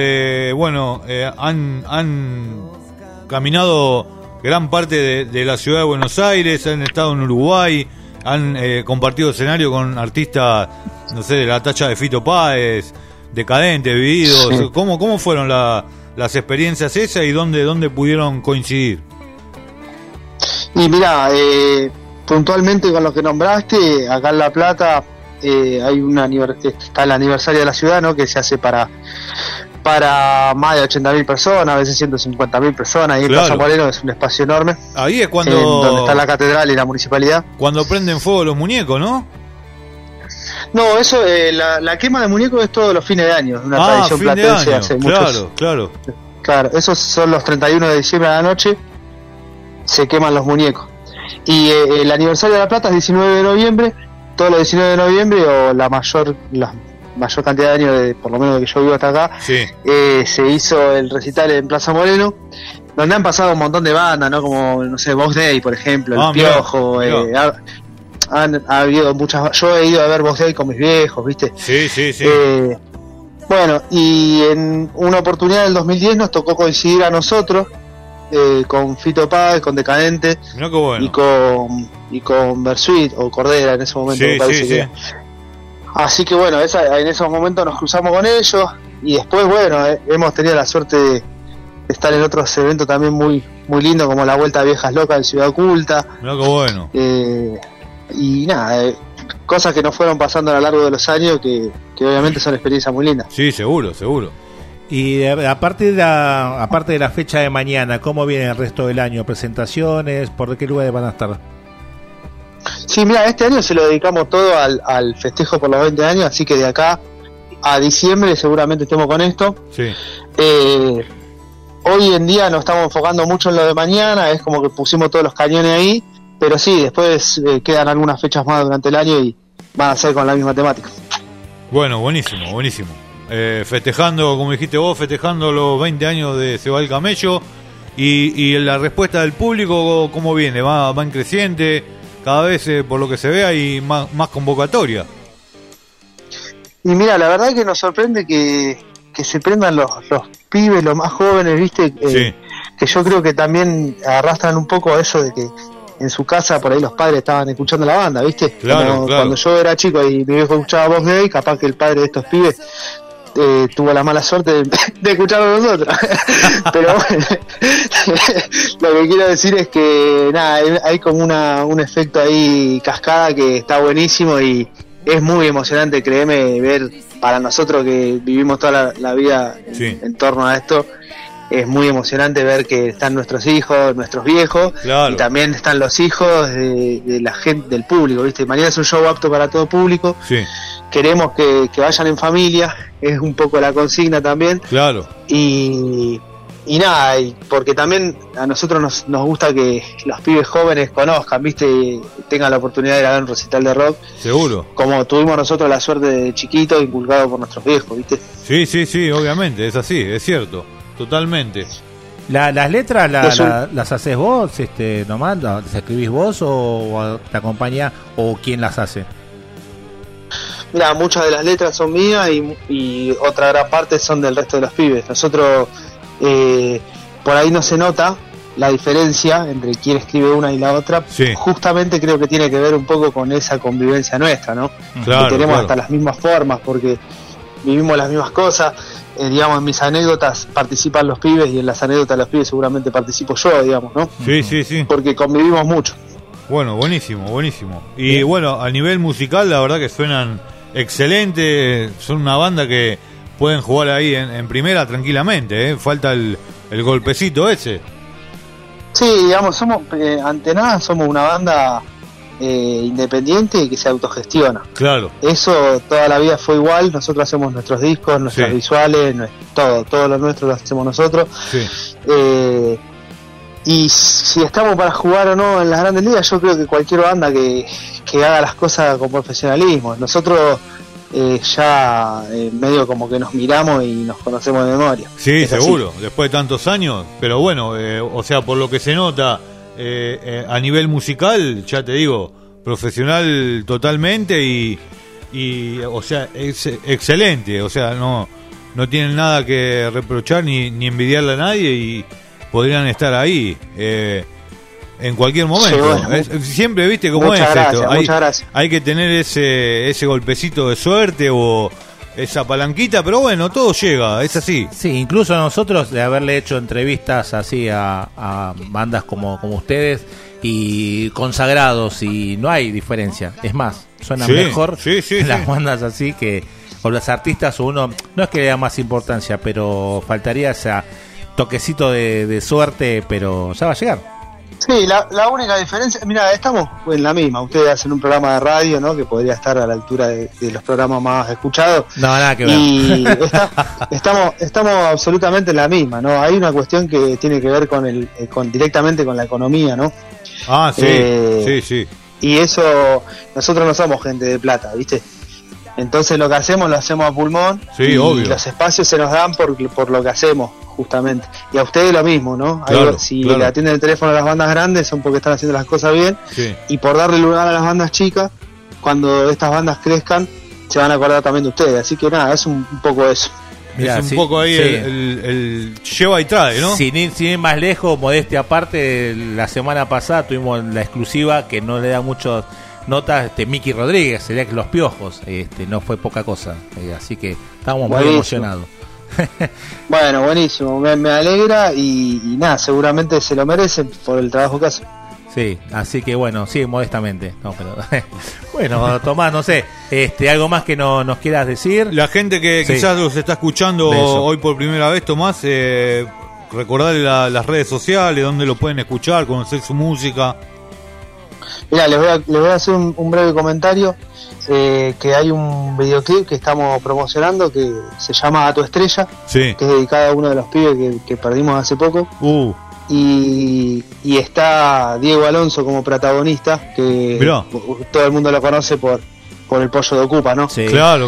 han caminado gran parte de la ciudad de Buenos Aires, han estado en Uruguay, han compartido escenario con artistas, no sé, de la talla de Fito Páez, Decadente, Vividos. Sí. ¿Cómo fueron las experiencias esas y dónde pudieron coincidir? Y mira, puntualmente con lo que nombraste, acá en La Plata hay está el aniversario de la ciudad, ¿no? Que se hace para más de 80.000 personas, a veces 150.000 personas, y en Plaza Moreno es un espacio enorme. Ahí es cuando donde está la catedral y la municipalidad. Cuando prenden fuego los muñecos, ¿no? No, eso, la quema de muñecos es todos los fines de año, una tradición platense hace muchos. Claro, esos son los 31 de diciembre a la noche, se queman los muñecos. Y el aniversario de La Plata es 19 de noviembre, todos los 19 de noviembre, o la mayor cantidad de años, por lo menos de que yo vivo hasta acá, se hizo el recital en Plaza Moreno, donde han pasado un montón de bandas, ¿no? Como, no sé, Box Day, por ejemplo, El Piojo, ha habido muchas. Yo he ido a ver Box Day con mis viejos, ¿viste? Sí. Bueno, y en una oportunidad del 2010 nos tocó coincidir a nosotros, con Fito Páez, con Decadente, y con Bersuit o Cordera en ese momento, me parece que. Así que bueno, en esos momentos nos cruzamos con ellos, y después, bueno, hemos tenido la suerte de estar en otros eventos también muy muy lindos, como la Vuelta a Viejas Locas en Ciudad Oculta. Y nada, cosas que nos fueron pasando a lo largo de los años que obviamente son experiencias muy lindas. Sí, seguro. Y aparte de la fecha de mañana, ¿cómo viene el resto del año? ¿Presentaciones? ¿Por qué lugares van a estar? Sí, mira, este año se lo dedicamos todo al festejo por los 20 años, así que de acá a diciembre seguramente estemos con esto. Sí. Hoy en día nos estamos enfocando mucho en lo de mañana, es como que pusimos todos los cañones ahí, pero sí, después quedan algunas fechas más durante el año y van a ser con la misma temática. Bueno, buenísimo. Festejando, como dijiste vos, festejando los 20 años de Se va el Camello, y la respuesta del público, ¿cómo viene? ¿Va en creciente? Cada vez, por lo que se ve, hay más convocatoria. Y mira, la verdad que nos sorprende que se prendan los pibes, los más jóvenes, ¿viste? Que yo creo que también arrastran un poco a eso de que en su casa por ahí los padres estaban escuchando la banda, ¿viste? Claro. Cuando yo era chico y mi viejo escuchaba Box Day, capaz que el padre de estos pibes tuvo la mala suerte de escucharlo nosotros. Pero bueno, lo que quiero decir es que nada, hay como un efecto ahí cascada que está buenísimo, y es muy emocionante, créeme, ver, para nosotros que vivimos toda la vida en torno a esto, es muy emocionante ver que están nuestros hijos, nuestros viejos, y también están los hijos de la gente, del público, ¿viste? Mañana es un show apto para todo público. Queremos que vayan en familia, es un poco la consigna también. Y nada, porque también a nosotros nos gusta que los pibes jóvenes conozcan, ¿viste? Y tengan la oportunidad de ir a ver un recital de rock. Seguro. Como tuvimos nosotros la suerte de chiquitos, inculcado por nuestros viejos, ¿viste? Sí, obviamente, es así, es cierto. Totalmente. ¿Las letras las haces vos, nomás? ¿Las escribís vos o te acompaña, o quién las hace? Mira, muchas de las letras son mías y otra gran parte son del resto de los pibes. Nosotros, por ahí no se nota la diferencia entre quién escribe una y la otra. Justamente creo que tiene que ver un poco con esa convivencia nuestra, ¿no? Que tenemos hasta las mismas formas, porque vivimos las mismas cosas. Digamos, en mis anécdotas participan los pibes, y en las anécdotas de los pibes seguramente participo yo, digamos, ¿no? Sí. Porque convivimos mucho. Bueno, buenísimo. Y bueno, a nivel musical, la verdad que suenan excelente. Son una banda que pueden jugar ahí en primera tranquilamente, ¿eh? Falta el golpecito ese. Sí, digamos, somos ante nada somos una banda independiente y que se autogestiona. Claro. Eso toda la vida fue igual. Nosotros hacemos nuestros discos, nuestras visuales, todo lo nuestro lo hacemos nosotros. Sí. Y si estamos para jugar o no en las grandes ligas, yo creo que cualquier banda que haga las cosas con profesionalismo. Nosotros ya medio como que nos miramos y nos conocemos de memoria. Sí, es seguro, así. después de tantos años, pero bueno, o sea, por lo que se nota a nivel musical, ya te digo, profesional totalmente y o sea, es excelente, o sea, no tienen nada que reprochar ni envidiarle a nadie y podrían estar ahí en cualquier momento. Sí, bueno, siempre viste cómo es esto. Hay que tener ese golpecito de suerte o esa palanquita, pero bueno, todo llega, es así. Sí, incluso nosotros de haberle hecho entrevistas así a bandas como ustedes y consagrados, y no hay diferencia. Es más, suenan mejor las bandas así que o los artistas, o uno, no es que le da más importancia, pero faltaría ese toquecito de suerte, pero ya va a llegar. Sí, la única diferencia, mira, estamos en la misma. Ustedes hacen un programa de radio, ¿no? Que podría estar a la altura de los programas más escuchados. No, nada que ver. Y estamos absolutamente en la misma, ¿no? Hay una cuestión que tiene que ver con directamente con la economía, ¿no? Ah, sí, sí. Y eso, nosotros no somos gente de plata, ¿viste? Entonces lo hacemos a pulmón. Sí, y obvio. Los espacios se nos dan por lo que hacemos, justamente. Y a ustedes lo mismo, ¿no? Claro, si le atienden el teléfono a las bandas grandes son porque están haciendo las cosas bien. Sí. Y por darle lugar a las bandas chicas, cuando estas bandas crezcan, se van a acordar también de ustedes. Así que nada, es un poco eso. Mirá, es un poco ahí el lleva y trae, ¿no? Sin ir más lejos, modestia aparte, la semana pasada tuvimos la exclusiva que no le da muchas notas, Miki Rodríguez, sería que Los Piojos, no fue poca cosa, así que estábamos muy emocionados. Bueno, buenísimo, me alegra y nada, seguramente se lo merecen por el trabajo que hacen. Sí, así que bueno, sí, modestamente. No, pero bueno, Tomás, no sé, algo más que nos quieras decir. La gente que quizás los está escuchando hoy por primera vez, Tomás, recordarle las redes sociales, donde lo pueden escuchar, conocer su música. Mira, les voy a hacer un breve comentario. Que hay un videoclip que estamos promocionando que se llama A tu estrella, sí, que es dedicado a uno de los pibes que perdimos hace poco. Y está Diego Alonso como protagonista, que mirá, todo el mundo lo conoce por el Pollo de Ocupa, ¿no? Sí. Claro.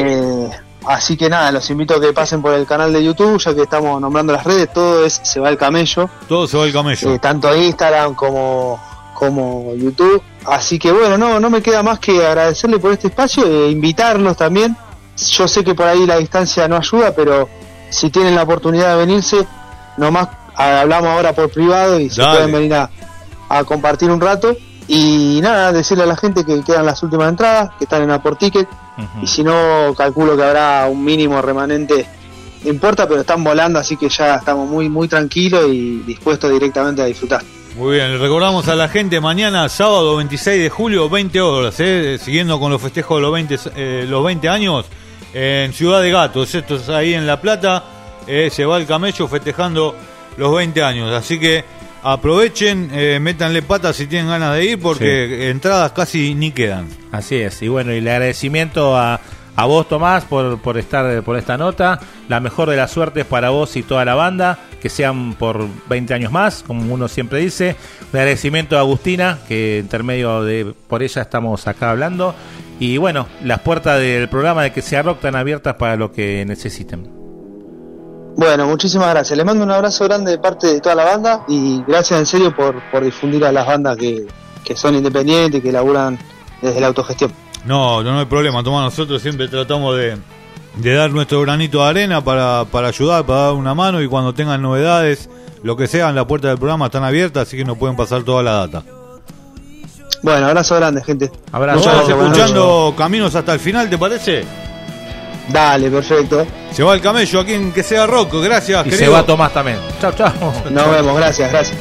Así que nada, los invito a que pasen por el canal de YouTube, ya que estamos nombrando las redes. Todo es Se va el camello. Todo Se va el camello. Tanto Instagram como YouTube. Así que bueno, no me queda más que agradecerle por este espacio e invitarlos también. Yo sé que por ahí la distancia no ayuda, pero si tienen la oportunidad de venirse, nomás hablamos ahora por privado y se pueden venir a compartir un rato. Y nada, decirle a la gente que quedan las últimas entradas, que están en Aport Ticket. Y si no, calculo que habrá un mínimo remanente, no importa, pero están volando, así que ya estamos muy, muy tranquilos y dispuestos directamente a disfrutar. Muy bien, le recordamos a la gente mañana, sábado 26 de julio, 20 horas, siguiendo con los festejos de los 20 años en Ciudad de Gatos. Esto es ahí en La Plata, Se va el camello festejando los 20 años. Así que aprovechen, métanle patas si tienen ganas de ir, porque entradas casi ni quedan. Así es, y bueno, y el agradecimiento a vos, Tomás, por estar por esta nota. La mejor de las suertes para vos y toda la banda, que sean por 20 años más, como uno siempre dice. Un agradecimiento a Agustina, que intermedio por ella estamos acá hablando. Y bueno, las puertas del programa de Que Sea Rock están abiertas para lo que necesiten. Bueno, muchísimas gracias. Les mando un abrazo grande de parte de toda la banda y gracias en serio por difundir a las bandas que son independientes y que laburan desde la autogestión. No hay problema, Tomás. Nosotros siempre tratamos de dar nuestro granito de arena para ayudar, para dar una mano, y cuando tengan novedades, lo que sea, las puertas del programa están abiertas, así que nos pueden pasar toda la data. Bueno, abrazo grande, gente. Abrazo. Nos estamos escuchando Caminos hasta el final, ¿te parece? Dale, perfecto. Se va el camello aquí en Que Sea Rock. Gracias, y querido. Se va Tomás también. Chao. Nos vemos, gracias.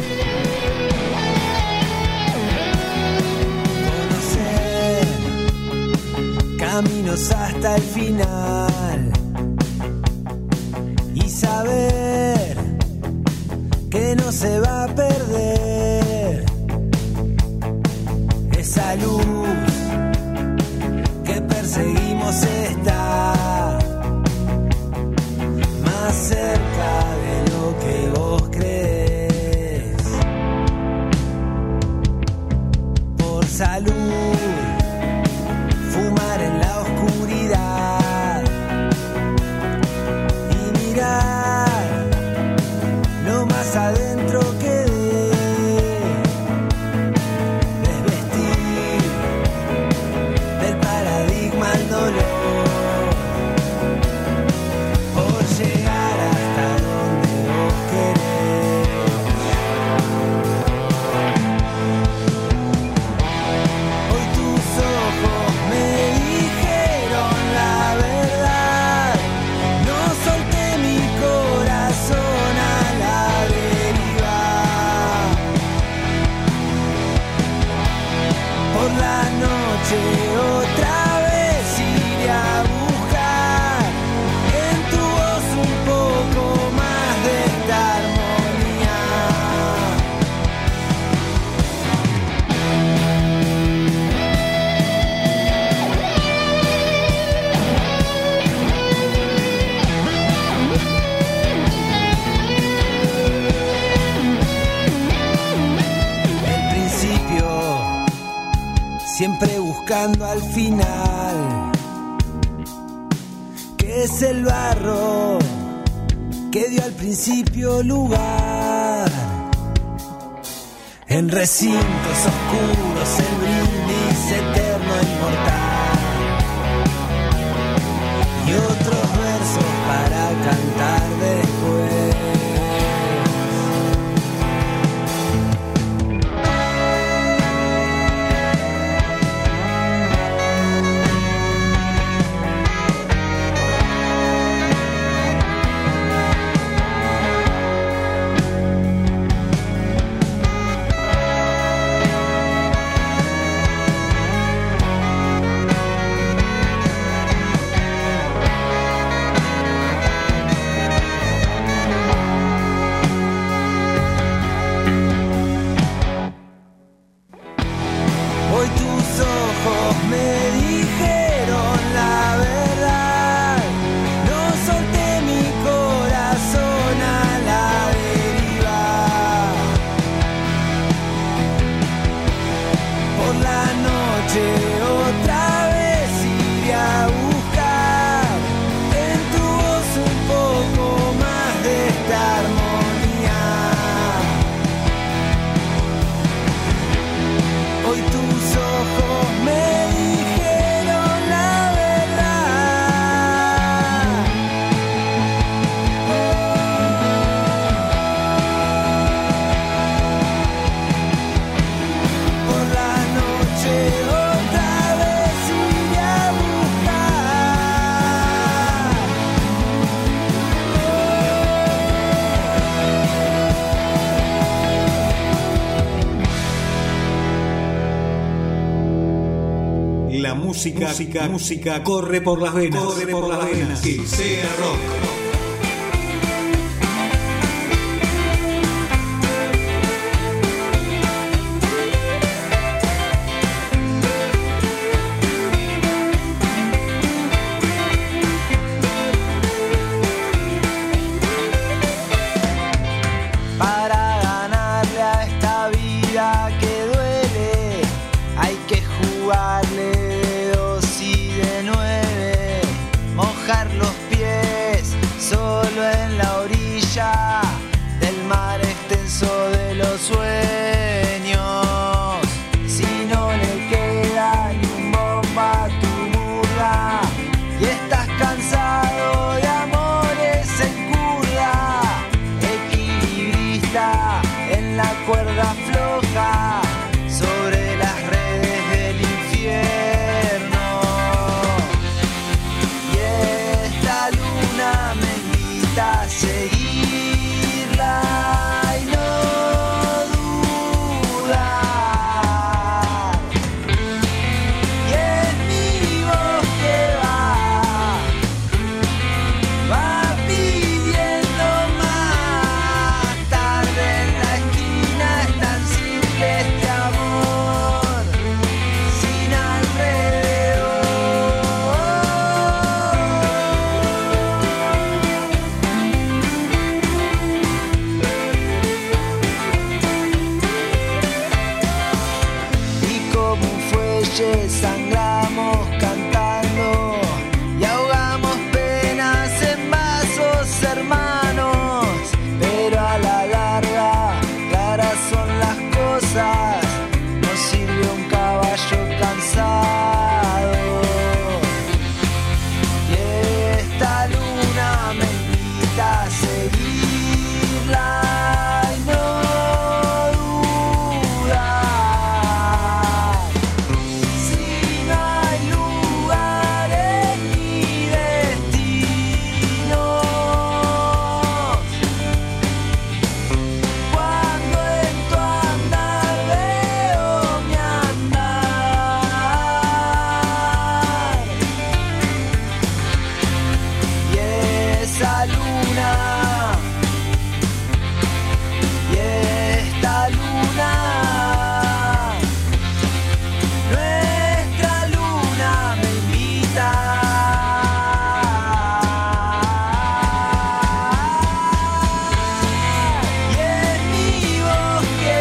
Caminos hasta el final y saber que que no se va a perder. Esa luz que perseguimos está más cerca de lo que vos crees. Por salud, fumar en la oscuridad y mirar lo más adentro que desvestir del paradigma al dolor, por llegar hasta donde vos querés. Hoy tus ojos me dijeron la verdad, no solté mi corazón a la deriva. Por la noche otra vez iré a buscar en tu voz un poco más de esta armonía. El principio, siempre buscando al final, que es el barro que dio al principio lugar. En recintos oscuros el brindis eterno inmortal y otros versos para cantar después. Hoy tus ojos me dijeron la verdad, no solté mi corazón a la deriva. Por la noche otra vez iré a buscar en tu voz un poco más de esta armonía. Hoy tus ojos me dijeron la verdad. Por la noche otra vez iré a La música corre por las venas. Que sea rock. Para ganarle a esta vida que duele, hay que jugarle de 2 y de 9, mojar los pies como un fuelle, sangramos cantando y ahogamos penas en vasos hermanos, pero a la larga claras son las cosas, no sirve un caballo cansado. Y esta luna me invita a seguirla y no dudar. Si no hay lugares ni destinos, cuando en tu andar veo mi andar, y esa luna, y esta luna, nuestra luna me invita. Y en mi bosque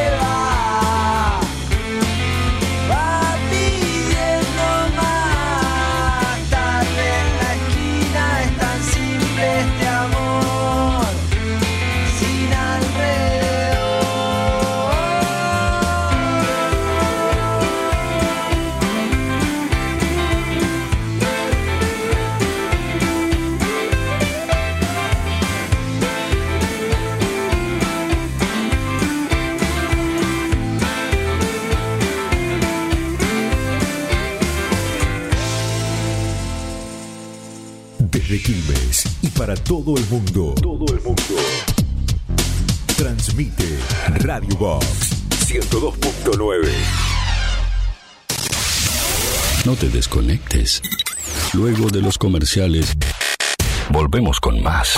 va pidiendo más. Tarde en la esquina es tan simple este amor, sin Desde Quilmes y para todo el mundo. Transmite Radio Box 102.9. No te desconectes. Luego de los comerciales, volvemos con más.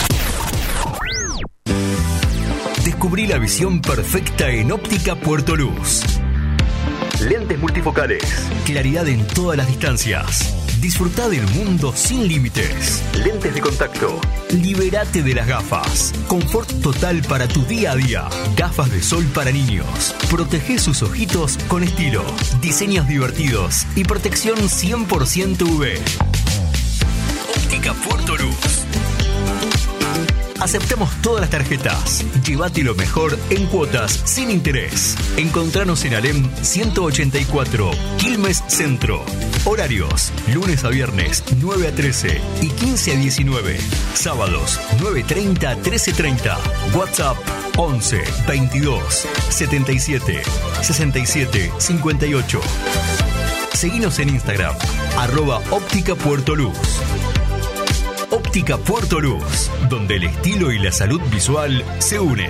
Descubrí la visión perfecta en Óptica Puerto Luz. Lentes multifocales, claridad en todas las distancias. Disfrutá del mundo sin límites. Lentes de contacto. Libérate de las gafas. Confort total para tu día a día. Gafas de sol para niños. Protege sus ojitos con estilo. Diseños divertidos y protección 100% UV. Óptica Puerto Luz. Aceptamos todas las tarjetas. Llévate lo mejor en cuotas sin interés. Encontranos en Alem 184, Quilmes Centro. Horarios: lunes a viernes 9 a 13 y 15 a 19. Sábados 9:30 a 13:30. WhatsApp 11 22 77 67 58. Seguinos en Instagram @Óptica Puerto Luz. Óptica Puerto Luz, donde el estilo y la salud visual se unen.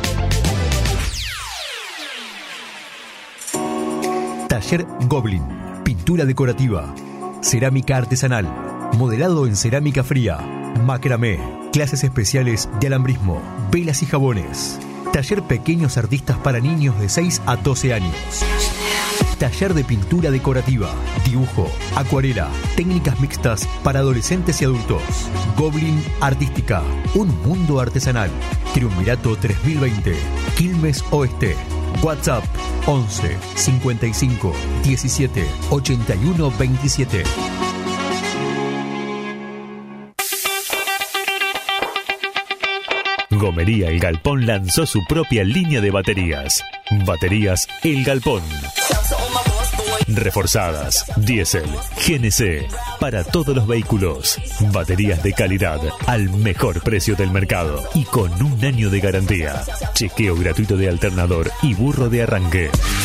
Taller Goblin, pintura decorativa, cerámica artesanal, modelado en cerámica fría, macramé, clases especiales de alambrismo, velas y jabones. Taller Pequeños Artistas para niños de 6 a 12 años. Taller de pintura decorativa, dibujo, acuarela, técnicas mixtas para adolescentes y adultos. Goblin Artística, un mundo artesanal. Triunvirato 3020, Quilmes Oeste. WhatsApp 11 55 17 81 27. Gomería El Galpón lanzó su propia línea de baterías. Baterías El Galpón. Reforzadas, diésel, GNC, para todos los vehículos. Baterías de calidad, al mejor precio del mercado y con un año de garantía. Chequeo gratuito de alternador y burro de arranque.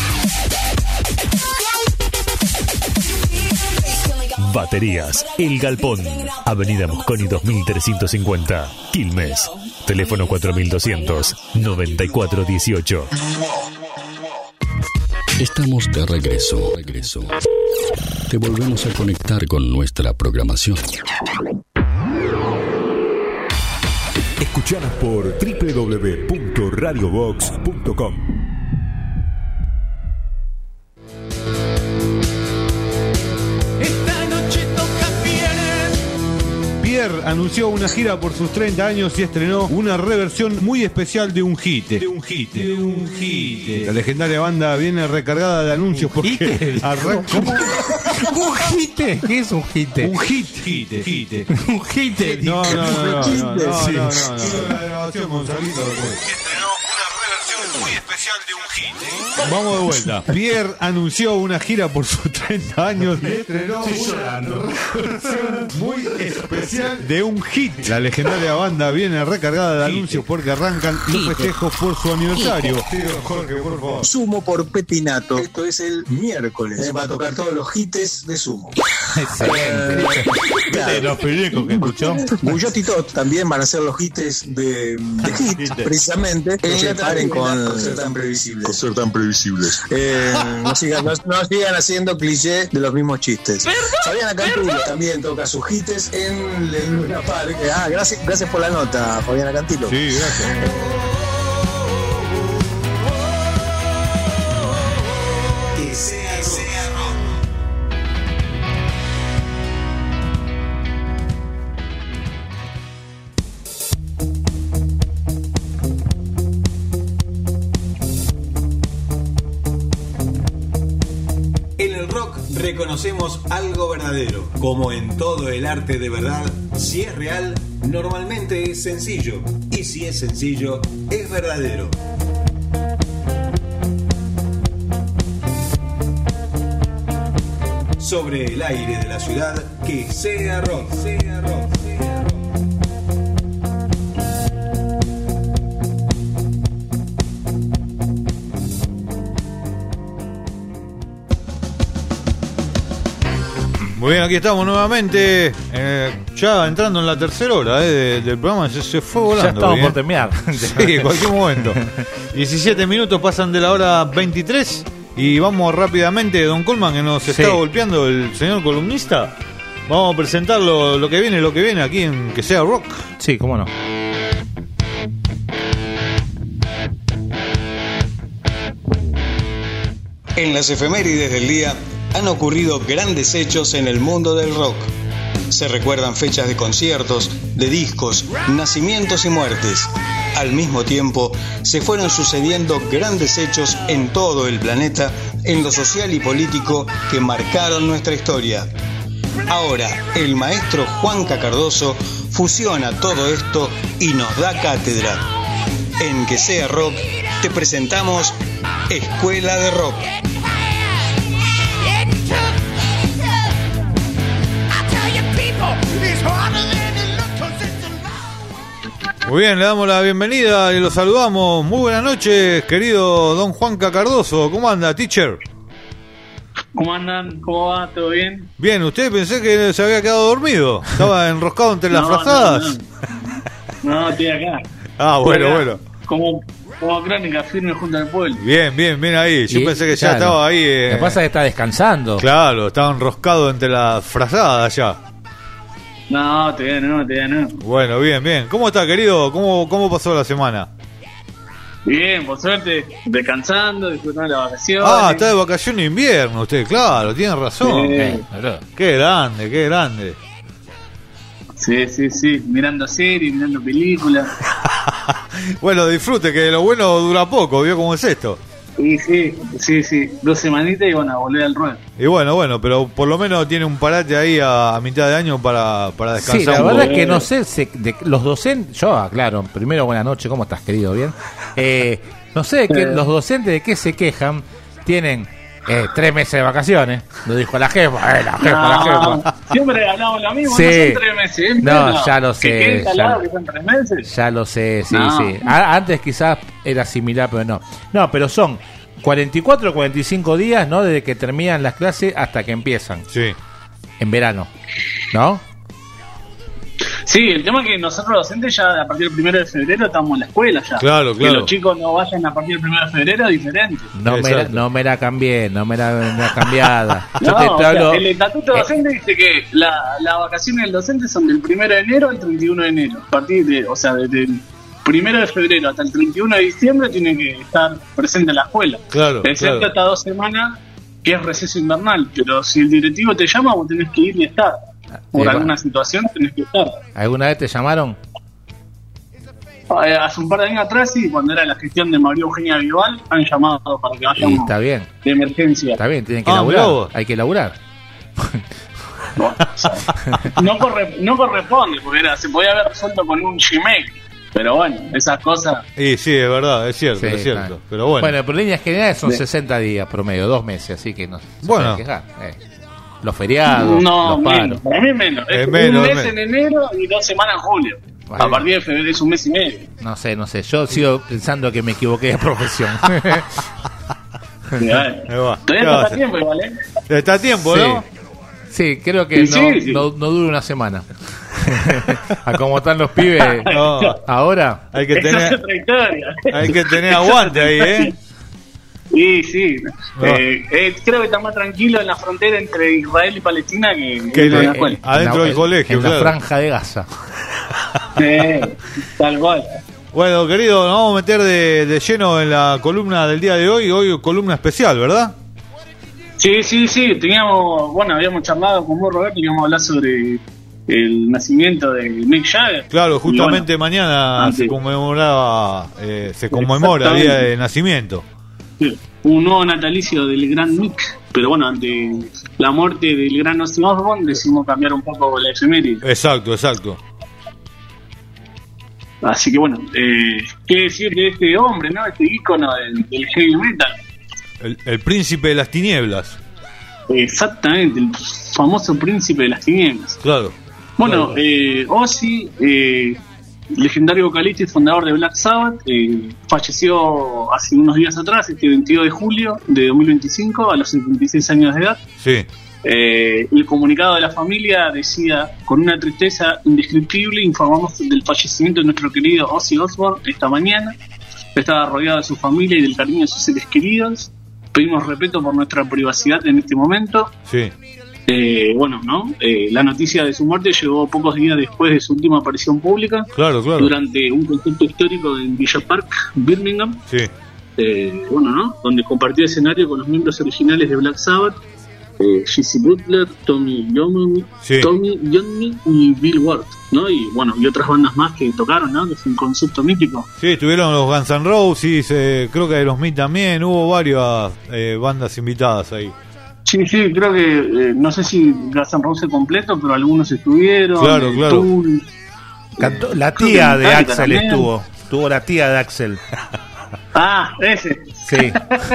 Baterías El Galpón, Avenida Mosconi 2350, Quilmes. Teléfono 4200 9418. Estamos de regreso. Te volvemos a conectar con nuestra programación. Escuchanos por www.radiobox.com. Esta noche toca Pierre. Pierre anunció una gira por sus 30 años y estrenó una reversión muy especial de un hit. La legendaria banda viene recargada de anuncios porque ¿Cómo? ¿Un hit? ¿Qué es un hit? Un hit. Un hit. No. Sí. La grabación, Gonzalito. Estrenó una reversión muy especial de un hit. Vamos de vuelta. Pierre anunció una gira por sus 30 años y estrenó una reversión muy especial de un hit. La legendaria banda viene recargada de anuncios porque arrancan los festejos por su aniversario. Sí, Jorge, por favor. Sumo por Petinato. Esto es el miércoles. Va a tocar todos los hits de Sumo. De los películas que escuchó. Guyot y Tot también van a ser los hits de hit, precisamente. Paren con ser tan previsibles. No sigan haciendo cliché de los mismos chistes. Fabiana Cantilo también toca sus hits en Luna Park. Gracias por la nota, Fabiana Cantilo. Sí, gracias. Que sea rock. En el rock reconocemos algo verdadero. Como en todo el arte de verdad, si es real, normalmente es sencillo. Y si es sencillo, es verdadero. Sobre el aire de la ciudad, que sea rock, sea rock, sea rock. Muy bien, aquí estamos nuevamente, ya entrando en la tercera hora del programa, se fue volando. Ya estamos bien. por terminar. Sí, en cualquier momento. 17 minutos pasan de la hora 23 y vamos rápidamente, Don Colman, que nos está golpeando el señor columnista. Vamos a presentar lo que viene aquí en Que Sea Rock. Sí, cómo no. En las efemérides del día han ocurrido grandes hechos en el mundo del rock. Se recuerdan fechas de conciertos, de discos, nacimientos y muertes. Al mismo tiempo, se fueron sucediendo grandes hechos en todo el planeta, en lo social y político, que marcaron nuestra historia. Ahora, el maestro Juanca Cardoso fusiona todo esto y nos da cátedra. En Que Sea Rock, te presentamos Escuela de Rock. Muy bien, le damos la bienvenida y lo saludamos. Muy buenas noches, querido don Juanca Cardoso. ¿Cómo anda, teacher? ¿Cómo andan? ¿Cómo va? ¿Todo bien? Bien, usted pensé que se había quedado dormido. Estaba enroscado entre las frazadas. No, estoy acá. Bueno. Como crónica firme junto al pueblo. Bien ahí. Yo pensé que ya estaba ahí. Lo que pasa es que está descansando. Claro, estaba enroscado entre las frazadas ya. No, todavía no. Bueno, bien. ¿Cómo está, querido? ¿Cómo pasó la semana? Bien, por suerte, descansando, disfrutando de las vacaciones. Está de vacaciones de invierno usted, claro, tiene razón. Qué grande. Sí, mirando series, mirando películas. Bueno, disfrute, que lo bueno dura poco, ¿vio cómo es esto? Y sí, 2 semanitas y van a volver al ruedo. Y bueno, pero por lo menos tiene un parate ahí a mitad de año para descansar. Sí, la verdad es que no sé, de los docentes, yo aclaro, primero buenas noches, ¿cómo estás, querido? Bien. No sé, los docentes de qué se quejan, tienen 3 meses de vacaciones, lo dijo la jefa, la jefa. Siempre ganamos lo mismo, sí. No son 3 meses. No, ya lo sé. ¿Que son 3 meses? Ya lo sé, sí. Antes quizás era similar, pero no. No, pero son 44 o 45 días, ¿no? Desde que terminan las clases hasta que empiezan. Sí. En verano, ¿no? Sí, el tema es que nosotros docentes ya a partir del 1 de febrero estamos en la escuela ya. Claro. Que los chicos no vayan a partir del 1 de febrero es diferente. No me la cambié, no me la cambiada. El estatuto docente dice que las vacaciones del docente son del 1 de enero al 31 de enero. A partir desde el 1 de febrero hasta el 31 de diciembre tiene que estar presente en la escuela. Claro. Excepto hasta 2 semanas que es receso invernal. Pero si el directivo te llama, vos tenés que ir y estar. por alguna situación tenés que estar. ¿Alguna vez te llamaron? Hace un par de años atrás, sí, cuando era la gestión de María Eugenia Vival, han llamado para que vayamos está bien. de emergencia. Está bien, tienen que laburar. Hay que laburar. No corresponde, porque se podía haber resuelto con un Gmail. Pero bueno, esas cosas. Sí, es verdad, es cierto, es cierto. Claro. Pero bueno. Bueno, por líneas generales son 60 días promedio, 2 meses, así que no se pueden quejar. Los feriados, no, los paros. menos, para mí menos. Es menos, un mes en enero y 2 semanas en julio. Vale. A partir de febrero es un mes y medio. No sé. Yo sigo pensando que me equivoqué de profesión. Todavía está a tiempo igual, ¿eh? Está a tiempo, ¿no? Sí, creo que no dura una semana. A cómo están los pibes ahora. Hay que tener aguante ahí, ¿eh? Sí. Creo que está más tranquilo en la frontera entre Israel y Palestina que en la escuela. Adentro del colegio, en la franja de Gaza. Tal cual. Bueno, querido, nos vamos a meter de lleno en la columna del día de hoy. Hoy columna especial, ¿verdad? Sí. Habíamos charlado con vos, Roberto, y íbamos a hablar sobre el nacimiento de Mick Jagger. Claro, justamente mañana se conmemora el día de nacimiento. Sí, un nuevo natalicio del gran Mick, pero bueno, ante la muerte del gran Ozzy Osbourne decidimos cambiar un poco la efeméride. Exacto. Así que bueno, ¿qué decir de este hombre, no? Este ícono del heavy metal. El príncipe de las tinieblas. Exactamente, el famoso príncipe de las tinieblas. Claro. Bueno, Ozzy, legendario vocalista y fundador de Black Sabbath, falleció hace unos días atrás, este 22 de julio de 2025, a los 76 años de edad. Sí. El comunicado de la familia decía: con una tristeza indescriptible informamos del fallecimiento de nuestro querido Ozzy Osbourne esta mañana. Estaba rodeado de su familia y del cariño de sus seres queridos. Pedimos respeto por nuestra privacidad en este momento. Sí. La noticia de su muerte llegó pocos días después de su última aparición pública. Claro. Durante un concierto histórico en Villa Park, Birmingham. Sí. Donde compartió escenario con los miembros originales de Black Sabbath, Jesse Butler, Tommy Young y Bill Ward, ¿no? Y otras bandas más que tocaron, ¿no? Que es un concepto mítico. Sí, estuvieron los Guns N' Roses, creo que Aerosmith también, hubo varias bandas invitadas ahí. Sí, creo que, no sé si Guns N' Roses completo, pero algunos estuvieron. Claro. Tool, cantó, la tía de Axel también estuvo la tía de Axel. Ah, ese. Sí.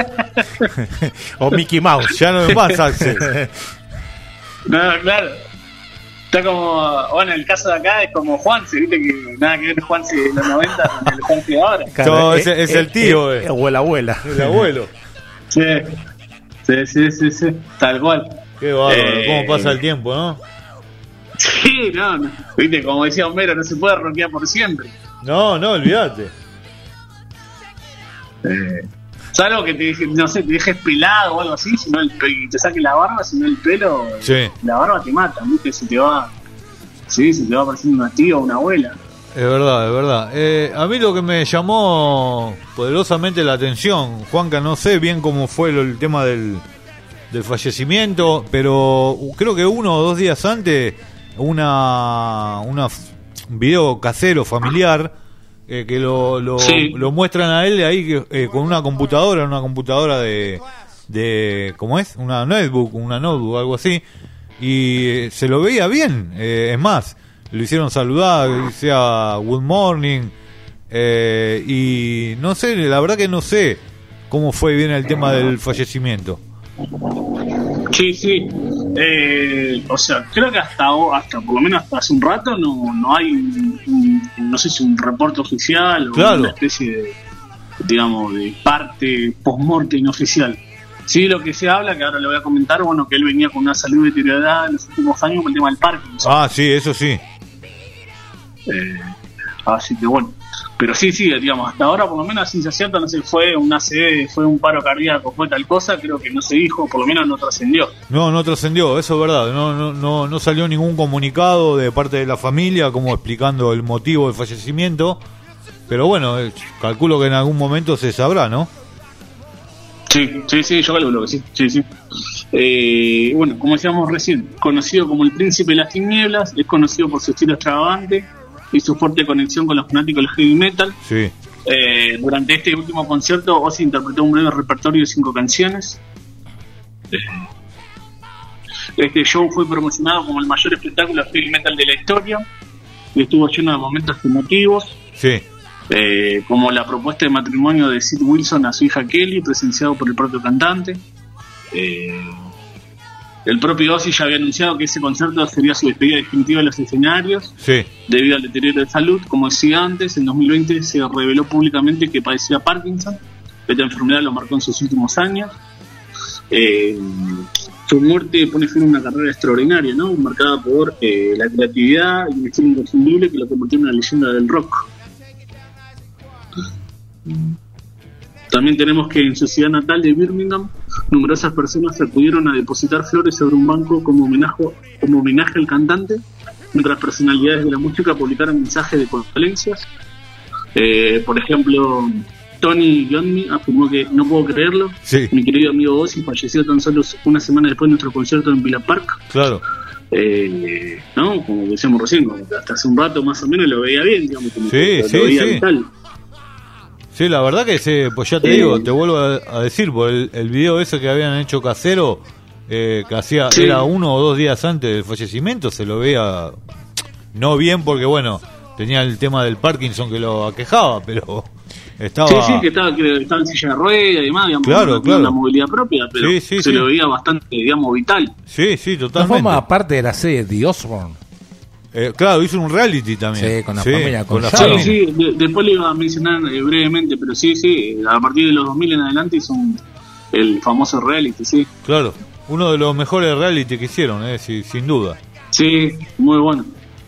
O Mickey Mouse. Ya no es más Axel. No, claro. Está como, el caso de acá es como Juanse, viste que nada que ver Juanse de los 90 con el Juanse de ahora. Claro, es el tío, o la abuela. El abuelo. Sí, tal cual. Qué bárbaro, cómo pasa el tiempo, ¿no? Sí, no, viste, como decía Homero, no se puede rockear por siempre. No, olvídate. Salvo que te dejes pelado o algo así, si no y te saques la barba, si no el pelo, la barba te mata, ¿viste? se te va apareciendo una tía o una abuela. Es verdad. A mí lo que me llamó poderosamente la atención, Juanca, no sé bien cómo fue el tema del fallecimiento, pero creo que 1 o 2 días antes un video casero familiar que lo muestran a él ahí con una computadora de ¿cómo es? Una notebook, algo así, y se lo veía bien, es más, lo hicieron saludar, decía good morning, y no sé, la verdad que no sé cómo fue bien el tema del fallecimiento. Sí. Creo que hasta por lo menos hasta hace un rato no hay no sé si un reporte oficial o una especie de parte post-morte inoficial. Sí, lo que se habla, que ahora le voy a comentar, que él venía con una salud deteriorada en los últimos años con el tema del Parkinson. Ah, sí, eso sí. Así que pero sí, hasta ahora por lo menos sin ser cierto, no sé, fue una ACV, fue un paro cardíaco, fue tal cosa, creo que no se dijo, por lo menos no trascendió. No trascendió, eso es verdad, no salió ningún comunicado de parte de la familia como explicando el motivo del fallecimiento, pero calculo que en algún momento se sabrá, ¿no? Sí, yo calculo que sí. Bueno, como decíamos recién, conocido como el príncipe de las tinieblas, es conocido por su estilo extravagante y su fuerte conexión con los fanáticos del heavy metal. Sí. Durante este último concierto, Ozzy interpretó un breve repertorio de 5 canciones. Este show fue promocionado como el mayor espectáculo de heavy metal de la historia y estuvo lleno de momentos emotivos. Sí. Como la propuesta de matrimonio de Sid Wilson a su hija Kelly, presenciado por el propio cantante. El propio Ozzy ya había anunciado que ese concierto sería su despedida definitiva de los escenarios, sí, debido al deterioro de salud. Como decía antes, en 2020 se reveló públicamente que padecía Parkinson. Esta enfermedad lo marcó en sus últimos años. Su muerte pone fin a una carrera extraordinaria, ¿no? Marcada por la creatividad y un estilo imprescindible que lo convirtió en una leyenda del rock. También tenemos que en su ciudad natal de Birmingham, numerosas personas acudieron a depositar flores sobre un banco como homenaje al cantante, mientras personalidades de la música publicaron mensajes de condolencias. Por ejemplo, Tony Iommi afirmó que no puedo creerlo. Sí. Mi querido amigo Ozzy falleció tan solo una semana después de nuestro concierto en Villa Park. Claro. ¿No? Como decíamos recién, como que hasta hace un rato más o menos lo veía bien, digamos, como sí, que sí, lo veía sí. vital. Sí, la verdad que pues ya te digo, te vuelvo a decir, por el video ese que habían hecho casero, que hacía, Sí. era 1 o 2 días antes del fallecimiento, se lo veía no bien porque bueno, tenía el tema del Parkinson que lo aquejaba, pero estaba... Sí, que estaba en silla de ruedas y demás, digamos, Claro, no claro. una movilidad propia, pero se lo veía bastante, digamos, vital. Sí, sí, ¿No totalmente. forma parte de la serie The Osborne? Claro, hizo un reality también. Sí, con la familia, con Sharon. Sí, después le iba a mencionar brevemente, pero sí, a partir de los 2000 en adelante hizo el famoso reality, sí. Claro, uno de los mejores reality que hicieron, sin duda. Sí, muy bueno.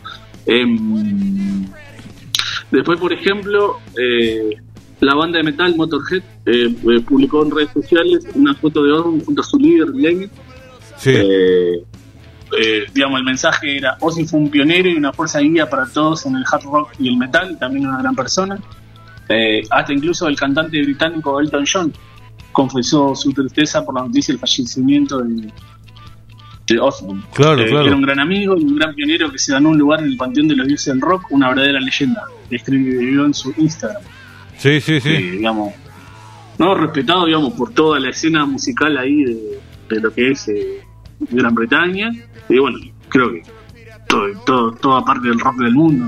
Después, por ejemplo, la banda de metal Motorhead publicó en redes sociales una foto de Ozzy junto a su líder, Lemmy. Sí. Digamos, el mensaje era: Ozzy fue un pionero y una fuerza guía para todos en el hard rock y el metal, y también una gran persona. Hasta incluso el cantante británico Elton John confesó su tristeza por la noticia del fallecimiento de Ozzy. Claro. Era un gran amigo y un gran pionero que se ganó un lugar en el panteón de los dioses del rock, una verdadera leyenda, escribió en su Instagram. Sí. Digamos, no respetado, digamos, por toda la escena musical ahí de lo que es Gran Bretaña. Y bueno, creo que toda parte del rock del mundo.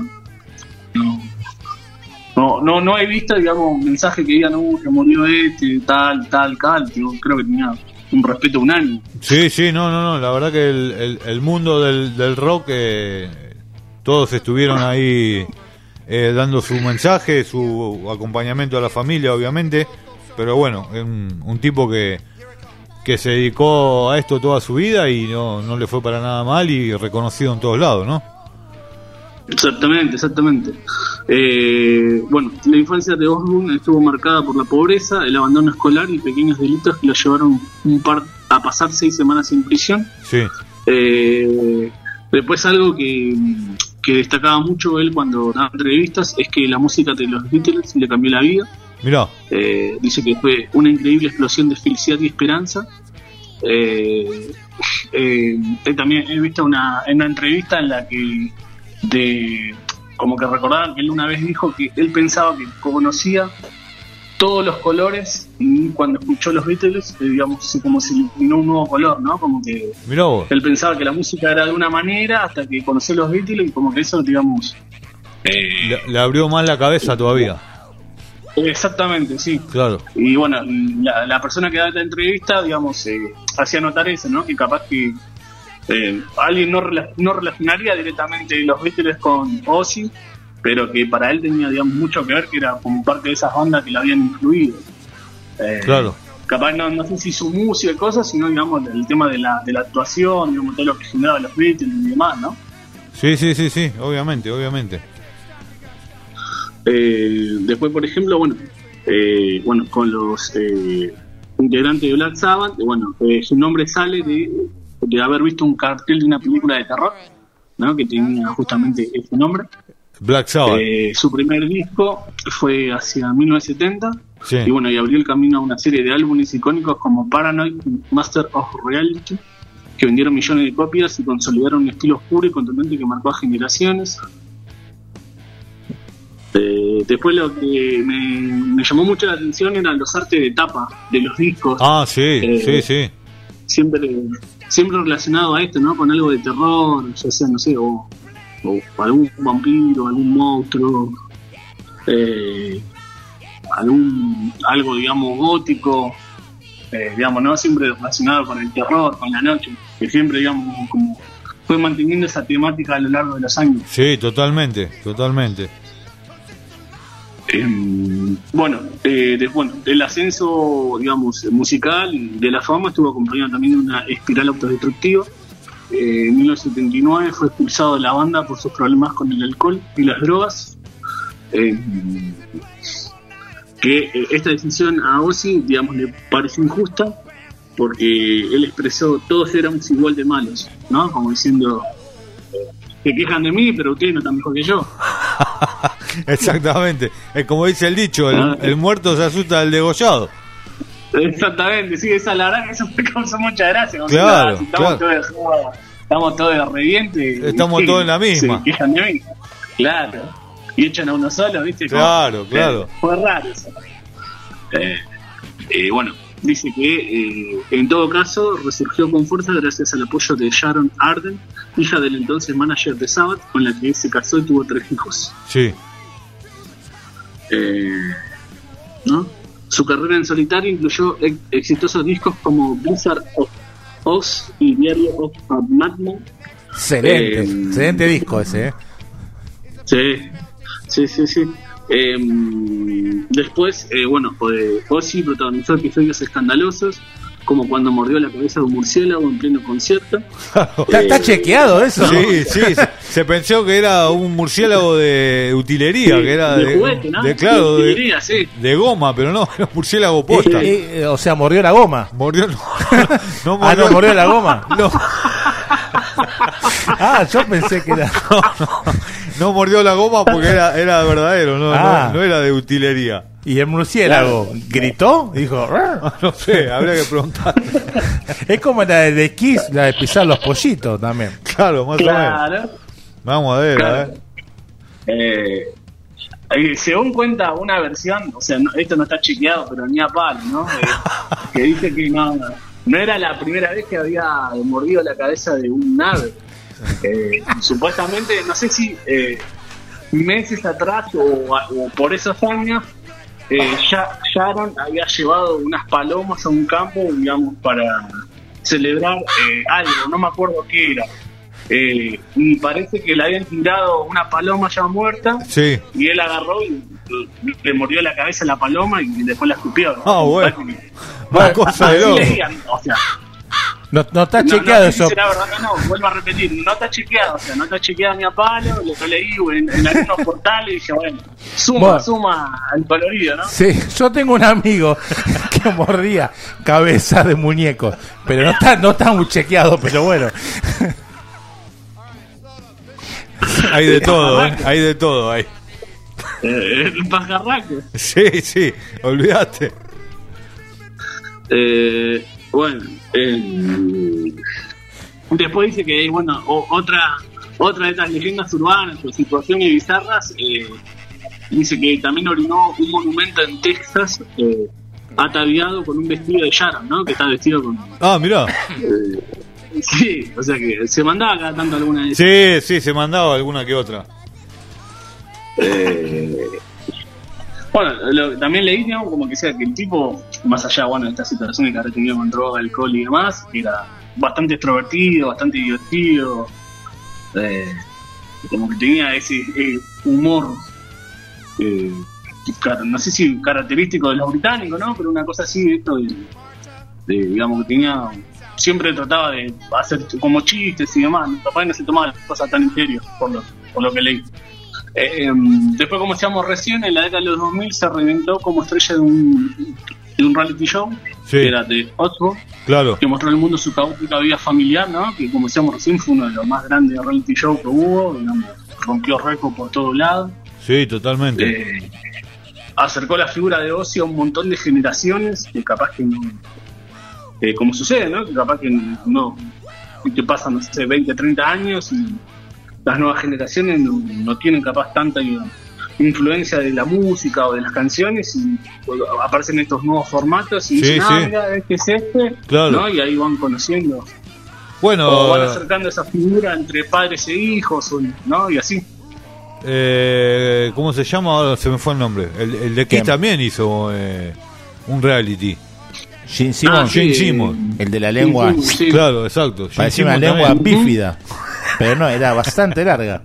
No he visto, digamos, un mensaje que diga que murió tal, creo que tenía un respeto unánime. Sí, no, la verdad que el mundo del rock, todos estuvieron ahí dando su mensaje, su acompañamiento a la familia, obviamente, pero bueno, un tipo que se dedicó a esto toda su vida y no le fue para nada mal y reconocido en todos lados, ¿no? Exactamente. Bueno, la infancia de Osbourne estuvo marcada por la pobreza, el abandono escolar y pequeños delitos que lo llevaron a pasar 6 semanas en prisión. Sí. Después algo que destacaba mucho él cuando daba entrevistas es que la música de los Beatles le cambió la vida. Mirá. Dice que fue una increíble explosión de felicidad y esperanza. También he visto en una entrevista en la que como que recordaban que él una vez dijo que él pensaba que conocía todos los colores y cuando escuchó los Beatles, digamos, como se iluminó un nuevo color, ¿no? Como que mirá vos. Él pensaba que la música era de una manera hasta que conoció los Beatles y como que eso, digamos, le abrió más la cabeza todavía. Exactamente, sí. Claro. Y bueno, la persona que da esta entrevista, digamos, hacía notar eso, ¿no? Que capaz que alguien no relacionaría directamente los Beatles con Ozzy, pero que para él tenía, digamos, mucho que ver, que era como parte de esas bandas que lo habían influido. Claro. Capaz no sé si su música y cosas, sino, digamos, el tema de la actuación, digamos, todo lo que generaba los Beatles y demás, ¿no? Sí, obviamente. Después, por ejemplo, con los integrantes de Black Sabbath, su nombre sale de haber visto un cartel de una película de terror, ¿no? Que tenía justamente ese nombre. Black Sabbath. Su primer disco fue hacia 1970, Sí. Y bueno, y abrió el camino a una serie de álbumes icónicos como Paranoid y Master of Reality, que vendieron millones de copias y consolidaron un estilo oscuro y contundente que marcó a generaciones. Después lo que me llamó mucho la atención eran los artes de tapa de los discos. Sí. Siempre relacionado a esto, ¿no? Con algo de terror, ya sea, no sé, o algún vampiro, algún monstruo, algo, digamos, gótico, digamos, ¿no? Siempre relacionado con el terror, con la noche, que siempre, digamos, como fue manteniendo esa temática a lo largo de los años. Sí, totalmente. Bueno, el ascenso, digamos, musical de la fama estuvo acompañado también de una espiral autodestructiva. En 1979 fue expulsado de la banda por sus problemas con el alcohol y las drogas. Esta decisión a Ozzy, digamos, le pareció injusta porque él expresó: todos éramos igual de malos, ¿no? Como diciendo, se quejan de mí, pero ustedes no están mejor que yo. Exactamente, es como dice el dicho, el muerto se asusta del degollado. Exactamente, sí, esa, la verdad que eso me causó mucha gracia. Claro, Estamos todos de reviente. Estamos todos en la misma. Se quejan de mí. Claro. Y echan a uno solo, ¿viste? Claro. Fue raro eso. Bueno, dice que en todo caso resurgió con fuerza gracias al apoyo de Sharon Arden, hija del entonces manager de Sabbath, con la que se casó y tuvo 3 hijos. Sí. ¿No? Su carrera en solitario incluyó exitosos discos como Blizzard of Oz y Diary of a Madman. Excelente disco ese, Sí. Después, Ozzy protagonizó episodios escandalosos, como cuando mordió la cabeza de un murciélago en pleno concierto. ¿Está chequeado eso? Sí, se pensó que era un murciélago de utilería, que era de juguete, ¿no? Claro, de utilería, de goma, pero no, era un murciélago posta. O sea, mordió la goma. Mordió la goma. No. Yo pensé que era. No mordió la goma porque era verdadero, no era de utilería. ¿Y el murciélago gritó? Dijo, no sé, habría que preguntar. Es como la de Kiss, la de pisar los pollitos también. Claro, más o menos. Vamos a ver, según cuenta una versión, o sea, esto no está chequeado, pero ni a palo, ¿no? Que dice que no era la primera vez que había mordido la cabeza de un ave. Supuestamente, no sé si meses atrás o por esos años, Sharon había llevado unas palomas a un campo, digamos, para celebrar algo, no me acuerdo qué era. Y parece que le habían tirado una paloma ya muerta, sí. Y él agarró y le mordió la cabeza a la paloma y después la escupió, ¿no? Bueno. Una cosa de loco. O sea, no está chequeado no, eso. Será verdad que no, vuelvo a repetir, no está chequeado, o sea, no está chequeado ni a palo, lo leí en algunos portales y dije, bueno, suma al colorido, ¿no? Sí, yo tengo un amigo que mordía cabezas de muñecos, pero no está muy chequeado, pero bueno. Hay de todo, hay de todo ahí. El pajarraco. Sí, olvídate. Bueno, después dice que, bueno, otra de estas leyendas urbanas o situaciones bizarras, dice que también orinó un monumento en Texas, ataviado con un vestido de Sharon, ¿no? Que está vestido con... mirá. Sí, o sea que se mandaba cada tanto alguna de esas. Sí, se mandaba alguna que otra. Bueno, también leí, digamos, como que sea que el tipo, más allá, bueno, de esta situación que había tenido con droga, alcohol y demás, era bastante extrovertido, bastante divertido, como que tenía ese humor, no sé si característico de los británicos, ¿no? Pero una cosa así, esto de digamos, que tenía... Siempre trataba de hacer como chistes y demás. Mi papá no se tomaba las cosas tan en serio, por lo que leí. Después, como decíamos recién, en la década de los 2000 se reinventó como estrella de un reality show, que era de Oxford, claro, que mostró al mundo su caótica vida familiar, ¿no? Que, como decíamos recién, fue uno de los más grandes reality show que hubo, digamos, rompió récord por todos lados. Sí, totalmente. acercó la figura de Ozzy a un montón de generaciones que capaz que no, como sucede, ¿no? Que capaz que no, que pasan, no sé, 20, 30 años y las nuevas generaciones no tienen capaz tanta influencia de la música o de las canciones y aparecen estos nuevos formatos y dicen, mira, ¿qué es este? Claro. ¿No? Y ahí van conociendo. Bueno, o van acercando esa figura entre padres e hijos, ¿no? Y así. ¿Cómo se llama? Ahora se me fue el nombre. El de Kiss también hizo un reality. Gene Simmons. Gene Simmons. El de la lengua. Sí. Claro, exacto. Parecía una lengua bífida. Pero no, era bastante larga.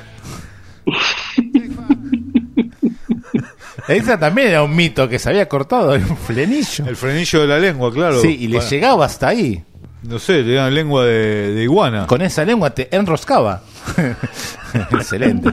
Esa también era un mito que se había cortado el frenillo. El frenillo de la lengua, claro. Sí, y le llegaba hasta ahí. No sé, tenía lengua de iguana. Con esa lengua te enroscaba. Excelente.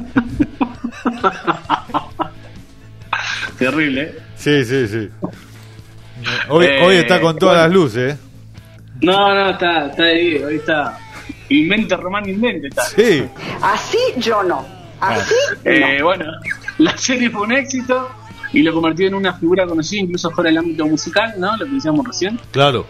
Terrible, ¿eh? Sí. Hoy está con todas las luces, ¿eh? No, está ahí, hoy está. Invente, Román, invente. Está. Sí. Así yo no. Así no. Bueno, la serie fue un éxito y lo convirtió en una figura conocida incluso fuera del ámbito musical, ¿no? Lo que decíamos recién. Claro.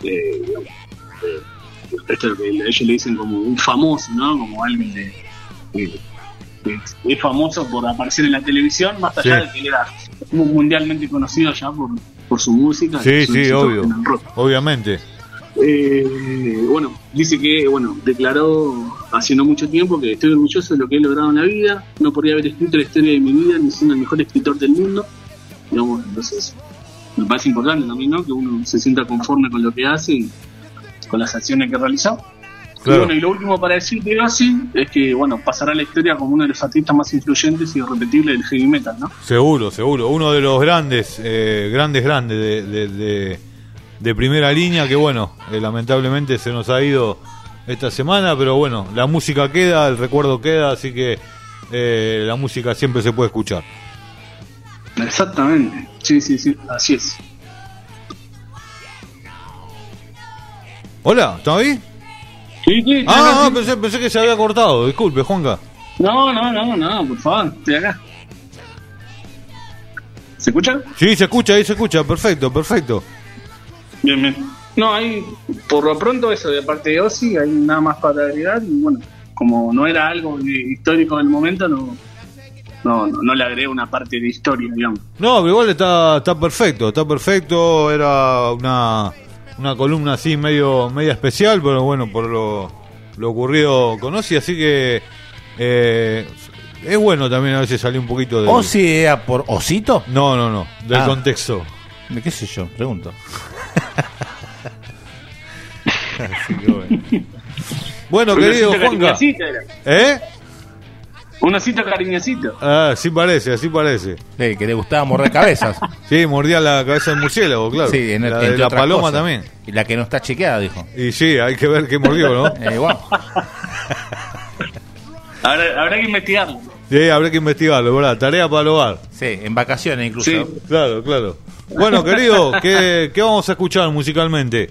Esto es lo que ellos le dicen como un famoso, ¿no? Como alguien que es famoso por aparecer en la televisión, más allá de que él era mundialmente conocido ya por su música. Sí, obvio. Obviamente. Bueno, dice que declaró hace no mucho tiempo que estoy orgulloso de lo que he logrado en la vida, no podría haber escrito la historia de mi vida ni siendo el mejor escritor del mundo. Digamos, entonces me parece importante también, ¿no? Que uno se sienta conforme con lo que hace y con las acciones que realizó. Claro. Y lo último para decir de Ozzy es que pasará a la historia como uno de los artistas más influyentes y irrepetibles del heavy metal, ¿no? Seguro, uno de los grandes de primera línea que lamentablemente se nos ha ido esta semana, pero la música queda, el recuerdo queda, así que la música siempre se puede escuchar. Exactamente, sí, así es. Hola, ¿estás ahí? Sí. Pensé que se había cortado, disculpe, Juanca. No, por favor, estoy acá. ¿Se escucha? Sí, se escucha, perfecto. Bien. No, hay, por lo pronto eso, de parte de Ozzy, hay nada más para agregar y como no era algo histórico en el momento, no le agregué una parte de historia, digamos. No, pero igual está perfecto, era una columna así media especial, pero por lo ocurrido con Ozzy, así que es bueno también a veces salir un poquito de... ¿Ozzy era por Osito? No, del contexto. ¿De qué sé yo? Pregunto. Bueno, querido Juanca. Un osito cariñosito. Así parece. Sí, que le gustaba morder cabezas. Sí, mordía la cabeza del murciélago, claro. Sí, la paloma cosas. También. Y la que no está chequeada, dijo. Y sí, hay que ver qué mordió, ¿no? Igual. Habrá que investigarlo. Sí, habrá que investigarlo, ¿verdad? Tarea para el hogar. Sí, en vacaciones incluso. Sí, claro. Bueno, querido, ¿qué vamos a escuchar musicalmente?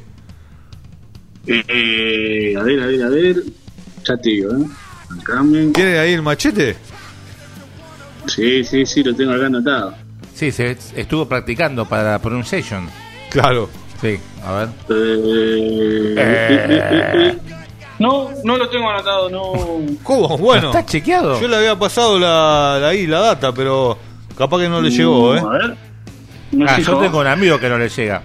A ver. Ya te digo, ¿Tiene ahí el machete? Sí, lo tengo acá anotado. Sí, se estuvo practicando para la pronunciation. Claro. Sí, a ver. No lo tengo anotado, no. ¿Cómo? Bueno. ¿Está chequeado? Yo le había pasado la data, pero capaz que no le llegó, A ver. Yo tengo un amigo que no le llega.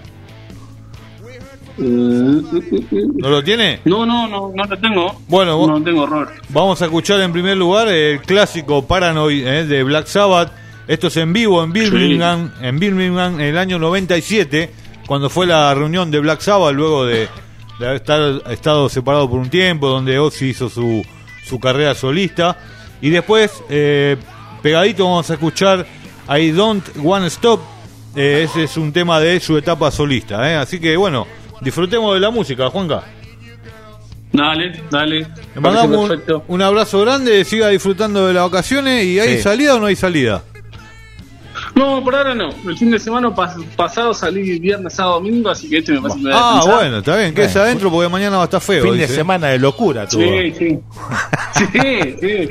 ¿No lo tiene? No lo tengo. Bueno, no tengo error. Vamos a escuchar en primer lugar el clásico Paranoid de Black Sabbath. Esto es en vivo en Birmingham, en el año 97, cuando fue la reunión de Black Sabbath luego de haber estado separado por un tiempo, donde Ozzy hizo su carrera solista. Y después, pegadito, vamos a escuchar I Don't Wanna Stop. Ese es un tema de su etapa solista, así que disfrutemos de la música, Juanca. Dale. Le mandamos un abrazo grande, siga disfrutando de las vacaciones. ¿Y hay salida o no hay salida? No, por ahora no. El fin de semana pasado salí viernes, sábado, domingo, así que me parece que me voy a descansar. Bueno, está bien, quédese adentro porque mañana va a estar feo. Fin de semana de locura tuvo. Sí.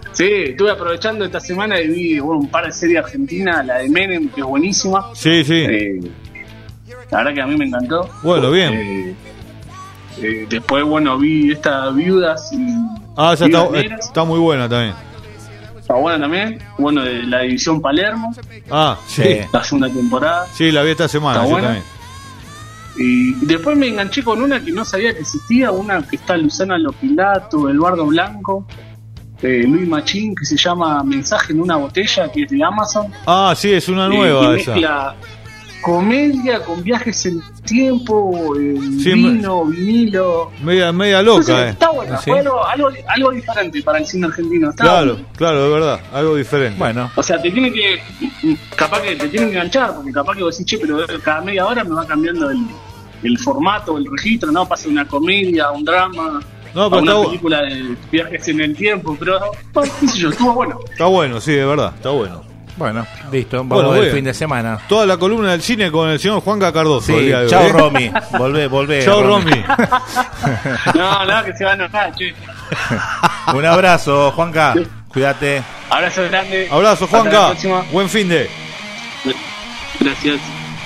Sí, estuve aprovechando esta semana y vi un par de series argentinas, la de Menem, que es buenísima. Sí. La verdad que a mí me encantó. Bueno, bien. Después, vi esta Viudas y... Esa está muy buena también. Está buena también. Bueno, de la División Palermo. Sí. La segunda temporada. Sí, la vi esta semana, está buena. También. Y después me enganché con una que no sabía que existía, una que está Luciana Lopilato, Eduardo Blanco, Luis Machín, que se llama Mensaje en una botella, que es de Amazon. Sí, es una nueva que esa. Mezcla comedia con viajes en tiempo, vino, vinilo. Media loca. Entonces, está bueno, ¿Sí? fue algo diferente para el cine argentino. Claro, bueno. claro, de verdad, algo diferente. Bueno. O sea, capaz que te tienen que enganchar, porque capaz que vos decís, pero cada media hora me va cambiando el formato, el registro, ¿no? Pasa una comedia, un drama, una película de viajes en el tiempo, pero qué sé yo, estuvo bueno. Está bueno, sí, de verdad, está bueno. Bueno, listo, vamos del fin de semana. Toda la columna del cine con el señor Juanca Cardoso. Sí, chao Romy, volvé. Chao Romy. No, que se va a enojar, che. Un abrazo, Juanca, cuídate. Abrazo grande. Abrazo, Juanca. Buen fin de. Gracias.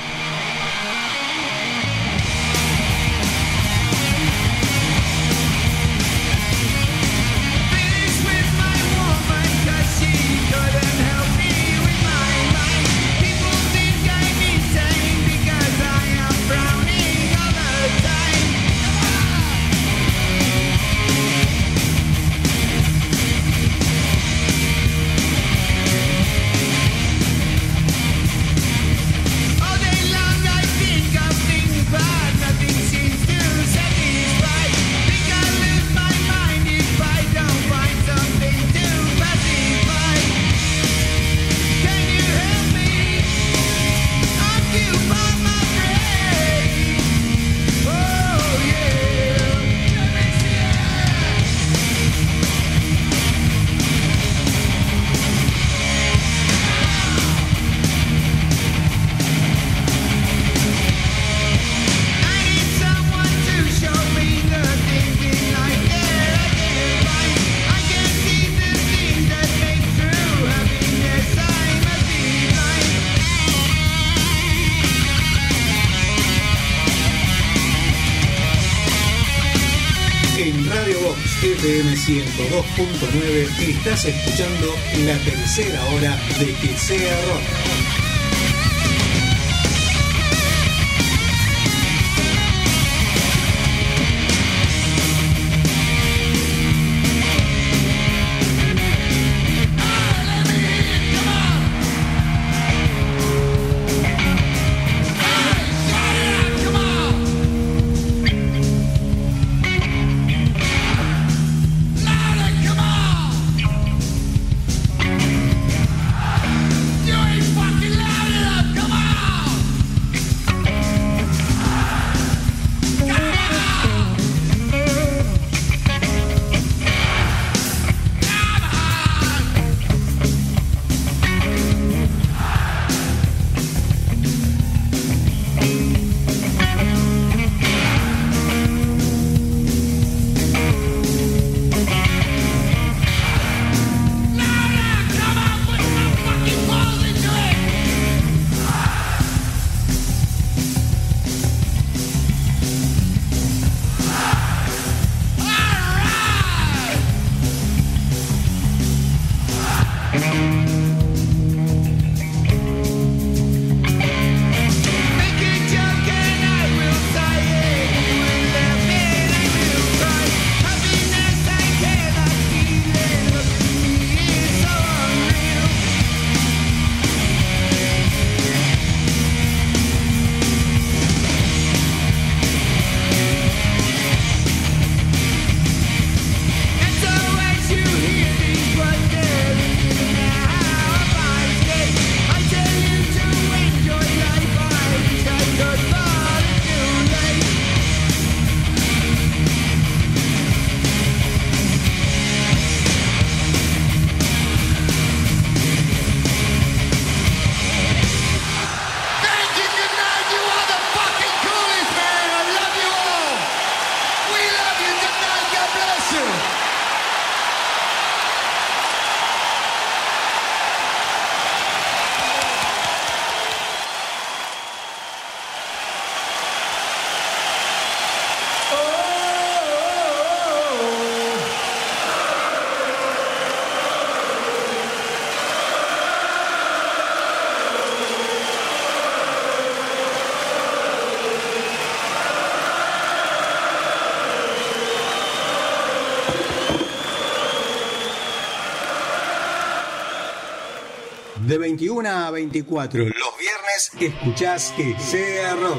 FM 102.9 estás escuchando la tercera hora de Que Sea Rock. Fucking de 21 a 24. Los viernes escuchás Que Sea Rock.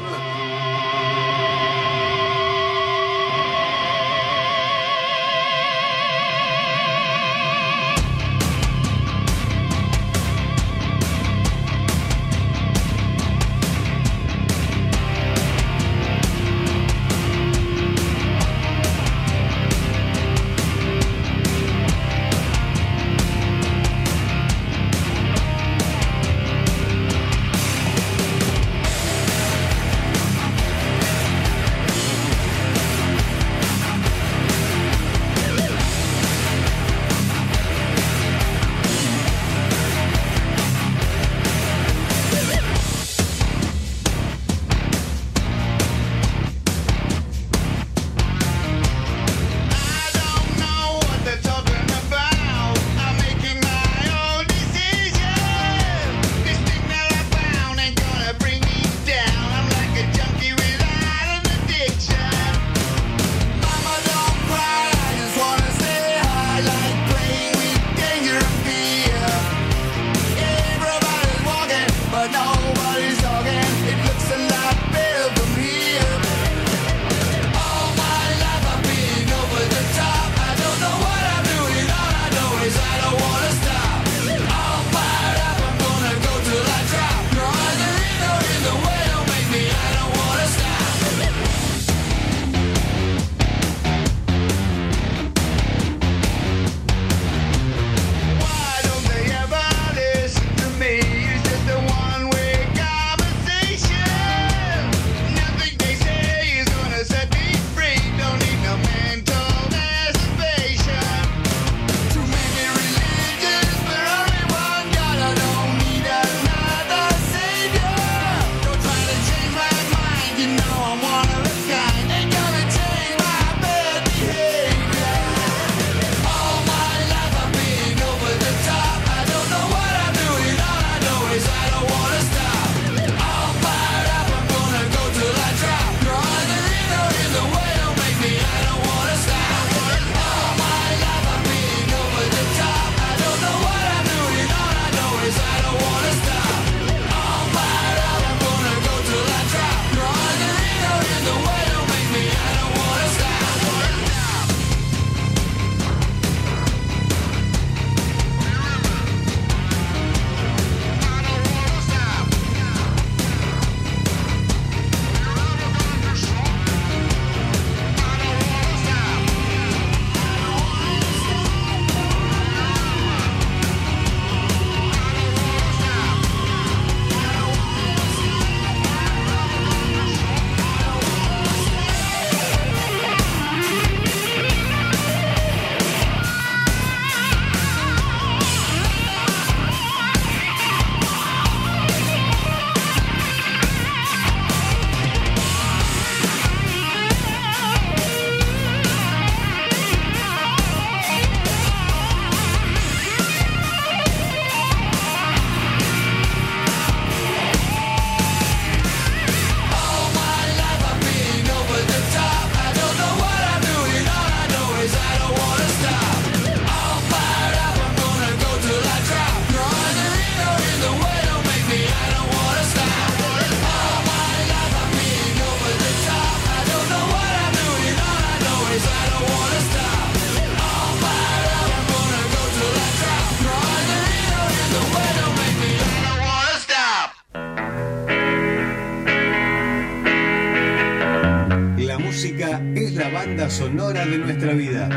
música es la banda sonora de nuestra vida.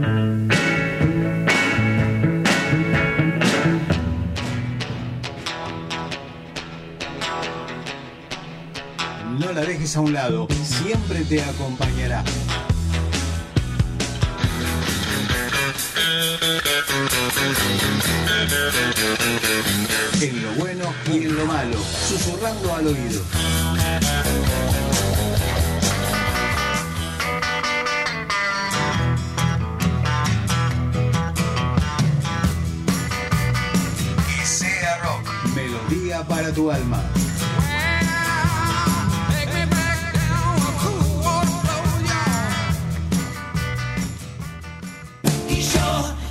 No la dejes a un lado, siempre te acompañará. En lo bueno y en lo malo, susurrando al oído. Que sea rock, melodía para tu alma.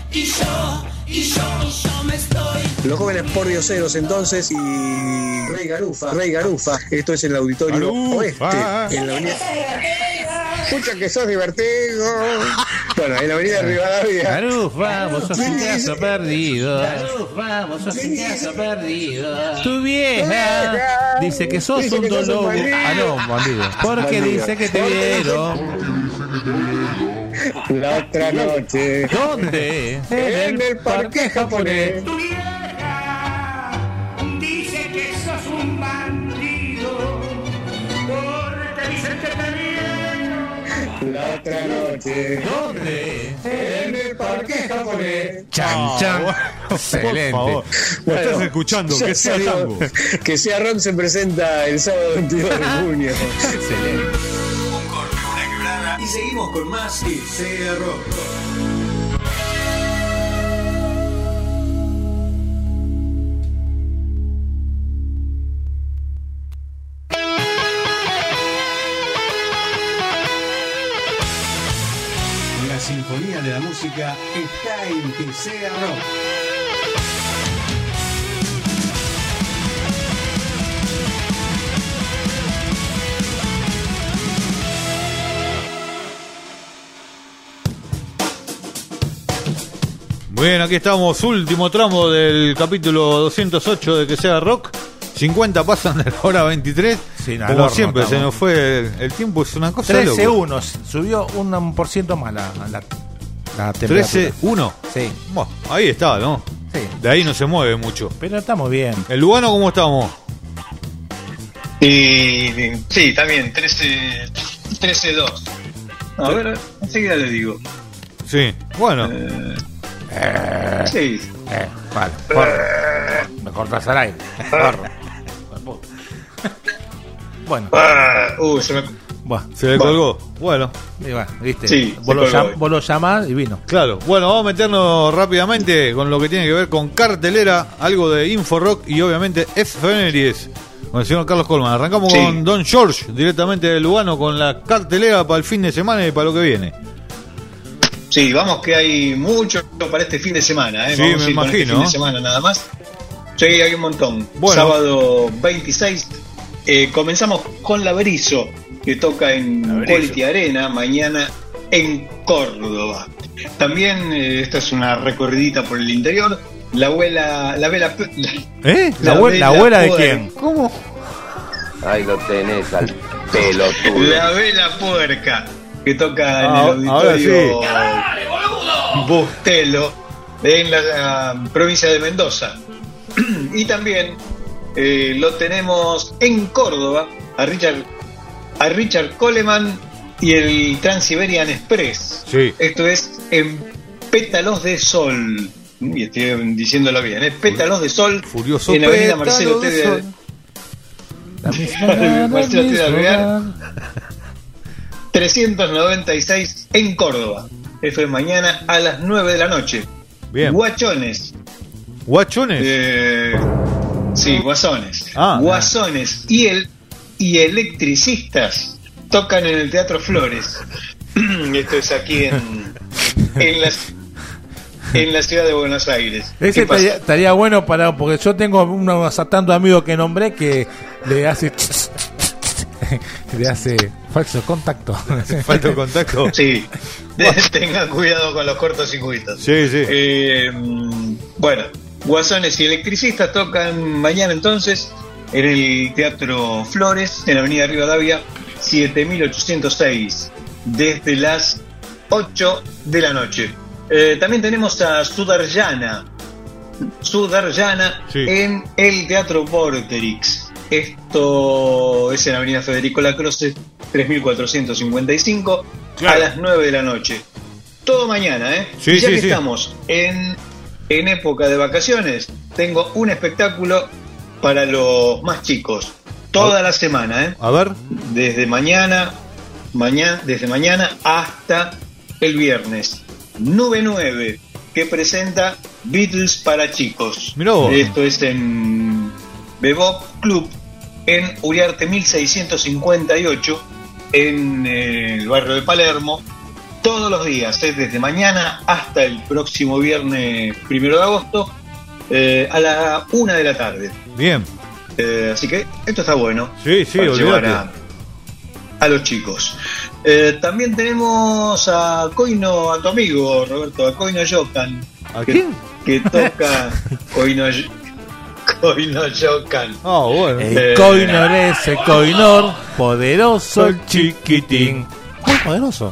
y yo me estoy. Los jóvenes pordioseros entonces y Rey Garufa. Esto es en el Auditorio Oeste, en la avenida. Escucha que sos divertido. Bueno, en la avenida Rivadavia. Garufa, vos sos un caso perdido. Garufa, vos sos un caso perdido. Tu vieja dice que sos un dolor. Ah, no, bandido. Porque dice que te vieron la otra noche. ¿Dónde? En el parque japonés. Tu vieja dice que sos un bandido. Porque dice que te vieron la otra noche. ¿Dónde? En el parque japonés. Chan. Excelente. Por favor. Bueno, estás escuchando, que sea tango. Que sea rock se presenta el sábado 22 de junio. Excelente. Y seguimos con más Que Sea Rock. La sinfonía de la música está en Que Sea Rock. Bien, aquí estamos, último tramo del capítulo 208 de Que Sea Rock. 50 pasan de la hora 23. Sí, como siempre, se nos fue el tiempo, es una cosa 13-1, subió un 1% más la temperatura. 13-1. Sí. Bueno, ahí está, ¿no? Sí. De ahí no se mueve mucho. Pero estamos bien. ¿El Lugano cómo estamos? Sí, también, 13-2. A ver, enseguida le digo. Sí, bueno. Sí. Vale, porro. Me cortas al aire. Porro. Bueno. Se le colgó. Bueno. ¿Viste? Sí, vos lo llamás y vino. Claro. Bueno, vamos a meternos rápidamente con lo que tiene que ver con cartelera, algo de Inforock y obviamente efemérides con el señor Carlos Colman. Arrancamos con Don George, directamente de Lugano, con la cartelera para el fin de semana y para lo que viene. Sí, vamos que hay mucho para este fin de semana, ¿eh? Sí, vamos me a ir con imagino. este fin de semana nada más. Sí, hay un montón. Bueno. Sábado 26 comenzamos con La Berizo, que toca en Quality Arena mañana en Córdoba. También esta es una recorridita por el interior. La abuela ¿La abuela de quién? ¿Cómo? Ahí lo tenés al pelotudo. La Vela Puerca, que toca en el auditorio Bustelo en la provincia de Mendoza. Y también lo tenemos en Córdoba a Richard Coleman y el Trans-Siberian Express. Sí. Esto es en Pétalos de Sol. Y estoy diciéndolo bien, Pétalos de Sol. Furioso en la avenida Marcelo T. de Alvear 396 en Córdoba. Esto es mañana a las 9 de la noche. Bien. Guachones. Sí, Guasones. Guasones y electricistas tocan en el Teatro Flores. Esto es aquí en la ciudad de Buenos Aires. Ese estaría bueno porque yo tengo unos tantos amigos que nombré que le hace falso contacto. ¿Falso contacto? Sí. Tengan cuidado con los cortocircuitos. Sí. Bueno, Guasones y electricistas tocan mañana entonces en el Teatro Flores, en la avenida Rivadavia 7806, desde las 8 de la noche. También tenemos a Sudarjana en el Teatro Vorterix. Esto es en la avenida Federico Lacroze 3455, a las 9 de la noche. Todo mañana, Sí, y ya que sí. estamos en época de vacaciones, tengo un espectáculo para los más chicos. Toda la semana, A ver. Desde mañana hasta el viernes. Nube 9, que presenta Beatles para chicos. Mirá vos. Esto es en Bebop Club, en Uriarte 1658, en el barrio de Palermo. todos los días, desde mañana hasta el próximo viernes 1 de agosto, a la 1 de la tarde. Bien. Así que esto está bueno. Sí, para llevar olvídate. a los chicos. También tenemos a Coino, a tu amigo Roberto, a Coino Yocan. ¿A quién? Que toca Coino Yocan. Bueno. El Coinor es el Coinor, poderoso el chiquitín. Muy poderoso.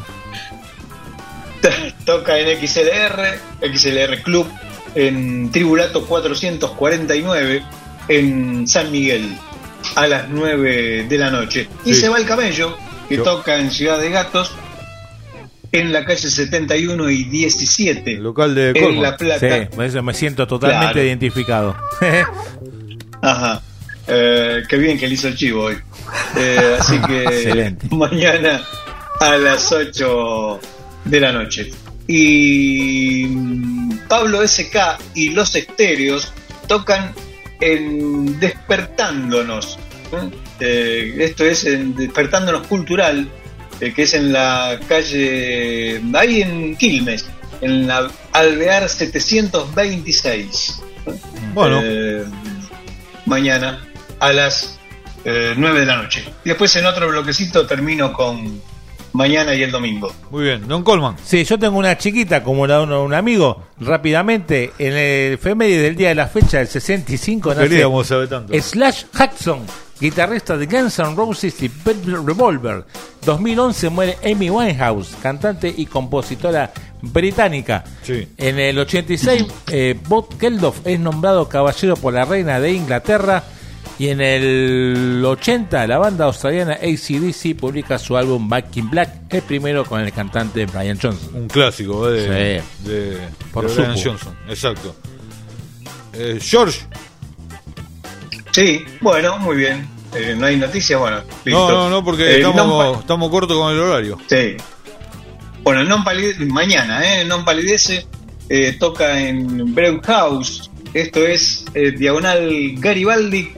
Toca en XLR Club, en Tribulato 449, en San Miguel, a las 9 de la noche. Y se va el Camello, que toca en Ciudad de Gatos, en la calle 71 y 17, local de en Colman. La Plata. Sí, por eso me siento totalmente identificado. Ajá. Qué bien que le hizo el chivo hoy. Así que excelente. Mañana a las 8 de la noche. Y Pablo SK y Los Estéreos tocan en Despertándonos. Esto es en Despertándonos Cultural, que es en la calle, ahí en Quilmes, en la Alvear 726. Bueno. Mañana a las 9 de la noche. Y después en otro bloquecito termino con mañana y el domingo. Muy bien, Don Colman. Sí, yo tengo una chiquita como un amigo. Rápidamente, en el efeméride del día de la fecha del 65 nace saber tanto. Slash Jackson, guitarrista de Guns N' Roses y Velvet Revolver. 2011 muere Amy Winehouse, cantante y compositora británica. Sí. En el 86, Bob Geldof es nombrado caballero por la reina de Inglaterra. Y en el 80, la banda australiana AC/DC publica su álbum Back in Black, el primero con el cantante Brian Johnson. Un clásico de Brian Johnson, exacto. George. Sí, bueno, muy bien. No hay noticias, bueno, listo. No, porque estamos cortos con el horario. Sí. Bueno, el mañana, el Non Palidece toca en Brewhouse. Esto es diagonal Garibaldi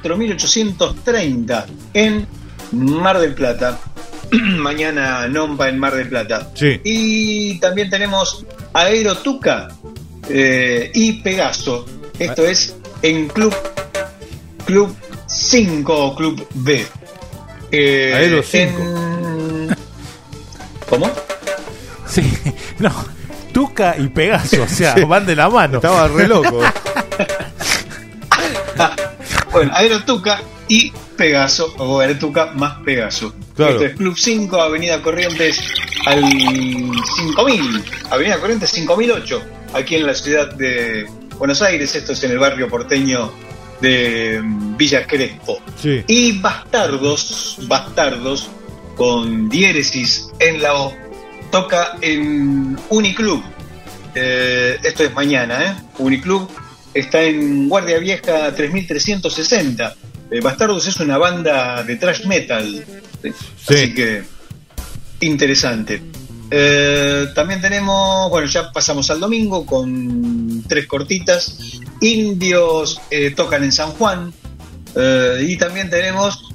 4830 en Mar del Plata. Mañana Nompa en Mar del Plata. Sí. Y también tenemos Aerotuca y Pegaso. Esto es en Club 5 o Club B. Aero 5. ¿Cómo? Sí, no. Tuca y Pegaso, o sea, van de la mano. Estaba re loco. Bueno, Aerotuca y Pegaso, o Aerotuca más Pegaso. Claro. Esto es Club 5, Avenida Corrientes al 5000, Avenida Corrientes 5008, aquí en la ciudad de Buenos Aires. Esto es en el barrio porteño de Villa Crespo. Sí. Y Bastardos con diéresis en la O, toca en Uniclub. Esto es mañana, Uniclub está en Guardia Vieja 3360. Bastardos es una banda de thrash metal, sí. Así que interesante. También tenemos, bueno, ya pasamos al domingo con 3 cortitas. Indios tocan en San Juan, y también tenemos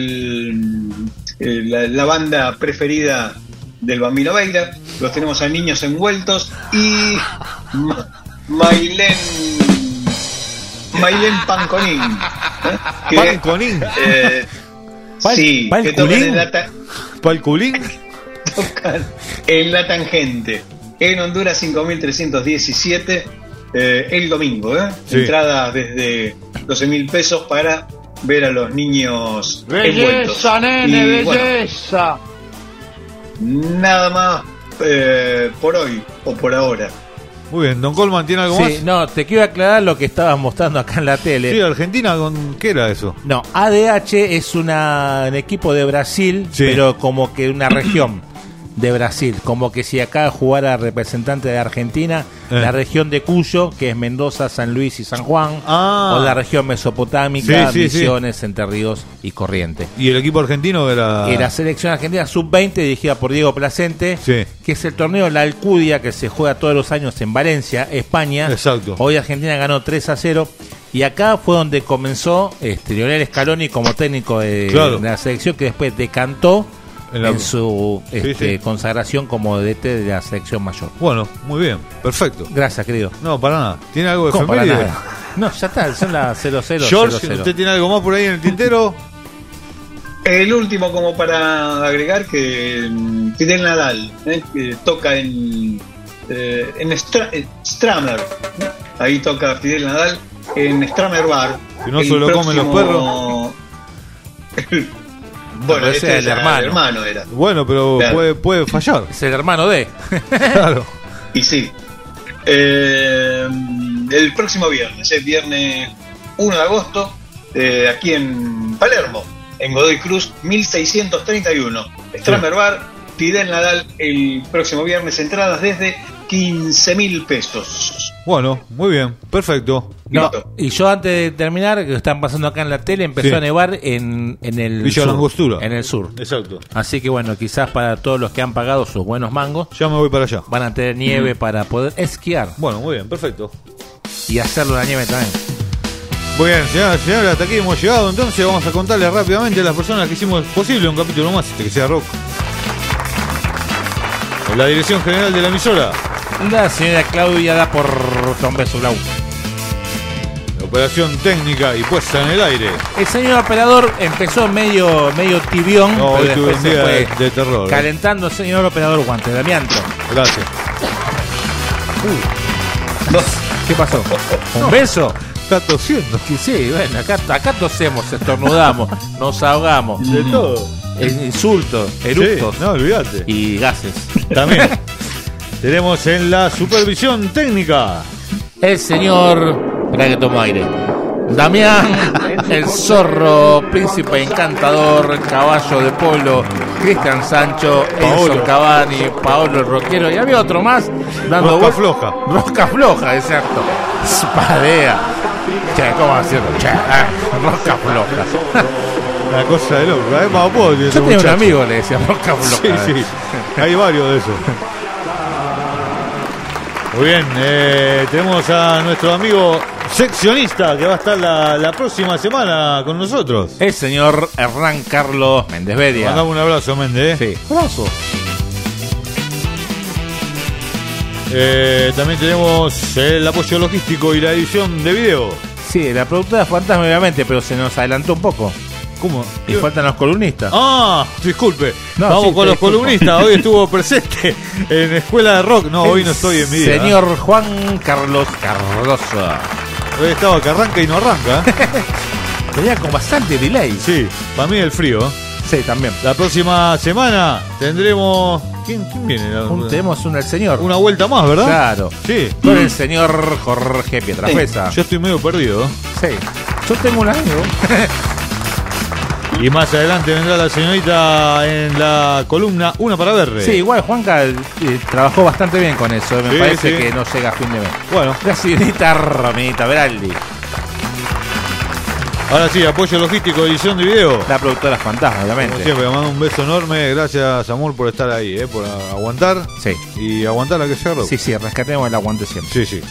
la banda preferida del Bambino Veira. Los tenemos a Niños Envueltos y Mailén Panconín. Panconín. Sí, que tocan en la Palculín. tocan en La Tangente, en Honduras 5317, el domingo. Sí. Entrada desde 12.000 pesos para ver a los niños envueltos. Belleza, nene, Y, bueno, belleza. nada más por hoy o por ahora. Muy bien, Don Colman, ¿tiene algo Sí, más? no, te quiero aclarar lo que estabas mostrando acá en la tele. Sí, Argentina, ¿qué era eso? No, ADH es un equipo de Brasil, Sí. pero como que una región de Brasil. Como que si acá jugara representante de Argentina, la región de Cuyo, que es Mendoza, San Luis y San Juan, o la región mesopotámica, Sí, Misiones, Entre Ríos y Corrientes. ¿Y el equipo argentino era? Y la selección argentina sub-20 dirigida por Diego Placente, Sí. que es el torneo La Alcudia, que se juega todos los años en Valencia, España. Exacto. Hoy Argentina ganó 3-0. Y acá fue donde comenzó Lionel Scaloni como técnico de Claro. la selección, que después decantó en su consagración como DT de la selección mayor. Bueno, muy bien, perfecto. Gracias, querido. No, para nada. ¿Tiene algo de ¿Cómo efeméride? para nada? No, ya está, son las 00. George, ¿usted tiene algo más por ahí en el tintero? El último, como para agregar, que Fidel Nadal que toca en Stramer. Ahí toca Fidel Nadal en Stramer Bar. Si no se lo comen los perros. Bueno, ese es el hermano. El hermano era. Bueno, pero claro, puede fallar. Es el hermano de. Claro. Y sí. El próximo viernes, el viernes 1 de agosto, aquí en Palermo, en Godoy Cruz 1631. Stramer Bar, Fidel Nadal, el próximo viernes, entradas desde 15.000 pesos. Bueno, muy bien, perfecto. No, y yo antes de terminar, que están pasando acá en la tele, empezó a nevar en el Villa sur, Langostura. en el sur. Exacto. Así que bueno, quizás para todos los que han pagado sus buenos mangos, ya me voy para allá. Van a tener nieve para poder esquiar. Bueno, muy bien, perfecto. Y hacerlo en la nieve también. Muy bien, señoras y señores, hasta aquí hemos llegado. Entonces vamos a contarles rápidamente a las personas que hicimos posible un capítulo más, que sea rock. En la dirección general de la emisora, la señora Claudia da por un beso, Clau. La operación técnica y puesta en el aire, el señor operador empezó medio tibión, no, pero hoy después un se día fue de terror. Calentando el señor operador guante de amianto. Gracias. ¿Qué pasó? ¿Un beso? Está tosiendo. Sí, bueno, acá tosemos, estornudamos, nos ahogamos. De todo. Insultos, eructos. Sí, no, olvídate. Y gases. También. Tenemos en la supervisión técnica el señor, espera que tomo aire, Damián, el zorro, príncipe encantador, caballo de polo, Cristian Sancho, Enzo Cavani, Paolo el rockero, y había otro más dando Rosca floja. Rosca floja, exacto. Spadea. Che, ¿cómo hacerlo? Rosca floja. Una cosa de loco, ¿eh? Yo tenía un amigo, le decía rosca floja. Sí, sí. Hay varios de esos. Muy bien, tenemos a nuestro amigo seccionista que va a estar la próxima semana con nosotros. El señor Hernán Carlos Méndez Bedia. Mandamos un abrazo, Méndez. Sí. Abrazo. También tenemos el apoyo logístico y la edición de video. Sí, la productora Fantasma obviamente, pero se nos adelantó un poco. ¿Cómo? Y faltan los columnistas. Ah, disculpe. No, vamos sí, con los columnistas. Hoy estuvo presente en Escuela de Rock. No, hoy no estoy en mi vida. Señor Juan Carlos Cardoso. Hoy estaba que arranca y no arranca. Venía con bastante delay. Sí, para mí el frío. Sí, también. La próxima semana tendremos... ¿Quién viene? Tenemos el señor. Una vuelta más, ¿verdad? Claro. Sí. Con el señor Jorge Pietrafesa. Yo estoy medio perdido. Sí. Yo tengo un amigo. Y más adelante vendrá la señorita en la columna Una para ver. Sí, igual Juanca trabajó bastante bien con eso. Me parece que no llega a fin de mes. Bueno. La señorita Romita Beraldi. Ahora sí, apoyo logístico, edición de video. La productora Fantasma, obviamente. Como siempre, mando un beso enorme. Gracias, amor, por estar ahí, por aguantar. Sí. Y aguantar la que sea rock. Sí, sí, rescatemos el aguante siempre. Sí, sí.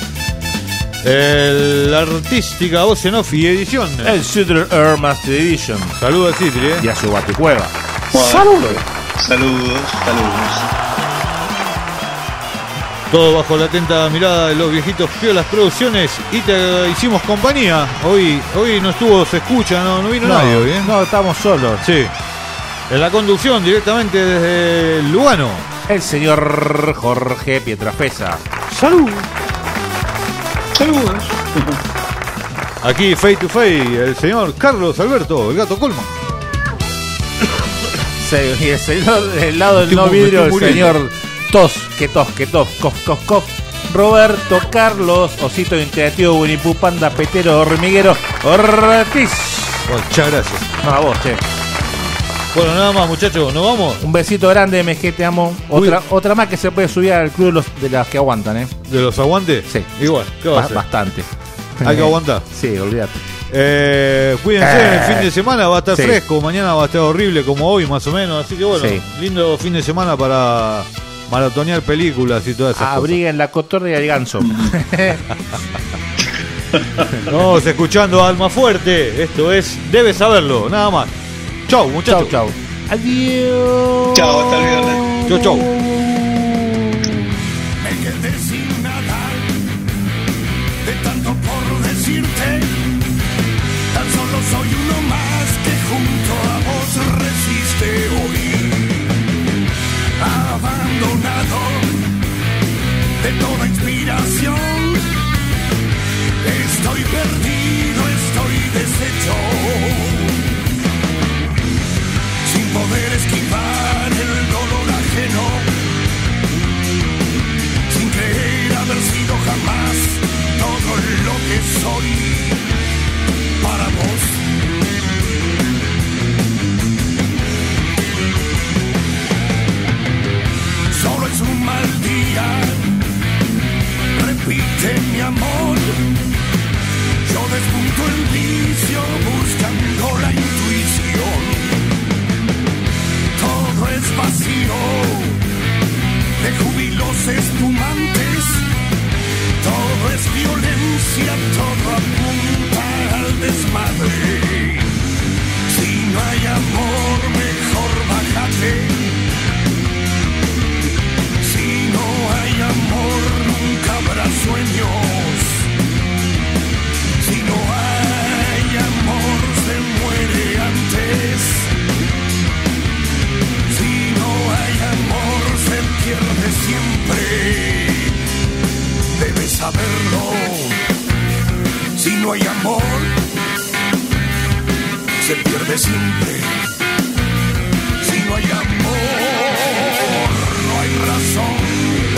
La artística voz en off y edición. El Shooter Air Master Edition. Saludos a Citri, y a su baticueva. Bueno, Saludos. Saludos. Todo bajo la atenta mirada de los viejitos Piolas Producciones. Y te hicimos compañía. Hoy no estuvo, se escucha, no vino nadie hoy, ¿eh? No, estamos solos. Sí. En la conducción, directamente desde Lugano, el señor Jorge Pietrafesa. ¡Salud! Saludos. Aquí, face to face, el señor Carlos Alberto, el gato Colman. Sí, y el señor del lado del no vidrio, el señor Tos, cof. Roberto Carlos, osito interactivo, Winnie Pooh, Panda, Petero, hormiguero, Ortiz. Muchas gracias. No, a vos, che. Bueno, nada más, muchachos, ¿nos vamos? Un besito grande, MG, te amo. Otra más que se puede subir al club de las que aguantan, ¿eh? ¿De los aguantes? Sí. Igual, ¿qué va a hacer? Bastante. Hay que aguantar. Sí, olvídate. Cuídense, el fin de semana va a estar sí. fresco, mañana va a estar horrible como hoy, más o menos. Así que bueno, sí. Lindo fin de semana para maratonear películas y todas esas Abriguen la cotorra y el ganso. Vamos escuchando a Alma Fuerte. Esto es Debes Saberlo, nada más. Chau, muchachos. Chau. Adiós. Chao, hasta el viernes. Chau, chau. Me quedé sin nada, de tanto por decirte. Tan solo soy uno más que junto a vos resiste hoy. Abandonado de toda inspiración, estoy perdido, estoy deshecho, sin poder esquivar el dolor ajeno, sin creer haber sido jamás todo lo que soy para vos. Solo es un mal día, repite mi amor. Yo despunto el vicio buscando la intuición. Todo es vacío de júbilos espumantes. Todo es violencia, todo apunta al desmadre. Si no hay amor, mejor bájate. Si no hay amor, nunca habrá sueños. Si no hay amor, se muere antes. Si no hay amor, se pierde siempre. Debes saberlo. Si no hay amor, se pierde siempre. Si no hay amor, no hay razón.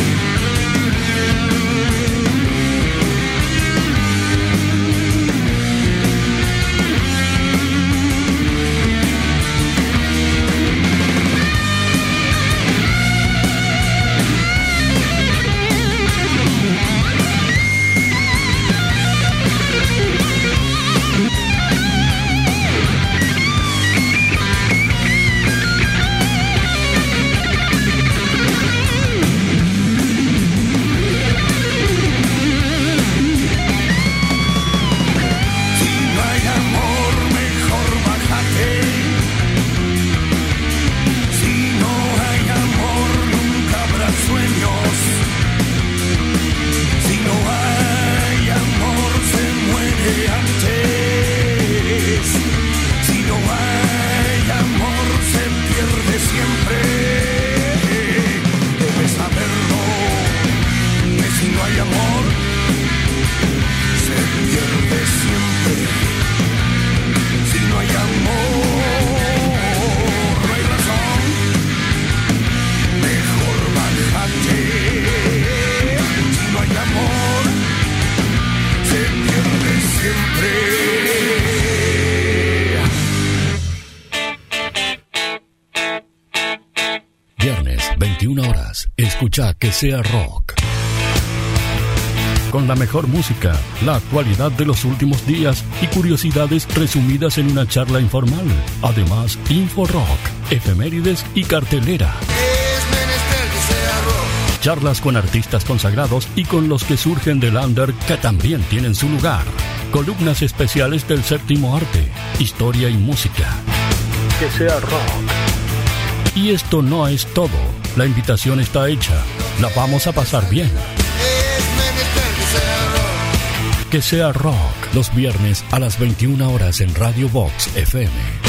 Escucha Que Sea Rock. Con la mejor música, la actualidad de los últimos días y curiosidades resumidas en una charla informal. Además, Info Rock, efemérides y cartelera. Charlas con artistas consagrados y con los que surgen del under que también tienen su lugar. Columnas especiales del séptimo arte, historia y música. Que Sea Rock. Y esto no es todo. La invitación está hecha. La vamos a pasar bien. Que Sea Rock. Los viernes a las 21 horas en Radio Vox FM.